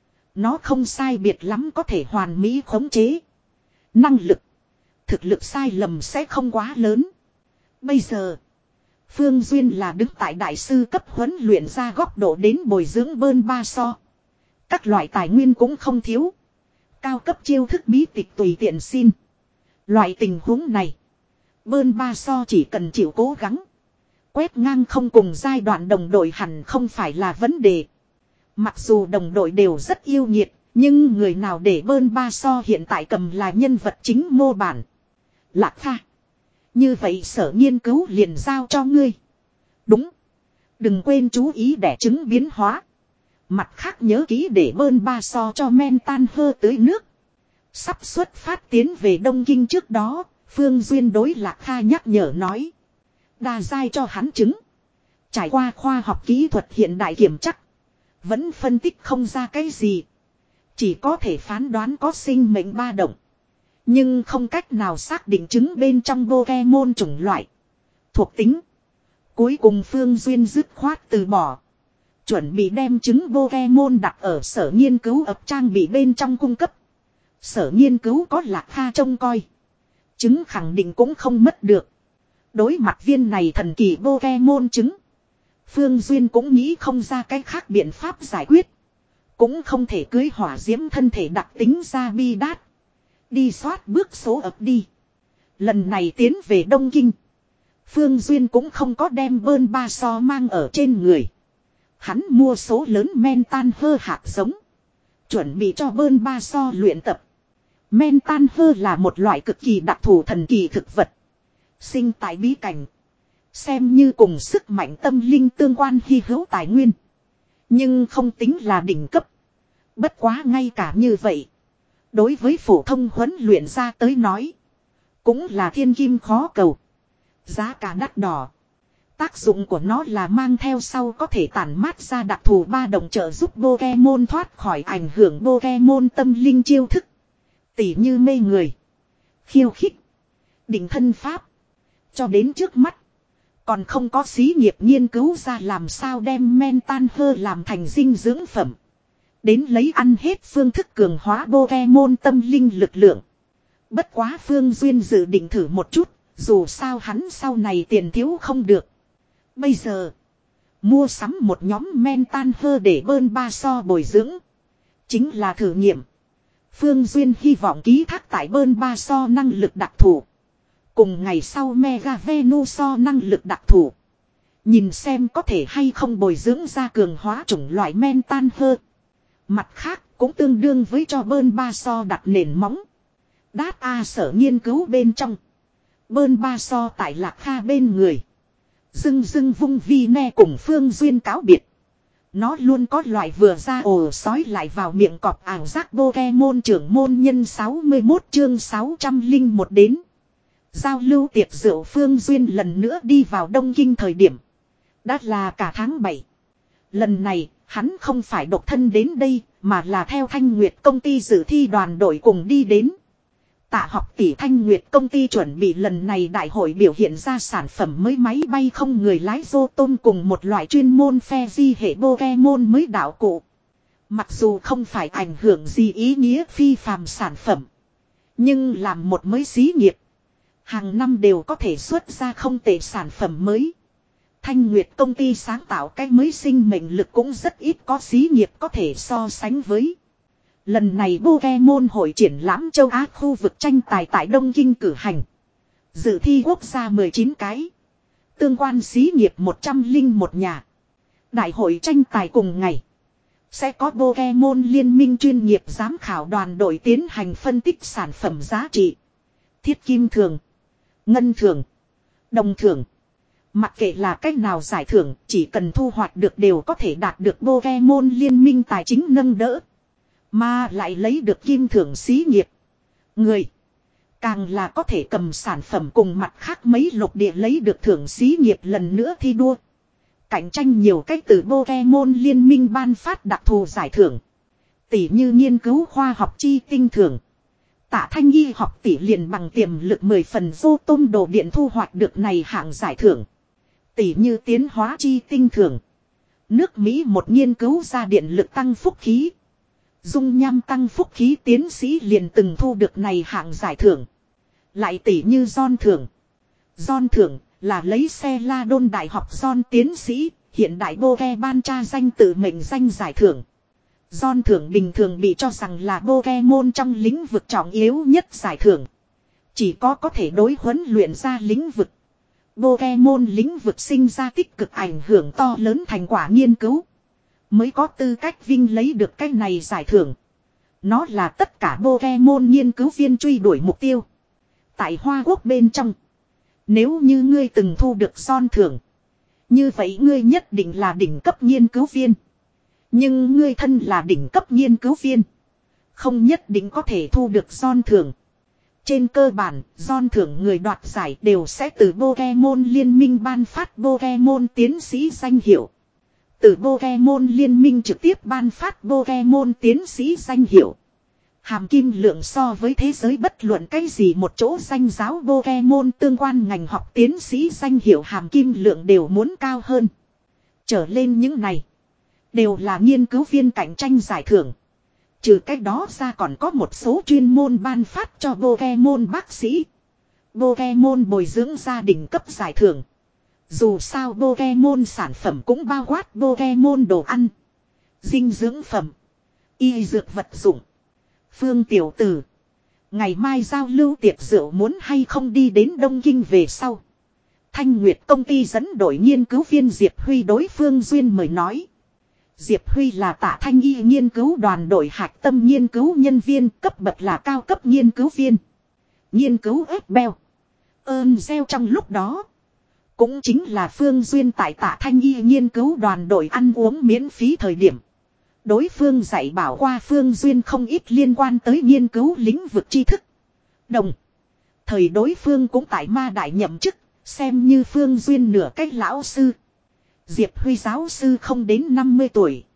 Nó không sai biệt lắm có thể hoàn mỹ khống chế. Năng lực. Thực lực sai lầm sẽ không quá lớn. Bây giờ. Phương Duyên là đứng tại đại sư cấp huấn luyện ra góc độ đến bồi dưỡng bơn ba so. Các loại tài nguyên cũng không thiếu. Cao cấp chiêu thức bí tịch tùy tiện xin. Loại tình huống này. Bơn ba so chỉ cần chịu cố gắng. Quét ngang không cùng giai đoạn đồng đội hẳn không phải là vấn đề. Mặc dù đồng đội đều rất yêu nhiệt. Nhưng người nào để bơn ba so hiện tại cầm là nhân vật chính mô bản. Lạc Kha. Như vậy sở nghiên cứu liền giao cho ngươi. Đúng. Đừng quên chú ý để chứng biến hóa. Mặt khác nhớ kỹ để bơn ba so cho men tan hơ tưới nước. Sắp xuất phát tiến về Đông Kinh trước đó. Phương Duyên đối Lạc Kha nhắc nhở nói. Đa giai cho hắn chứng. Trải qua khoa học kỹ thuật hiện đại kiểm chắc. Vẫn phân tích không ra cái gì. Chỉ có thể phán đoán có sinh mệnh ba động. Nhưng không cách nào xác định chứng bên trong Pokemon chủng loại. Thuộc tính. Cuối cùng Phương Duyên dứt khoát từ bỏ. Chuẩn bị đem chứng Pokemon đặt ở sở nghiên cứu ập trang bị bên trong cung cấp. Sở nghiên cứu có Lạc Kha trông coi. Chứng khẳng định cũng không mất được. Đối mặt viên này thần kỳ Pokemon chứng. Phương Duyên cũng nghĩ không ra cái khác biện pháp giải quyết. Cũng không thể cưới hỏa diễm thân thể đặc tính ra bi đát. Đi soát bước số ập đi. Lần này tiến về Đông Kinh. Phương Duyên cũng không có đem bơn ba so mang ở trên người. Hắn mua số lớn men tan hơ hạt giống. Chuẩn bị cho bơn ba so luyện tập. Men tan hơ là một loại cực kỳ đặc thù thần kỳ thực vật. Sinh tại bí cảnh. Xem như cùng sức mạnh tâm linh tương quan hy hữu tài nguyên. Nhưng không tính là đỉnh cấp. Bất quá ngay cả như vậy. Đối với phổ thông huấn luyện ra tới nói. Cũng là thiên kim khó cầu. Giá cả đắt đỏ. Tác dụng của nó là mang theo sau có thể tản mát ra đặc thù ba động trợ giúp Pokemon thoát khỏi ảnh hưởng Pokemon tâm linh chiêu thức. Tỉ như mê người. Khiêu khích. Định thân pháp. Cho đến trước mắt. Còn không có xí nghiệp nghiên cứu ra làm sao đem men tan hơ làm thành dinh dưỡng phẩm. Đến lấy ăn hết phương thức cường hóa Pokemon tâm linh lực lượng. Bất quá Phương Duyên dự định thử một chút. Dù sao hắn sau này tiền thiếu không được. Bây giờ. Mua sắm một nhóm men tan hơ để bơn ba so bồi dưỡng. Chính là thử nghiệm. Phương Duyên hy vọng ký thác tại bơn ba so năng lực đặc thù. Cùng ngày sau Mega Venusaur năng lực đặc thù. Nhìn xem có thể hay không bồi dưỡng ra cường hóa chủng loại men tan hơ. Mặt khác cũng tương đương với cho bơn ba so đặt nền móng. Đát A sở nghiên cứu bên trong. Bơn ba so tại Lạc Kha bên người. Dưng dưng vung vi ne cùng Phương Duyên cáo biệt. Nó luôn có loại vừa ra ồ sói lại vào miệng cọp ảo giác Pokemon trưởng môn nhân sáu mươi mốt chương sáu trăm lẻ một đến. Giao lưu tiệc rượu Phương Duyên lần nữa đi vào Đông Kinh thời điểm. Đã là cả tháng bảy. Lần này, hắn không phải độc thân đến đây, mà là theo Thanh Nguyệt công ty dự thi đoàn đội cùng đi đến. Tạ học tỷ Thanh Nguyệt công ty chuẩn bị lần này đại hội biểu hiện ra sản phẩm mới máy bay không người lái rô tôm cùng một loại chuyên môn phe di hệ Pokemon mới đạo cụ. Mặc dù không phải ảnh hưởng gì ý nghĩa phi phàm sản phẩm. Nhưng làm một mới xí nghiệp. Hàng năm đều có thể xuất ra không tệ sản phẩm mới. Thanh Nguyệt công ty sáng tạo cái mới sinh mệnh lực cũng rất ít có xí nghiệp có thể so sánh với. Lần này Pokemon hội triển lãm châu Á khu vực tranh tài tại Đông Kinh cử hành. Dự thi quốc gia mười chín cái. Tương quan xí nghiệp một trăm lẻ một nhà. Đại hội tranh tài cùng ngày. Sẽ có Pokemon liên minh chuyên nghiệp giám khảo đoàn đội tiến hành phân tích sản phẩm giá trị. Thiết kim thường. Ngân thường. Đồng thường. Mặc kệ là cách nào giải thưởng, chỉ cần thu hoạch được đều có thể đạt được Pokemon liên minh tài chính nâng đỡ. Mà lại lấy được kim thưởng xí nghiệp. Người. Càng là có thể cầm sản phẩm cùng mặt khác mấy lục địa lấy được thưởng xí nghiệp lần nữa thi đua. Cạnh tranh nhiều cách từ Pokemon liên minh ban phát đặc thù giải thưởng. Tỷ như nghiên cứu khoa học chi tinh thưởng. Tạ Thanh y học tỷ liền bằng tiềm lực mười phần vô tôm đồ điện thu hoạch được này hạng giải thưởng. Tỷ như tiến hóa chi tinh thưởng. Nước Mỹ một nghiên cứu ra điện lực tăng phúc khí. Dung nham tăng phúc khí tiến sĩ liền từng thu được này hạng giải thưởng. Lại tỷ như John thưởng. John thưởng là lấy xe la đôn đại học John tiến sĩ, hiện đại Poke ban tra danh tự mệnh danh giải thưởng. Giòn thưởng bình thường bị cho rằng là Pokemon trong lĩnh vực trọng yếu nhất giải thưởng. Chỉ có có thể đối huấn luyện ra lĩnh vực. Pokemon lĩnh vực sinh ra tích cực ảnh hưởng to lớn thành quả nghiên cứu. Mới có tư cách vinh lấy được cái này giải thưởng. Nó là tất cả Pokemon nghiên cứu viên truy đuổi mục tiêu. Tại Hoa Quốc bên trong. Nếu như ngươi từng thu được giòn thưởng. Như vậy ngươi nhất định là đỉnh cấp nghiên cứu viên. Nhưng ngươi thân là đỉnh cấp nghiên cứu viên. Không nhất định có thể thu được giòn thưởng. Trên cơ bản, giòn thưởng người đoạt giải đều sẽ từ Pokemon Liên minh ban phát Pokemon tiến sĩ danh hiệu. Từ Pokemon Liên minh trực tiếp ban phát Pokemon tiến sĩ danh hiệu. Hàm kim lượng so với thế giới bất luận cái gì một chỗ danh giáo Pokemon tương quan ngành học tiến sĩ danh hiệu hàm kim lượng đều muốn cao hơn. Trở lên những này. Đều là nghiên cứu viên cạnh tranh giải thưởng. Trừ cách đó ra còn có một số chuyên môn ban phát cho Pokemon bác sĩ. Pokemon bồi dưỡng gia đình cấp giải thưởng. Dù sao Pokemon sản phẩm cũng bao quát Pokemon đồ ăn. Dinh dưỡng phẩm. Y dược vật dụng. Phương tiểu tử. Ngày mai giao lưu tiệc rượu muốn hay không đi đến Đông Kinh về sau. Thanh Nguyệt công ty dẫn đội nghiên cứu viên Diệp Huy đối Phương Duyên mời nói. Diệp Huy là Tạ Thanh Y nghiên cứu đoàn đội hạch tâm nghiên cứu nhân viên cấp bậc là cao cấp nghiên cứu viên. Nghiên cứu ép beo. Ơn gieo trong lúc đó. Cũng chính là Phương Duyên tại Tạ Thanh Y nghiên cứu đoàn đội ăn uống miễn phí thời điểm. Đối phương dạy bảo qua Phương Duyên không ít liên quan tới nghiên cứu lĩnh vực tri thức. Đồng. Thời đối phương cũng tại Ma Đại nhậm chức, xem như Phương Duyên nửa cách lão sư. Diệp Huy giáo sư không đến năm mươi tuổi.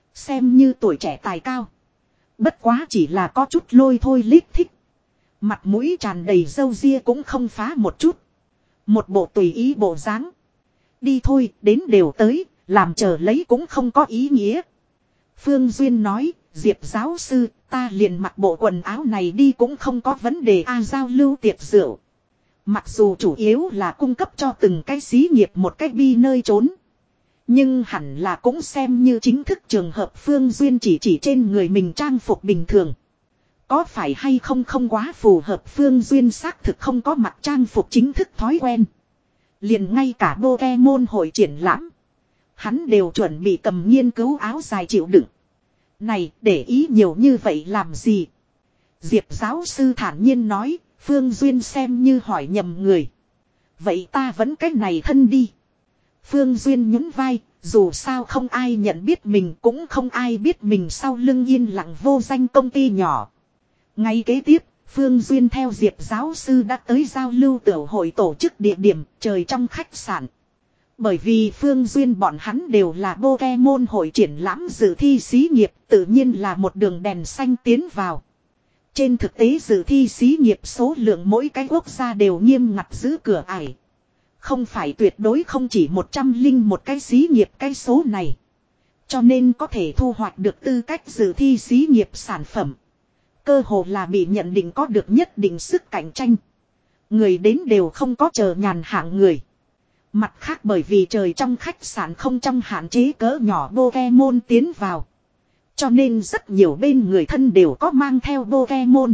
Xem như tuổi trẻ tài cao. Bất quá chỉ là có chút lôi thôi lít thích. Mặt mũi tràn đầy râu ria cũng không phá một chút. Một bộ tùy ý bộ dáng. Đi thôi, đến đều tới, làm chờ lấy cũng không có ý nghĩa. Phương Duyên nói, Diệp giáo sư, ta liền mặc bộ quần áo này đi cũng không có vấn đề a giao lưu tiệc rượu. Mặc dù chủ yếu là cung cấp cho từng cái xí nghiệp một cách bi nơi trốn. Nhưng hẳn là cũng xem như chính thức trường hợp Phương Duyên chỉ chỉ trên người mình trang phục bình thường. Có phải hay không không quá phù hợp Phương Duyên xác thực không có mặc trang phục chính thức thói quen. Liền ngay cả Pokemon hội triển lãm. Hắn đều chuẩn bị cầm nghiên cứu áo dài chịu đựng. Này để ý nhiều như vậy làm gì? Diệp giáo sư thản nhiên nói, Phương Duyên xem như hỏi nhầm người. Vậy ta vẫn cách này thân đi. Phương Duyên nhún vai, dù sao không ai nhận biết mình cũng không ai biết mình sau lưng yên lặng vô danh công ty nhỏ. Ngay kế tiếp, Phương Duyên theo Diệp giáo sư đã tới giao lưu tiểu hội tổ chức địa điểm trời trong khách sạn. Bởi vì Phương Duyên bọn hắn đều là Pokemon hội triển lãm dự thi xí nghiệp tự nhiên là một đường đèn xanh tiến vào. Trên thực tế dự thi xí nghiệp số lượng mỗi cái quốc gia đều nghiêm ngặt giữ cửa ải. Không phải tuyệt đối không chỉ một trăm linh một cái xí nghiệp cái số này. Cho nên có thể thu hoạch được tư cách dự thi xí nghiệp sản phẩm. Cơ hồ là bị nhận định có được nhất định sức cạnh tranh. Người đến đều không có chờ nhàn hạng người. Mặt khác bởi vì trời trong khách sạn không trong hạn chế cỡ nhỏ Pokemon tiến vào. Cho nên rất nhiều bên người thân đều có mang theo Pokemon.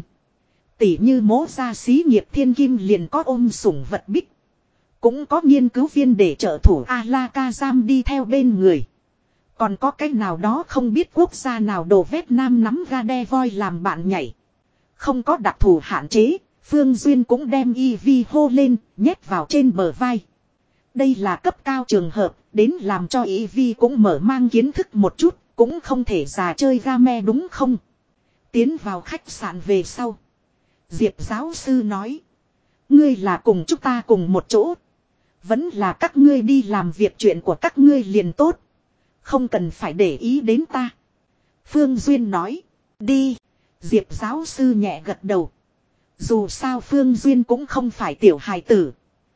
Tỉ như mố gia xí nghiệp thiên kim liền có ôm sủng vật bích. Cũng có nghiên cứu viên để trợ thủ Alakazam đi theo bên người. Còn có cái nào đó không biết quốc gia nào đồ vét nam nắm Gade voi làm bạn nhảy. Không có đặc thù hạn chế, Phương Duyên cũng đem Eevee hô lên, nhét vào trên bờ vai. Đây là cấp cao trường hợp, đến làm cho Eevee cũng mở mang kiến thức một chút, cũng không thể già chơi game đúng không? Tiến vào khách sạn về sau. Diệp giáo sư nói. Ngươi là cùng chúng ta cùng một chỗ. Vẫn là các ngươi đi làm việc chuyện của các ngươi liền tốt. Không cần phải để ý đến ta. Phương Duyên nói. Đi. Diệp giáo sư nhẹ gật đầu. Dù sao Phương Duyên cũng không phải tiểu hài tử.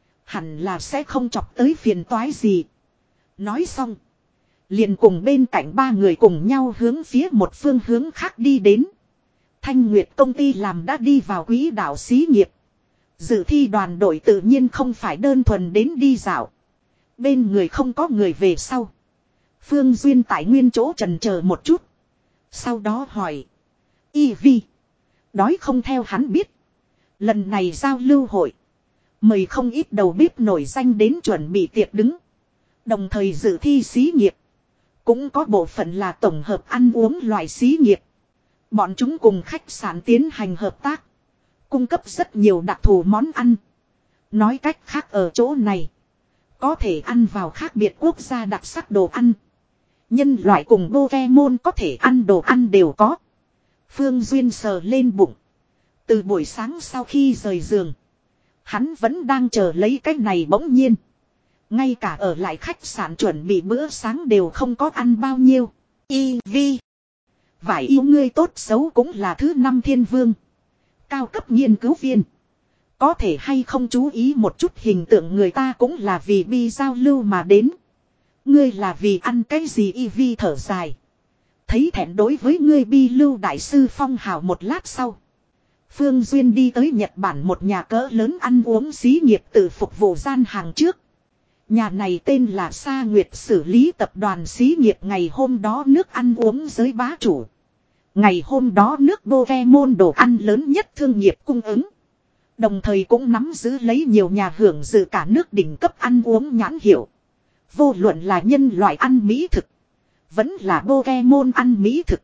Hẳn là sẽ không chọc tới phiền toái gì. Nói xong. Liền cùng bên cạnh ba người cùng nhau hướng phía một phương hướng khác đi đến. Thanh Nguyệt công ty làm đã đi vào quỹ đạo xí nghiệp. Dự thi đoàn đội tự nhiên không phải đơn thuần đến đi dạo. Bên người không có người về sau. Phương Duyên tại nguyên chỗ trần chờ một chút. Sau đó hỏi. Y Vi. Đói không theo hắn biết. Lần này giao lưu hội. Mời không ít đầu bếp nổi danh đến chuẩn bị tiệc đứng. Đồng thời dự thi xí nghiệp. Cũng có bộ phận là tổng hợp ăn uống loại xí nghiệp. Bọn chúng cùng khách sạn tiến hành hợp tác. Cung cấp rất nhiều đặc thù món ăn. Nói cách khác ở chỗ này. Có thể ăn vào khác biệt quốc gia đặc sắc đồ ăn. Nhân loại cùng Pokemon có thể ăn đồ ăn đều có. Phương Duyên sờ lên bụng. Từ buổi sáng sau khi rời giường. Hắn vẫn đang chờ lấy cái này bỗng nhiên. Ngay cả ở lại khách sạn chuẩn bị bữa sáng đều không có ăn bao nhiêu. Y Vi. Vải yêu ngươi tốt xấu cũng là thứ năm thiên vương. Cao cấp nghiên cứu viên. Có thể hay không chú ý một chút hình tượng người ta cũng là vì bi giao lưu mà đến. Ngươi là vì ăn cái gì Y Vi thở dài. Thấy thẹn đối với ngươi bi lưu đại sư phong hào một lát sau. Phương Duyên đi tới Nhật Bản một nhà cỡ lớn ăn uống xí nghiệp tự phục vụ gian hàng trước. Nhà này tên là Sa Nguyệt xử lý tập đoàn xí nghiệp ngày hôm đó nước ăn uống giới bá chủ. Ngày hôm đó nước Pokemon đồ ăn lớn nhất thương nghiệp cung ứng. Đồng thời cũng nắm giữ lấy nhiều nhà hưởng dự cả nước đỉnh cấp ăn uống nhãn hiệu. Vô luận là nhân loại ăn mỹ thực. Vẫn là Pokemon ăn mỹ thực.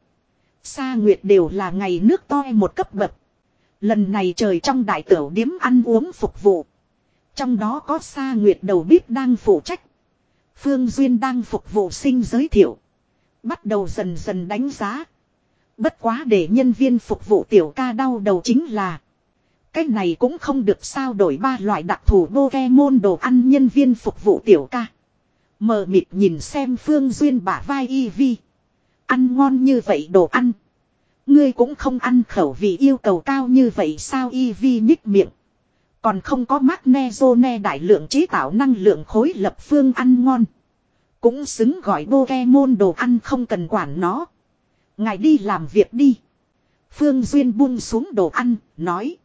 Sa Nguyệt đều là ngày nước toi một cấp bậc. Lần này trời trong đại tửu điếm ăn uống phục vụ. Trong đó có Sa Nguyệt đầu bếp đang phụ trách. Phương Duyên đang phục vụ sinh giới thiệu. Bắt đầu dần dần đánh giá. Bất quá để nhân viên phục vụ tiểu ca đau đầu chính là. Cái này cũng không được sao đổi ba loại đặc thù Pokemon đồ ăn nhân viên phục vụ tiểu ca. Mờ mịt nhìn xem Phương Duyên bả vai Y Vi. Ăn ngon như vậy đồ ăn. Ngươi cũng không ăn khẩu vị yêu cầu cao như vậy sao Y Vi nhích miệng. Còn không có magnesium đại lượng chế tạo năng lượng khối lập phương ăn ngon. Cũng xứng gọi Pokemon đồ ăn không cần quản nó. Ngài đi làm việc đi. Phương Duyên buông xuống đồ ăn, nói.